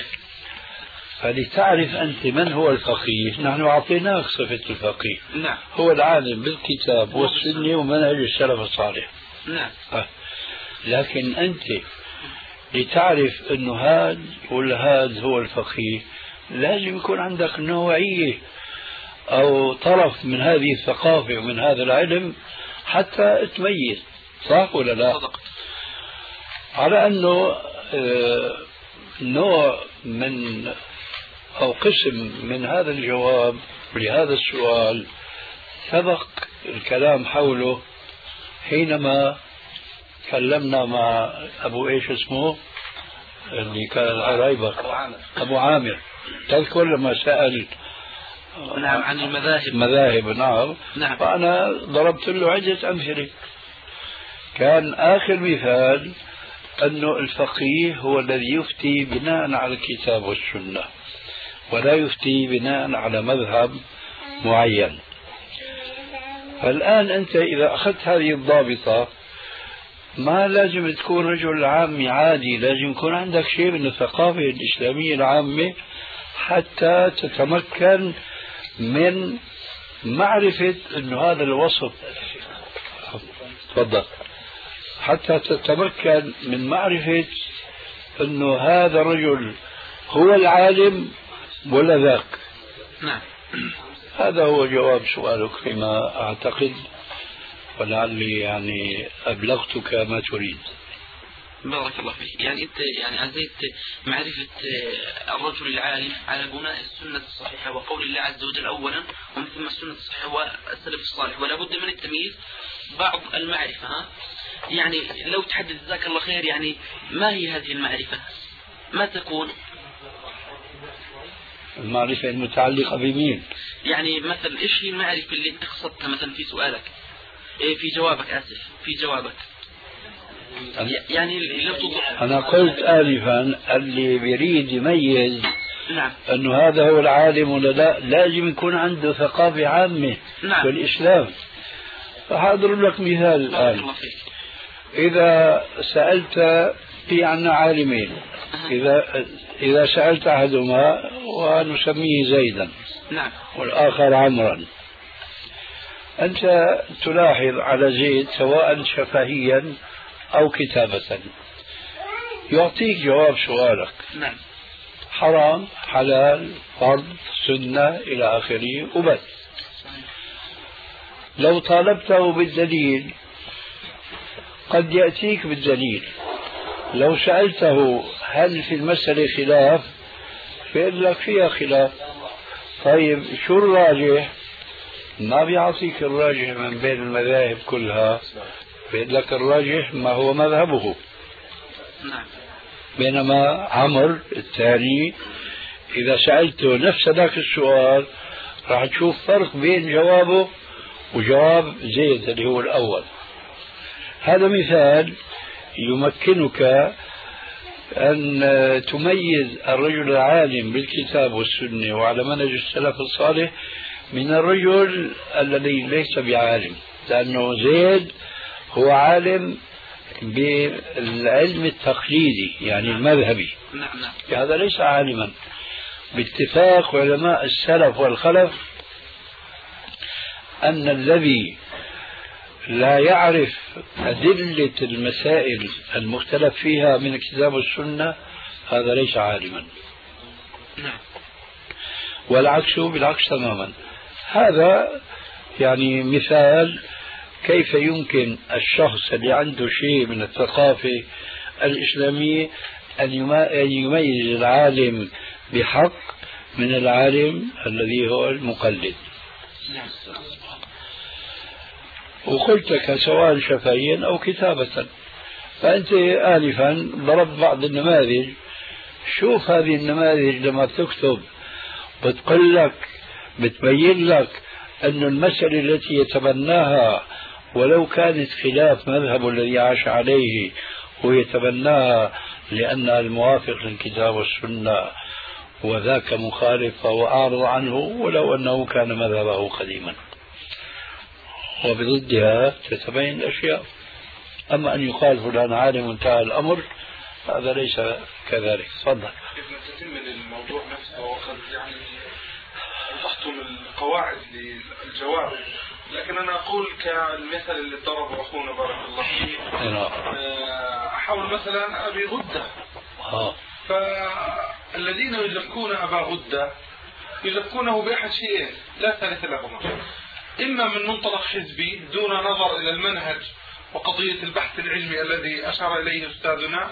فلتعرف أنت من هو الفقيه، نحن أعطيناك صفة الفقيه. نعم. هو العالم بالكتاب والسنة ومنهج السلف الصالح. نعم. آه. لكن أنت لتعرف أنه هذا والهذا هو الفقيه لازم يكون عندك نوعية أو طرف من هذه الثقافة ومن هذا العلم حتى تميز. صح ولا لا؟ صدق. على أنه نوع من أو قسم من هذا الجواب لهذا السؤال سبق الكلام حوله حينما تكلمنا مع أبو إيش اسمه اللي كان قرايبك أبو عامر أبو عامر. تذكر لما سأل نعم عن المذاهب مذاهب نعم. نعم. فأنا ضربت له عدة أمثلة. كان آخر مثال أنه الفقيه هو الذي يفتي بناء على الكتاب والسنة ولا يفتي بناء على مذهب معين. فالآن أنت إذا أخذت هذه الضابطة ما لازم تكون رجل عامي عادي، لازم يكون عندك شيء من الثقافة الإسلامية العامة حتى تتمكن من معرفة أنه هذا الوصف تفضل حتى تتمكن من معرفة أنه هذا الرجل هو العالم ولا ذاك. نعم. هذا هو جواب سؤالك فيما أعتقد، ولعلي يعني أبلغتك ما تريد. بارك الله فيك. يعني أنت يعني أزيد معرفة الرجل العالم على بناء السنة الصحيحة وقول الله عز وجل أولا ومن ثم السنة الصحيحة والسلف الصالح، ولا بد من التمييز بعض المعرفة. ها؟ يعني لو تحدث جزاك الله خير يعني ما هي هذه المعرفة؟ ما تكون المعرفة المتعلقة بمين؟ يعني مثلا إيش هي المعرفة اللي أنت قصدتها مثلا في سؤالك إيه في جوابك آسف في جوابك يعني لو تضع... أنا قلت آلفا اللي بيريد يميز نعم. أنه هذا هو العالم ولا لا لازم يكون عنده ثقافة عامة نعم. بالإسلام. فهضرب لك مثال الآن. إذا سألت في عنا عالمين إذا إذا سألت أحدهما ونسميه زيدا نعم. والآخر عمرا، أنت تلاحظ على زيد سواء شفهيا أو كتابة يعطيك جواب سؤالك نعم. حرام حلال فرض سنة إلى آخره وبس. لو طالبته بالدليل قد يأتيك بالدليل، لو سألته هل في المسألة خلاف فيقول لك فيها خلاف. طيب شو الراجح؟ ما بيعطيك الراجح من بين المذاهب كلها، بيقول لك الراجح ما هو مذهبه. نعم. بينما عمر الثاني إذا سألته نفس ذاك السؤال راح تشوف فرق بين جوابه وجواب زيد اللي هو الأول. هذا مثال يمكنك أن تميز الرجل العالم بالكتاب والسنة وعلى منهج السلف الصالح من الرجل الذي ليس بعالم، لأنه زيد هو عالم بالعلم التقليدي يعني المذهبي. نعم. هذا ليس عالما. باتفاق علماء السلف والخلف أن الذي لا يعرف أدلة المسائل المختلف فيها من الكتاب والسنة هذا ليس عالما. نعم. والعكس بالعكس تماما. هذا يعني مثال كيف يمكن الشخص اللي عنده شيء من الثقافة الإسلامية أن يميز العالم بحق من العالم الذي هو المقلد. وقلت لك سواء شفهيا أو كتابة. فأنت آلفا ضربت بعض النماذج. شوف هذه النماذج لما تكتب بتقول لك بتبين لك أن المسألة التي يتبناها ولو كانت خلاف مذهب الذي عاش عليه ويتبناها لأنها الموافق للكتاب والسنة وذاك مخالف فهو أعرض عنه ولو أنه كان مذهبه قديما. وبضدها تتبين الأشياء. أما أن يقال فلان عالم انتهى الأمر هذا ليس كذلك. تفضل. نتم الموضوع نفسه وقد يعني وضحتم القواعد للجواب، لكن أنا أقول كالمثل اللي ضربه أخونا بارك الله فيه أحاول مثلا أبي غدة. فالذين يزكون أبا غدة يزكونه بأحد شيئين لا ثالث لهما، إما من منطلق حزبي دون نظر إلى المنهج وقضية البحث العلمي الذي أشار إليه أستاذنا،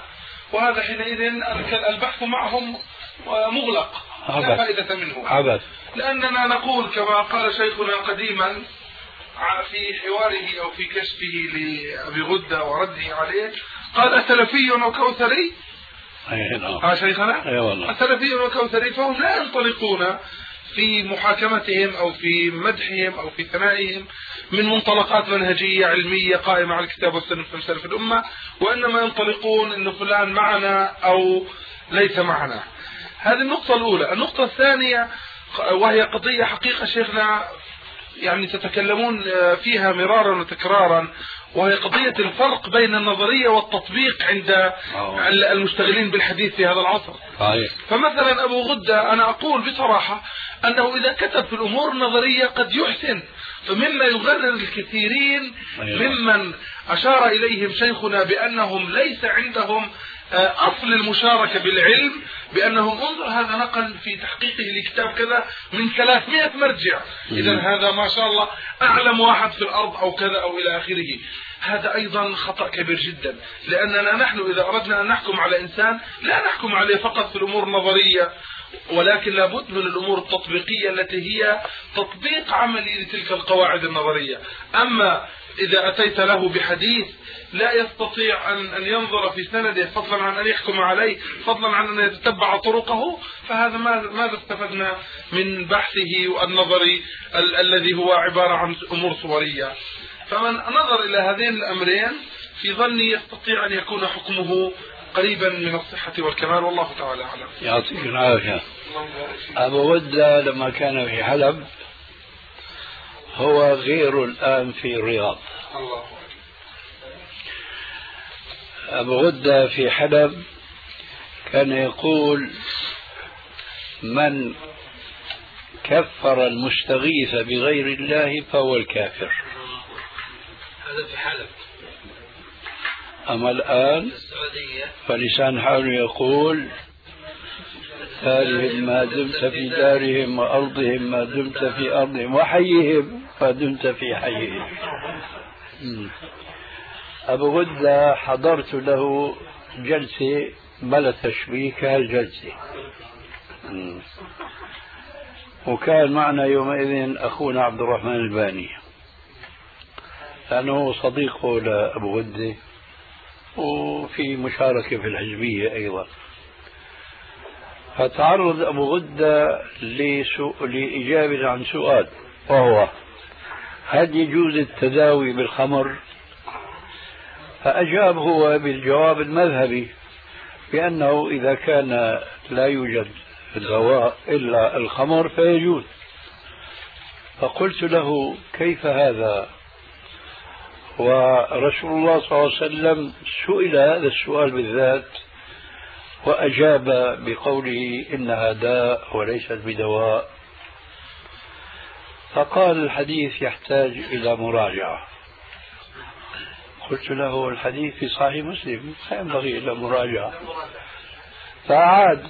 وهذا حينئذ البحث معهم مغلق لا فائدة منه عبث. لأننا نقول كما قال شيخنا قديما في حواره أو في كشفه لأبي غدة ورده عليه، قال أسلفي وكوثري؟ ها شيخنا؟ أسلفي وكوثري، فهم لا ينطلقون في محاكمتهم أو في مدحهم أو في ثنائهم من منطلقات منهجية علمية قائمة على الكتاب والسنة في سلف الأمة، وإنما ينطلقون إنه فلان معنا أو ليس معنا. هذه النقطة الأولى. النقطة الثانية وهي قضية حقيقة شيخنا يعني تتكلمون فيها مرارا وتكرارا، وهي قضية الفرق بين النظرية والتطبيق عند المشتغلين بالحديث في هذا العصر. فمثلا أبو غدة أنا أقول بصراحة أنه إذا كتب في الأمور النظرية قد يحسن، فمما يغرر الكثيرين ممن أشار إليهم شيخنا بأنهم ليس عندهم أصل المشاركة بالعلم، بأنهم انظر هذا نقل في تحقيقه لكتاب كذا من ثلاثمائة مرجع، إذا هذا ما شاء الله أعلم واحد في الأرض أو كذا أو إلى آخره. هذا أيضا خطأ كبير جدا، لأننا نحن إذا أردنا أن نحكم على إنسان لا نحكم عليه فقط في الأمور النظرية، ولكن لابد من الأمور التطبيقية التي هي تطبيق عملي لتلك القواعد النظرية. أما إذا أتيت له بحديث لا يستطيع أن أن ينظر في سنده فضلا عن أن يحكم عليه، فضلا عن أن يتتبع طرقه، فهذا ماذا استفدنا من بحثه النظري ال الذي هو عبارة عن أمور صورية؟ فمن نظر إلى هذين الأمرين في ظني يستطيع أن يكون حكمه قريبا من الصحة والكمال، والله تعالى أعلم. يعطيك العافية. أبو غدة لما كان في حلب هو غير الآن في الرياض. أبو غدة في حلب كان يقول من كفر المستغيث بغير الله فهو الكافر. هذا في حلب. أما الآن فلسان حاله يقول دارهم ما دمت في دارهم وأرضهم ما دمت في أرضهم وحيهم ما دمت في حيهم. أبو غدة حضرت له جلسة بلا تشبيه كهالجلسة، وكان معنا يومئذ أخونا عبد الرحمن الباني لأنه صديقه لأبو غدة وفي مشاركة في الحزبية أيضا. فتعرض أبو غدة لإجابة عن سؤال، وهو هل يجوز التداوي بالخمر؟ فأجاب هو بالجواب المذهبي بأنه إذا كان لا يوجد دواء إلا الخمر فيجوز. فقلت له كيف هذا؟ ورسول الله صلى الله عليه وسلم سئل هذا السؤال بالذات وأجاب بقوله إنها داء وليست بدواء. فقال الحديث يحتاج إلى مراجعة. قلت له الحديث في صحيح مسلم لا ينبغي إلا مراجعة. فأعاد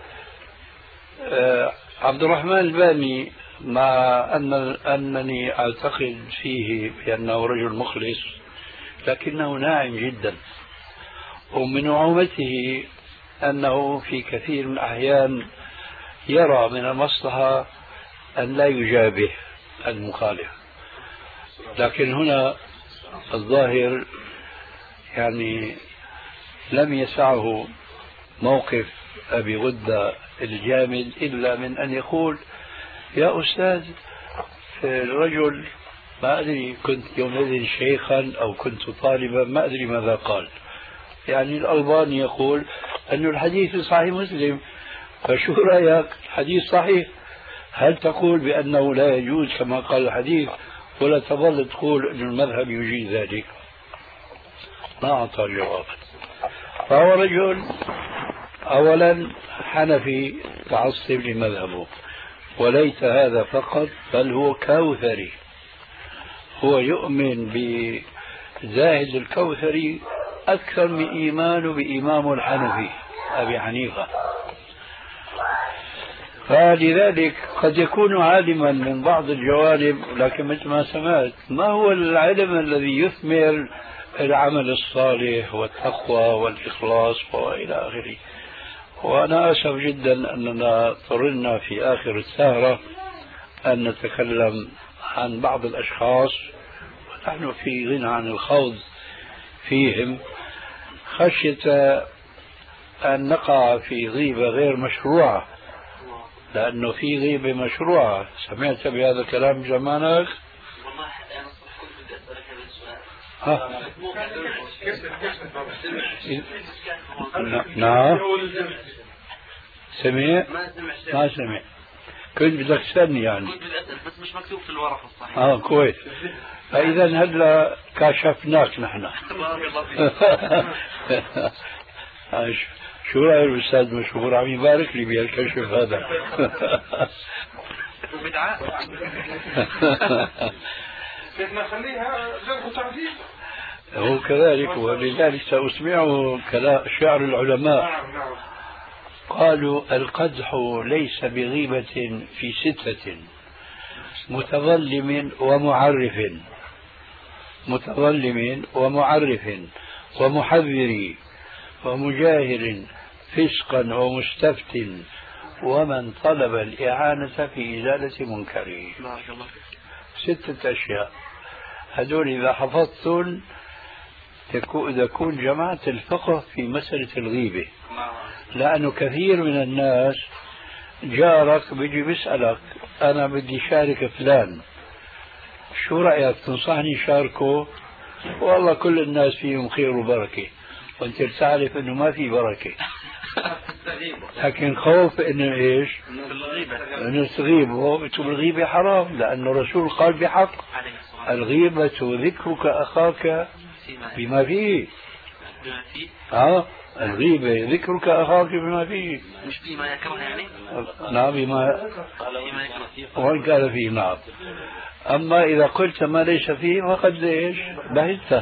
عبد الرحمن الباني مع أن أنني أعتقد فيه بأنه رجل مخلص لكنه ناعم جدا، ومن نعومته أنه في كثير من الأحيان يرى من المصلحة أن لا يجابه المخالف، لكن هنا الظاهر يعني لم يسعه موقف أبي غدة الجامد إلا من أن يقول يا أستاذ الرجل ما أدري كنت يومئذ شيخا أو كنت طالبا ما أدري ماذا قال، يعني الألباني يقول أن الحديث في صحيح مسلم، فشو رأيك؟ الحديث صحيح، هل تقول بأنه لا يجوز كما قال الحديث ولا تظل تقول أن المذهب يجيز ذلك؟ ما أعطى جوابا. فهو رجل أولا حنفي تعصب لمذهبه، وليس هذا فقط بل هو كوثري، هو يؤمن بزاهد الكوثري أكثر من إيمانه بإمامه الحنفي أبي حنيفة. فلذلك قد يكون عالما من بعض الجوانب، لكن مثل ما سمعت ما هو العلم الذي يثمر العمل الصالح والتقوى والإخلاص وإلى آخره. وأنا أسف جدا أننا اضطررنا في آخر السهرة أن نتكلم عن بعض الأشخاص ونحن في غنى عن الخوض فيهم خشية أن نقع في غيبة غير مشروعة، لأنه في غيبة مشروعة. سمعت بهذا الكلام زمانك؟ والله أنا كنت بدي أسألك هذا السؤال. نعم. سمع؟ ما سمع. كنت بدك تسألني يعني. كنت بدي أسأل بس مش مكتوب في الورقة الصحيح. اه كويس. فإذا هلا كشفناك نحن. شو رأي الأستاذ مشهور عم يبارك لي بهالكشف هذا. بدعاء. بدنا نخليها جرح وتعديل. هو كذلك، ولذلك سأسمعه كلام شعر العلماء. قالوا القدح ليس بغيبة في ستة: متظلم ومعرف متظلم ومعرف ومحذر ومجاهر فسقا ومستفت ومن طلب الإعانة في إزالة منكره. ستة أشياء هذول إذا حفظتم تكون جماعة الفقه في مسألة الغيبة. لأنه كثير من الناس جارك بيجي بيسألك أنا بدي شارك فلان، شو رأيك تنصحني شاركه؟ والله كل الناس فيهم خير وبركة، وانت تعرف انه ما في بركة. لكن خوف انه ايش؟ انه تغيبه. الغيبة حرام، لأنه الرسول قال بحق: الغيبة ذكرك أخاك بما فيه. اه الغيبة ذكرك أخاك بما فيه، مش بما يكره يعني؟ نعم بما وإن كان فيه. نعم. أما إذا قلت ما ليس فيه فقد إيش بهته.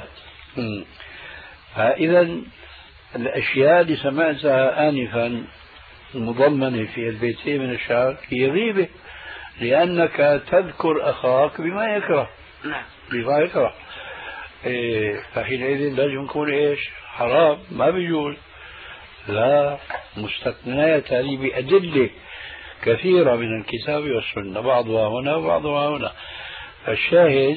فإذا الأشياء اللي سمعتها آنفا المضمنة في البيتين من الشعر هي غيبة، لأنك تذكر أخاك بما يكره. بما يكره إيه، فحينئذ لازم يكون إيش حرام، ما بيجوز. لا، مستثنيات هذه بأدلة كثيرة من الكتاب والسنة، بعضها هنا وبعضها هنا. الشاهد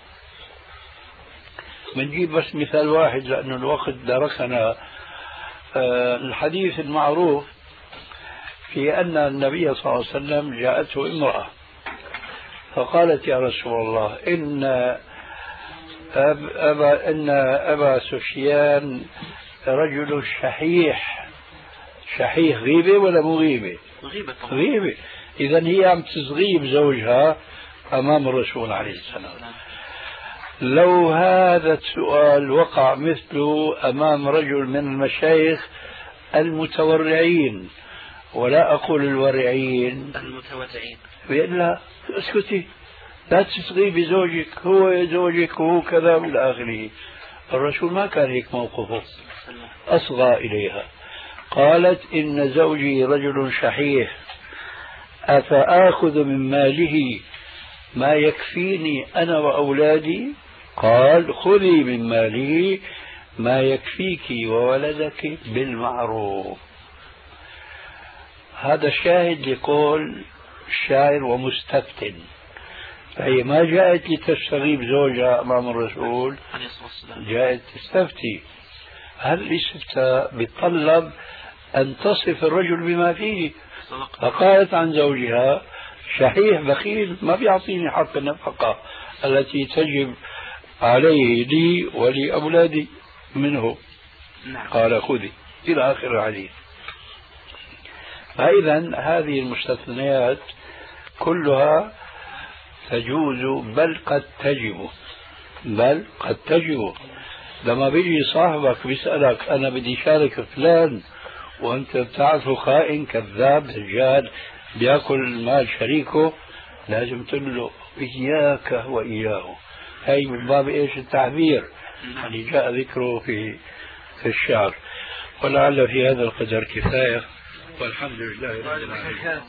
بنجيب بس مثال واحد لأنه الوقت دركنا. آه الحديث المعروف في أن النبي صلى الله عليه وسلم جاءته امرأة فقالت: يا رسول الله، إن أب أبا إن أبا سفيان رجل شحيح. شحيح غيبة ولا مو غيبة؟ غيبة. غيبة. إذا هي عم تغيب زوجها أمام الرسول عليه السلام. لو هذا السؤال وقع مثله أمام رجل من المشايخ المتورعين، ولا أقول الورعين، المتورعين، بيقول لها: اسكتي، لا تسغي بزوجك، هو زوجك وهو كذا والى اخره. الرسول ما كان هيك موقفه، أصغى إليها. قالت: إن زوجي رجل شحيح، أفآخذ من ماله ما يكفيني أنا وأولادي؟ قال: خذي من ماله ما يكفيك وولدك بالمعروف. هذا شاهد لقول الشاعر ومستفتن. فهي ما جاءت لتستغيب زوجها أمام الرسول، جاءت تستفتي. هل الاستفتاء بيتطلب أن تصف الرجل بما فيه؟ فقالت عن زوجها: شحيح بخيل، ما بيعطيني حق النفقة التي تجب عليه لي ولأولادي منه. قال: خذي، إلى آخر الحديث. فإذا هذه المستثنيات كلها تجوز، بل قد تجب بل قد تجب لما بيجي صاحبك بيسألك: أنا بدي شارك فلان، وأنت بتعرفه خائن كذاب دجال بيأكل مال شريكه، لازم تقول له: إياك وإياه. هاي من باب إيش؟ التعبير، يعني جاء ذكره في في الشعر. ولعل في هذا القدر كفاية، والحمد لله رب العالمين.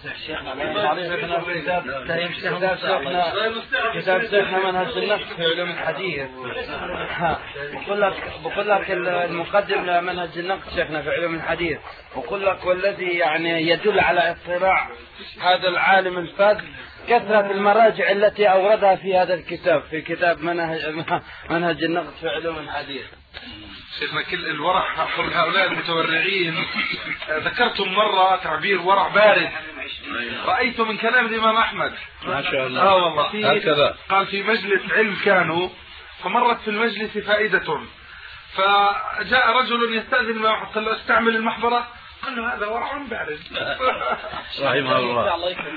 كتاب شيخنا منهج النقد في علوم الحديث. بقول لك بقول لك المقدم لمنهج النقد شيخنا في علوم الحديث، وقل لك والذي يعني يدل على اطلاع هذا العالم الفاضل كثرة المراجع التي أوردها في هذا الكتاب، في كتاب منهج منهج النقد في علوم الحديث. شيخنا كل الورع حول هؤلاء المتورعين. ذكرتم مرة تعبير ورع بارد رأيته من كلام الإمام أحمد ما شاء الله. آه والله في هكذا قال في مجلس علم كانوا، فمرت في المجلس فائدة، فجاء رجل يستأذن الإمام أحمد قال له استعمل المحبرة، قال له هذا ورع بارد. رحمه الله.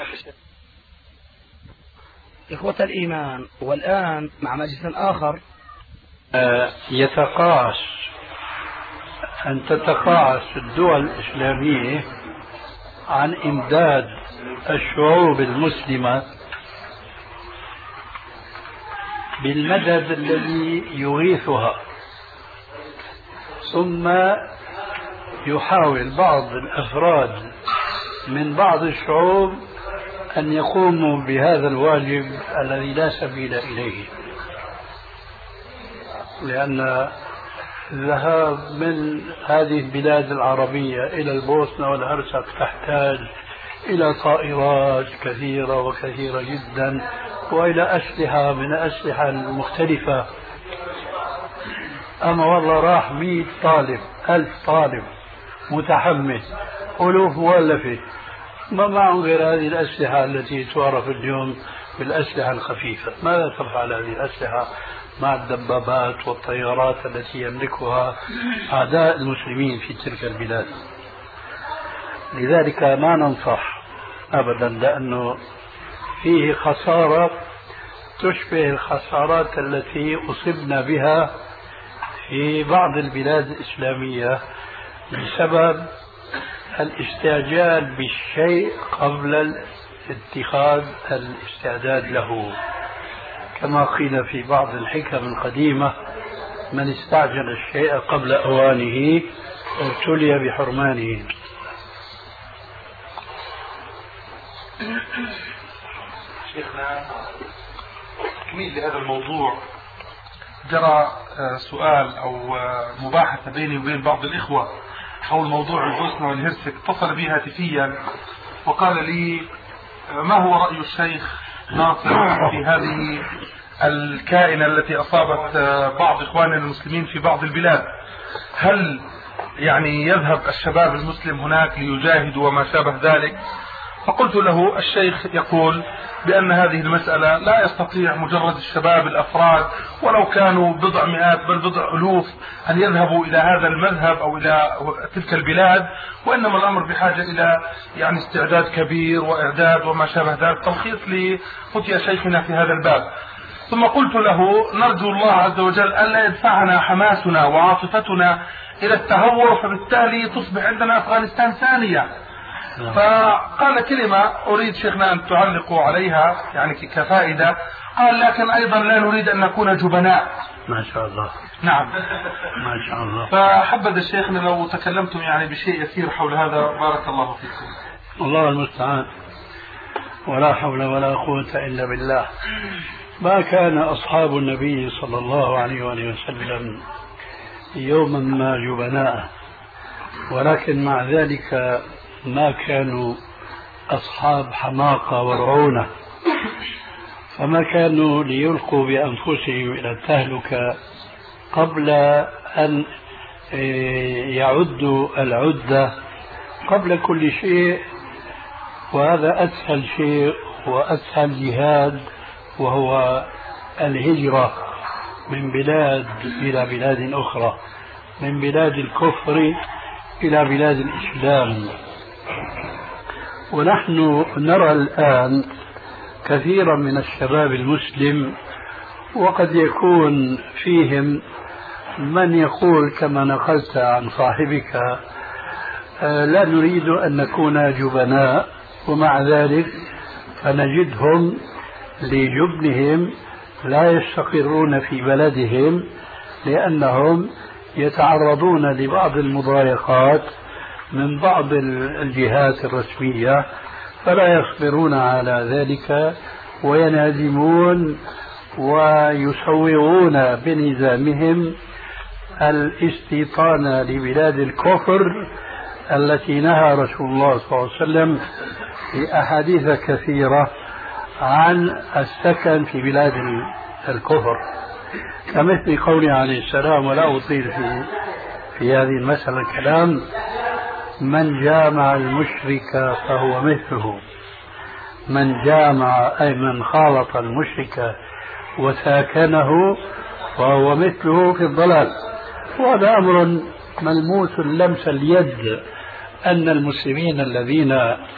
إخوة الإيمان، والآن مع مجلس آخر يتقاعس أن تتقاعس الدول الإسلامية عن إمداد الشعوب المسلمة بالمدد الذي يغيثها، ثم يحاول بعض الأفراد من بعض الشعوب أن يقوموا بهذا الواجب الذي لا سبيل إليه، لأن الذهاب من هذه البلاد العربية إلى البوسنة والهرسك تحتاج إلى طائرات كثيرة وكثيرة جدا، وإلى أسلحة من الأسلحة المختلفة. أما والله راح مئة طالب ألف طالب متحمس ألوف مؤلفة ما معهم غير هذه الأسلحة التي تعرف اليوم بالأسلحة الخفيفة. ماذا تفعل هذه الأسلحة مع الدبابات والطيارات التي يملكها أعداء المسلمين في تلك البلاد؟ لذلك ما ننصح أبدا، لأنه فيه خسارة تشبه الخسارات التي أصبنا بها في بعض البلاد الإسلامية بسبب الاستعجال بالشيء قبل اتخاذ الاستعداد له، كما قيل في بعض الحكم القديمة: من استعجل الشيء قبل أوانه ابتلي بحرمانه. شيخنا تكميل لهذا الموضوع، جرى سؤال أو مباحثة بيني وبين بعض الإخوة حول موضوع البوسنة والهرسك. اتصل بي هاتفيا وقال لي: ما هو رأي الشيخ ناصر في هذه الكائنة التي أصابت بعض إخواننا المسلمين في بعض البلاد؟ هل يعني يذهب الشباب المسلم هناك ليجاهدوا وما شابه ذلك؟ فقلت له: الشيخ يقول بأن هذه المسألة لا يستطيع مجرد الشباب الأفراد ولو كانوا بضع مئات بل بضع ألوف أن يذهبوا إلى هذا المذهب أو إلى تلك البلاد، وإنما الأمر بحاجة إلى يعني استعداد كبير وإعداد وما شابه ذلك. تلخيص لفتيا شيخنا في هذا الباب. ثم قلت له: نرجو الله عز وجل ألا يدفعنا حماسنا وعاطفتنا إلى التهور، فبالتالي تصبح عندنا أفغانستان ثانية. فقال كلمة أريد شيخنا أن تعلقوا عليها يعني كفائدة. قال: لكن أيضا لا نريد أن نكون جبناء. ما شاء الله. نعم ما شاء الله. فحبذ الشيخنا لو تكلمتم يعني بشيء يسير حول هذا، بارك الله فيكم. الله المستعان، ولا حول ولا قوة إلا بالله. ما كان أصحاب النبي صلى الله عليه وآله وسلم يوما ما جبناء، ولكن مع ذلك ما كانوا أصحاب حماقة ورعونة، فما كانوا ليلقوا بأنفسهم إلى التهلكة قبل أن يعدوا العدة قبل كل شيء. وهذا أسهل شيء وأسهل جهاد، وهو الهجرة من بلاد إلى بلاد أخرى، من بلاد الكفر إلى بلاد الإسلام. ونحن نرى الآن كثيرا من الشباب المسلم، وقد يكون فيهم من يقول كما نقلت عن صاحبك: لا نريد أن نكون جبناء، ومع ذلك فنجدهم لجبنهم لا يستقرون في بلدهم، لأنهم يتعرضون لبعض المضايقات من بعض الجهات الرسمية، فلا يصبرون على ذلك وينهزمون ويسوغون بنظامهم الاستيطان لبلاد الكفر التي نهى رسول الله صلى الله عليه وسلم في أحاديث كثيرة عن السكن في بلاد الكفر، كمثل قوله عليه السلام، ولا أطيل في في هذه المسألة الكلام: من جامع المشرك فهو مثله، من جامع أي من خالط المشرك وساكنه فهو مثله في الضلال. وهذا أمر ملموس لمس اليد، أن المسلمين الذين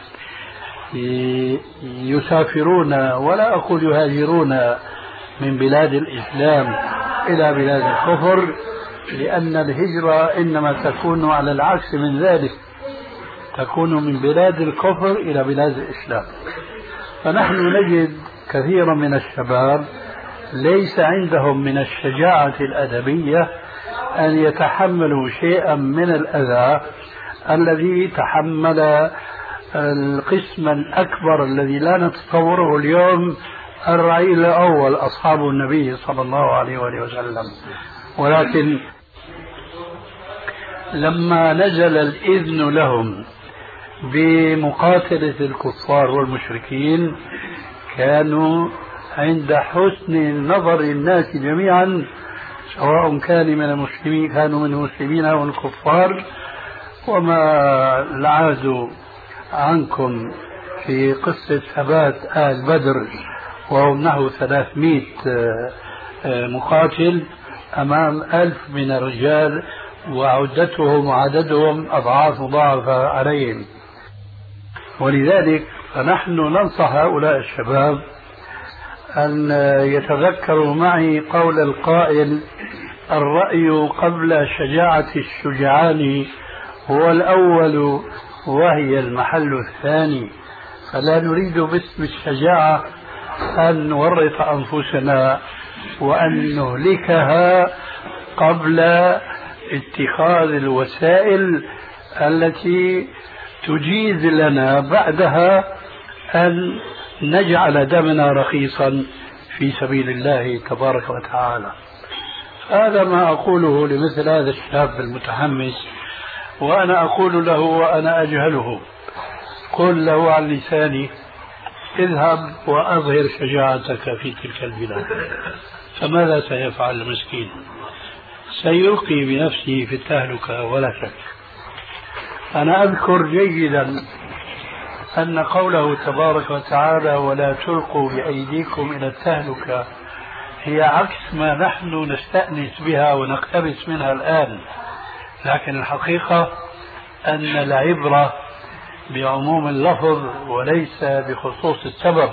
يسافرون ولا أقول يهاجرون من بلاد الإسلام إلى بلاد الكفر، لأن الهجرة إنما تكون على العكس من ذلك، تكون من بلاد الكفر إلى بلاد الإسلام. فنحن نجد كثيرا من الشباب ليس عندهم من الشجاعة الأدبية أن يتحملوا شيئا من الأذى الذي تحمل القسم الأكبر الذي لا نتصوره اليوم، الرعيل الأول أصحاب النبي صلى الله عليه وآله وسلم. ولكن لما نزل الإذن لهم بمقاتلة الكفار والمشركين كانوا عند حسن نظر الناس جميعا، سواء كان من المسلمين كانوا من المسلمين أو الكفار. وما العاد عنكم في قصة ثبات آل بدر وهم نحو ثلاثمائة مقاتل أمام ألف من الرجال، وعدتهم وعددهم أضعاف مضاعفة عليهم. ولذلك فنحن ننصح هؤلاء الشباب أن يتذكروا معي قول القائل: الرأي قبل شجاعة الشجعان هو الأول وهي المحل الثاني. فلا نريد باسم الشجاعة أن نورط أنفسنا وأن نهلكها قبل اتخاذ الوسائل التي تجيز لنا بعدها أن نجعل دمنا رخيصا في سبيل الله تبارك وتعالى. هذا ما أقوله لمثل هذا الشاب المتحمس، وأنا أقول له وأنا أجهله: قل له عن لساني: اذهب وأظهر شجاعتك في تلك البلاد. فماذا سيفعل المسكين؟ سيلقي بنفسه في التهلكة ولا شك. أنا أذكر جيدا أن قوله تبارك وتعالى: ولا تلقوا بأيديكم إلى التهلكة، هي عكس ما نحن نستأنس بها ونقتبس منها الآن. لكن الحقيقة أن العبرة بعموم اللفظ وليس بخصوص السبب.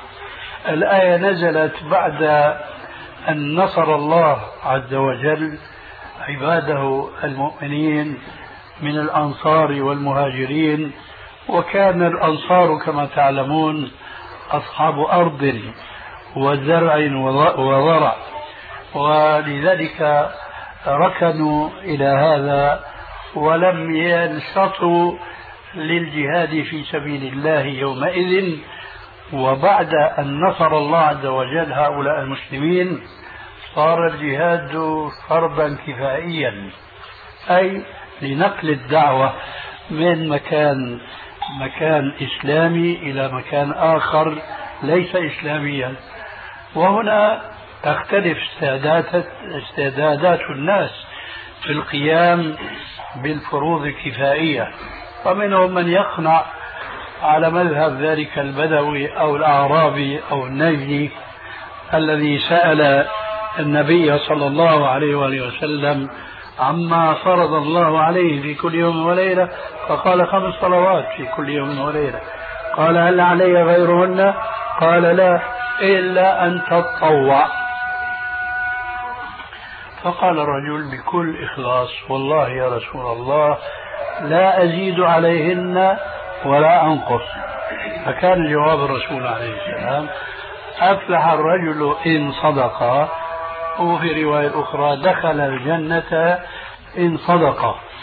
الآية نزلت بعد أن نصر الله عز وجل عباده المؤمنين من الأنصار والمهاجرين، وكان الأنصار كما تعلمون أصحاب أرض وزرع وضرع، ولذلك ركنوا إلى هذا ولم ينشطوا للجهاد في سبيل الله يومئذ. وبعد أن نصر الله عز وجل هؤلاء المسلمين صار الجهاد فرضا كفائيا، أي لنقل الدعوة من مكان مكان إسلامي إلى مكان آخر ليس إسلاميا. وهنا تختلف استعدادات استعدادات الناس في القيام بالفروض الكفائية، فمنهم من يقنع على مذهب ذلك البدوي أو الأعرابي أو النجدي الذي سأل النبي صلى الله عليه وآله وسلم عما فرض الله عليه في كل يوم وليلة، فقال: خمس صلوات في كل يوم وليلة. قال: هل علي غيرهن؟ قال: لا، إلا أن تتطوع. فقال الرجل بكل إخلاص: والله يا رسول الله لا أزيد عليهن ولا أنقص. فكان جواب الرسول عليه السلام: أفلح الرجل إن صدق، وفي رواية أخرى: دخل الجنة إن صدق.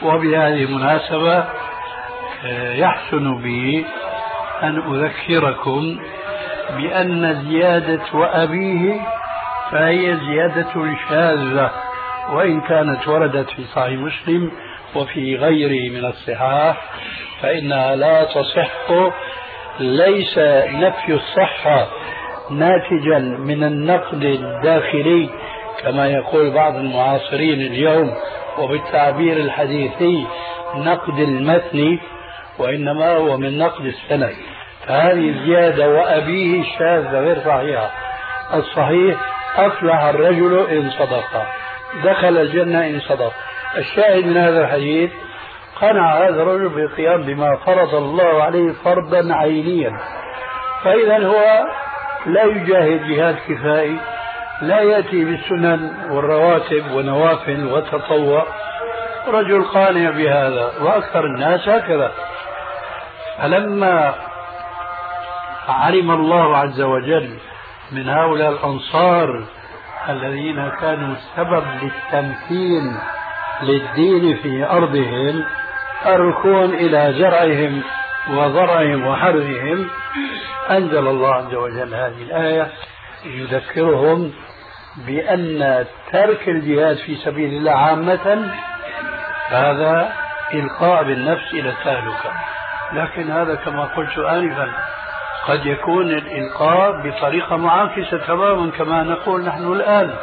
وبهذه المناسبة يحسن بي أن أذكركم بأن زيادة وأبيه فهي زيادة شاذة، وإن كانت وردت في صحيح مسلم وفي غيره من الصحاح فإنها لا تصح. ليس نفي الصحة ناتجا من النقد الداخلي كما يقول بعض المعاصرين اليوم وبالتعبير الحديثي نقد المتن، وإنما هو من نقد السند. فهذه زيادة وأبيه شاذة غير صحيحة. الصحيح أفلح الرجل إن صدق، دخل الجنة إن صدق. الشاهد من هذا الحديث قنع هذا الرجل بالقيام بما فرض الله عليه فرضا عينيا، فإذا هو لا يجاهد جهاد كفائي، لا يأتي بالسنن والرواتب ونوافل وتطوع، رجل قانع بهذا وأكثر الناس هكذا. فلما علم الله عز وجل من هؤلاء الأنصار الذين كانوا سبب للتمكين للدين في أرضهم الركون إلى زرعهم وضرعهم وحرثهم، أنزل الله عز وجل هذه الآية يذكرهم بأن ترك الجهاد في سبيل الله عامة هذا إلقاء بالنفس إلى التهلكة. لكن هذا كما قلت آنفا قد يكون الإلقاء بطريقة معاكسة تماما كما نقول نحن الآن.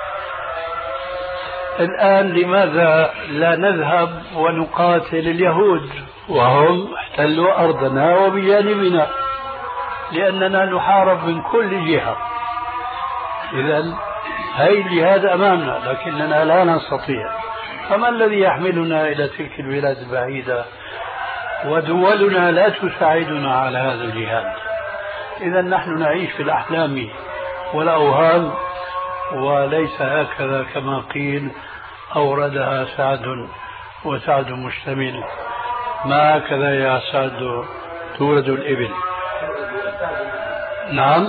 الآن لماذا لا نذهب ونقاتل اليهود وهم احتلوا أرضنا وبجانبنا؟ لأننا نحارب من كل جهة. إذن هاي الجهاد أمامنا لكننا لا نستطيع. فما الذي يحملنا إلى تلك البلاد البعيدة ودولنا لا تساعدنا على هذا الجهاد؟ إذا نحن نعيش في الأحلام والأوهام، وليس هكذا كما قيل أوردها سعد وسعد مشتمل. ما هكذا يا سعد تورد الإبل. نعم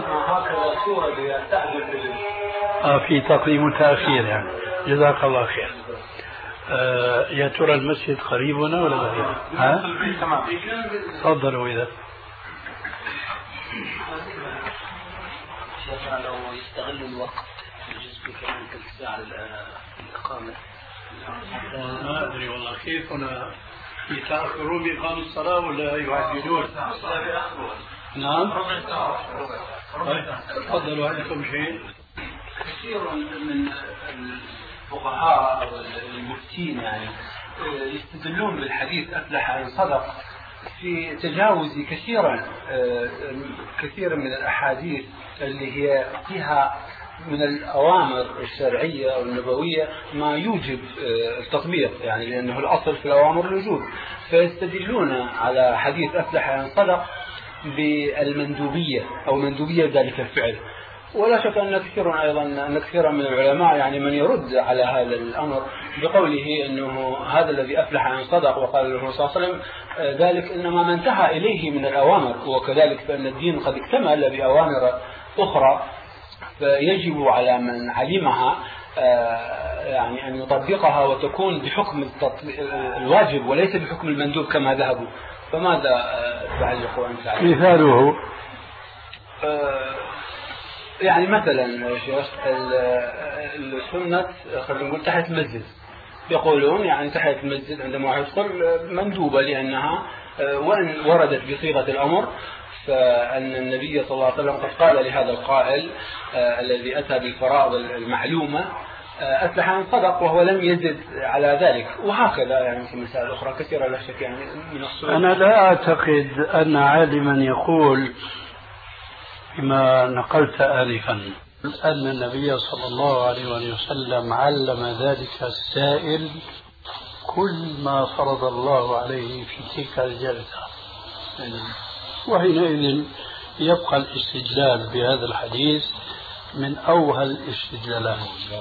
آه في تقديم وتأخير يعني. جزاك الله خير. آه يا ترى المسجد قريبنا ولا بعيد؟ ها؟ تفضلوا إذا. شيخنا لو يستغل الوقت يجوز كمان ثلث ساعة للإقامة. ما أدري والله كيف هنا يتأخرون بإقامة الصلاة ولا يعجلون؟ نعم. تفضلوا عندكم شيء. كثير من الفقهاء أو المفتين يعني يستدلون بالحديث أفلح إن صدق في تجاوز كثيرا كثيرا من الأحاديث اللي هي فيها من الأوامر الشرعية أو النبوية ما يوجب التطبيق، يعني لأنه الأصل في الأوامر الوجوب، فيستدلون على حديث أفلح إن صدق بالمندوبية أو مندوبية ذلك الفعل. ولا شك أن كثيرا أيضا أن كثيرا من العلماء يعني من يرد على هذا الأمر بقوله أنه هذا الذي أفلح إن صدق وقال الرسول صلى الله عليه وسلم ذلك إنما ما انتهى إليه من الأوامر، وكذلك فإن الدين قد اكتمل بأوامر أخرى فيجب على من علمها يعني أن يطبقها وتكون بحكم الواجب وليس بحكم المندوب كما ذهبوا. فماذا تعلق أنت عليه؟ مثاله يعني مثلا شيخ السنة خلينا نقول تحت المسجد، يقولون يعني تحت المسجد عندما يدخل مندوبة لأنها وإن وردت بصيغة الأمر فأن النبي صلى الله عليه وسلم قد قال لهذا القائل الذي أتى بالفرائض المعلومة أفلح إن صدق وهو لم يزد على ذلك، وهكذا يعني في مسائل أخرى كثيرة لا شك يعني من الصور. أنا لا أعتقد أن عالما يقول بما نقلت آنفا أن النبي صلى الله عليه وسلم علم ذلك السائل كل ما فرض الله عليه في تلك الجلسة، وحينئذ يبقى الاستدلال بهذا الحديث من أوهى الاستدلالات.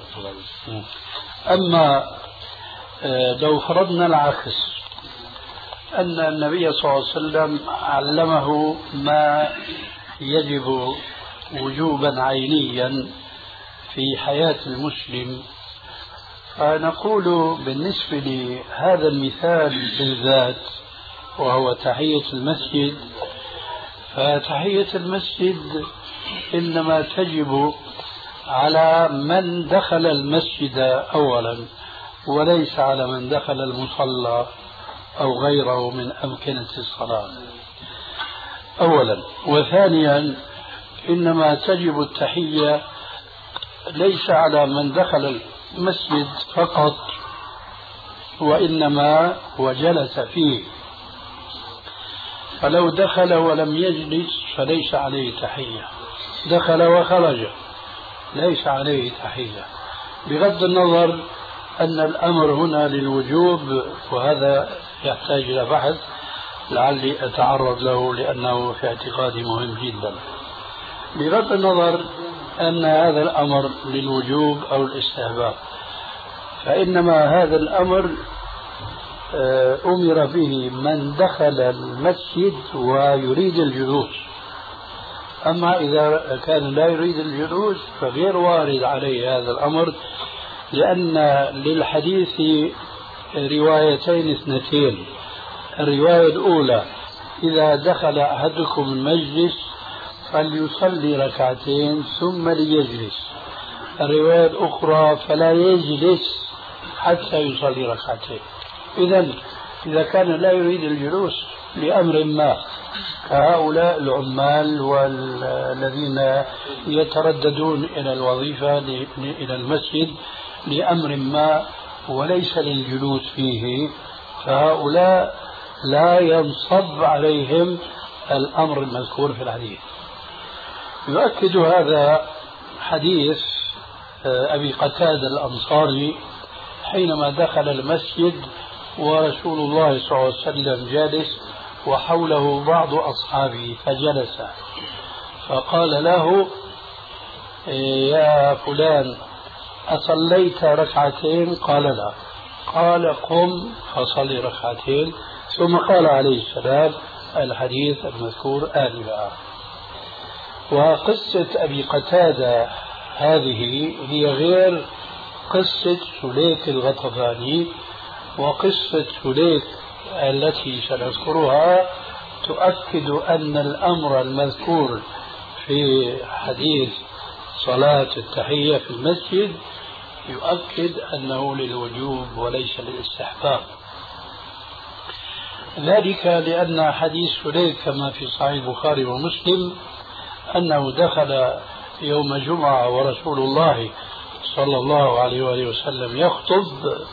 أما لو فرضنا العكس أن النبي صلى الله عليه وسلم علمه ما يجب وجوبا عينيا في حياة المسلم فنقول بالنسبة لهذا المثال بالذات وهو تحية المسجد، فتحية المسجد إنما تجب على من دخل المسجد أولا، وليس على من دخل المصلى أو غيره من أمكنة الصلاة أولا. وثانيا إنما تجب التحية ليس على من دخل المسجد فقط، وإنما وجلس فيه، فلو دخل ولم يجلس فليس عليه تحية، دخل وخرج ليس عليه تحية، بغض النظر أن الأمر هنا للوجوب، وهذا يحتاج إلى بحث لعلي أتعرض له لأنه في اعتقادي مهم جدا. بغض النظر أن هذا الأمر للوجوب أو الاستحباب، فإنما هذا الأمر أمر به من دخل المسجد ويريد الجلوس. أما إذا كان لا يريد الجلوس فغير وارد عليه هذا الأمر، لأن للحديث روايتين اثنتين. الرواية الأولى إذا دخل أحدكم المجلس فليصلي ركعتين ثم ليجلس. الرواية الأخرى فلا يجلس حتى يصلي ركعتين. إذن إذا كان لا يريد الجلوس لأمر ما، كهؤلاء العمال والذين يترددون إلى الوظيفة إلى المسجد لأمر ما وليس للجلوس فيه، فهؤلاء لا ينصب عليهم الأمر المذكور في الحديث. يؤكد هذا حديث أبي قتادة الأنصاري حينما دخل المسجد ورسول الله صلى الله عليه وسلم جالس وحوله بعض أصحابه، فجلس فقال له: يا فلان أصليت ركعتين؟ قال: لا. قال: قم فصلي ركعتين. ثم قال عليه السلام الحديث المذكور آنفا. وقصة أبي قتادة هذه هي غير قصة سليك الغطفاني، وقصة سليك التي سنذكرها تؤكد أن الأمر المذكور في حديث صلاة التحية في المسجد يؤكد أنه للوجوب وليس للاستحباب. ذلك لأن حديث سليك كما في صحيح البخاري ومسلم أنه دخل يوم جمعة ورسول الله صلى الله عليه وآله وسلم يخطب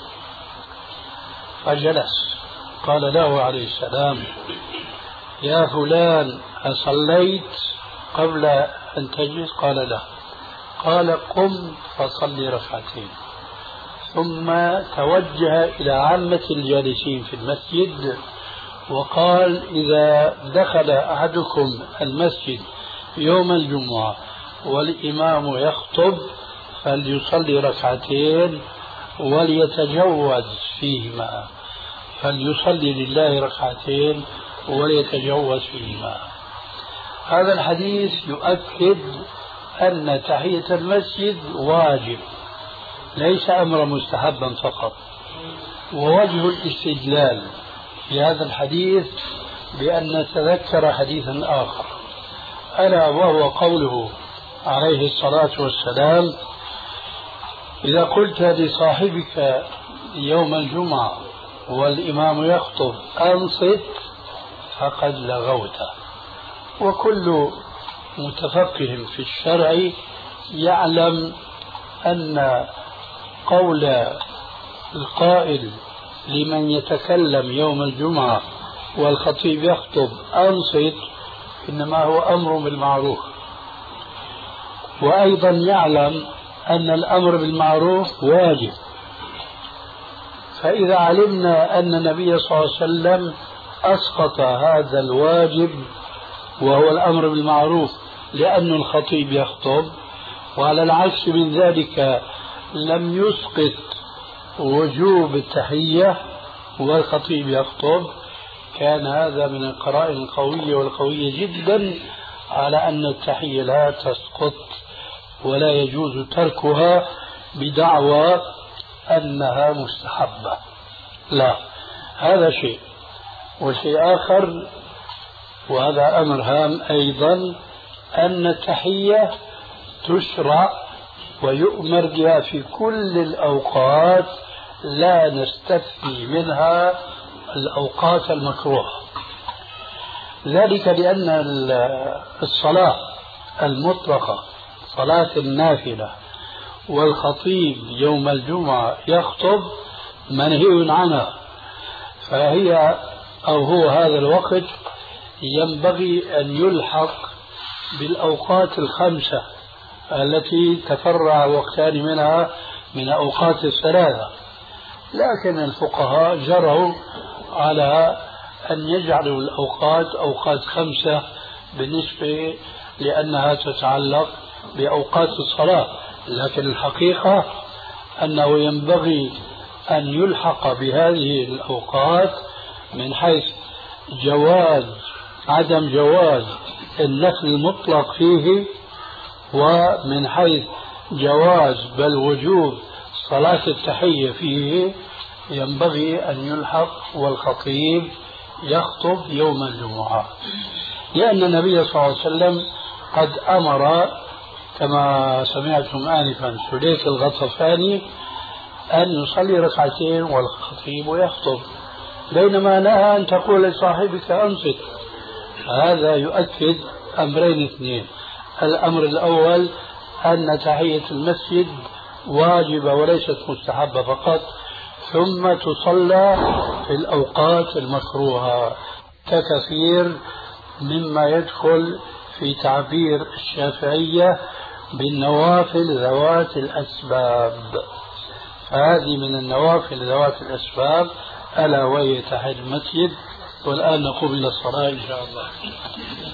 فجلس، قال له عليه السلام: يا فلان أصليت قبل أن تجلس؟ قال: لا. قال: قم فصلي ركعتين. ثم توجه إلى عامة الجالسين في المسجد وقال: إذا دخل أحدكم المسجد يوم الجمعة والإمام يخطب فليصلي ركعتين وليتجوز فيهما، فليصلي لله ركعتين وليتجوز فيهما. هذا الحديث يؤكد أن تحية المسجد واجب ليس أمر مستحبا فقط. ووجه الاستدلال في هذا الحديث بأن نتذكر حديثا آخر، ألا وهو قوله عليه الصلاة والسلام: إذا قلت لصاحبك يوم الجمعة والإمام يخطب أنصت فقد لغوت. وكل متفقه في الشرع يعلم أن قول القائل لمن يتكلم يوم الجمعة والخطيب يخطب أنصت إنما هو أمر بالمعروف، وأيضا يعلم أن الأمر بالمعروف واجب. فإذا علمنا أن النبي صلى الله عليه وسلم أسقط هذا الواجب وهو الأمر بالمعروف لأن الخطيب يخطب، وعلى العكس من ذلك لم يسقط وجوب التحية والخطيب يخطب، كان هذا من القرائن القوية والقوية جدا على أن التحية لا تسقط ولا يجوز تركها بدعوى أنها مستحبة، لا، هذا شيء. والشيء آخر وهذا أمر هام أيضا، أن التحية تشرع ويؤمر بها في كل الأوقات، لا نستثني منها الأوقات المكروهة. ذلك لأن الصلاة المطلقة، صلاة النافلة، والخطيب يوم الجمعة يخطب منهي عنها، فهي أو هو هذا الوقت ينبغي أن يلحق بالأوقات الخمسة التي تفرع وقتان منها من أوقات الثلاثة. لكن الفقهاء جروا على أن يجعلوا الأوقات أوقات خمسة بالنسبة لأنها تتعلق بأوقات الصلاة، لكن الحقيقة أنه ينبغي أن يلحق بهذه الأوقات من حيث جواز عدم جواز النفل المطلق فيه، ومن حيث جواز بل وجوب صلاة التحية فيه ينبغي أن يلحق والخطيب يخطب يوم الجمعة، لأن النبي صلى الله عليه وسلم قد أمر كما سمعتم آنفا سليك الغطفاني أن يصلي ركعتين والخطيب يخطب، بينما نهى أن تقول لصاحبك أنصت. هذا يؤكد أمرين اثنين: الأمر الأول أن تحية المسجد واجبة وليست مستحبة فقط، ثم تصلى في الأوقات المكروهة ككثير مما يدخل في تعبير الشافعية بالنوافل ذوات الأسباب. هذه من النوافل ذوات الأسباب ألا وهي تحية المسجد. والآن نقوم إلى الصلاة إن شاء الله.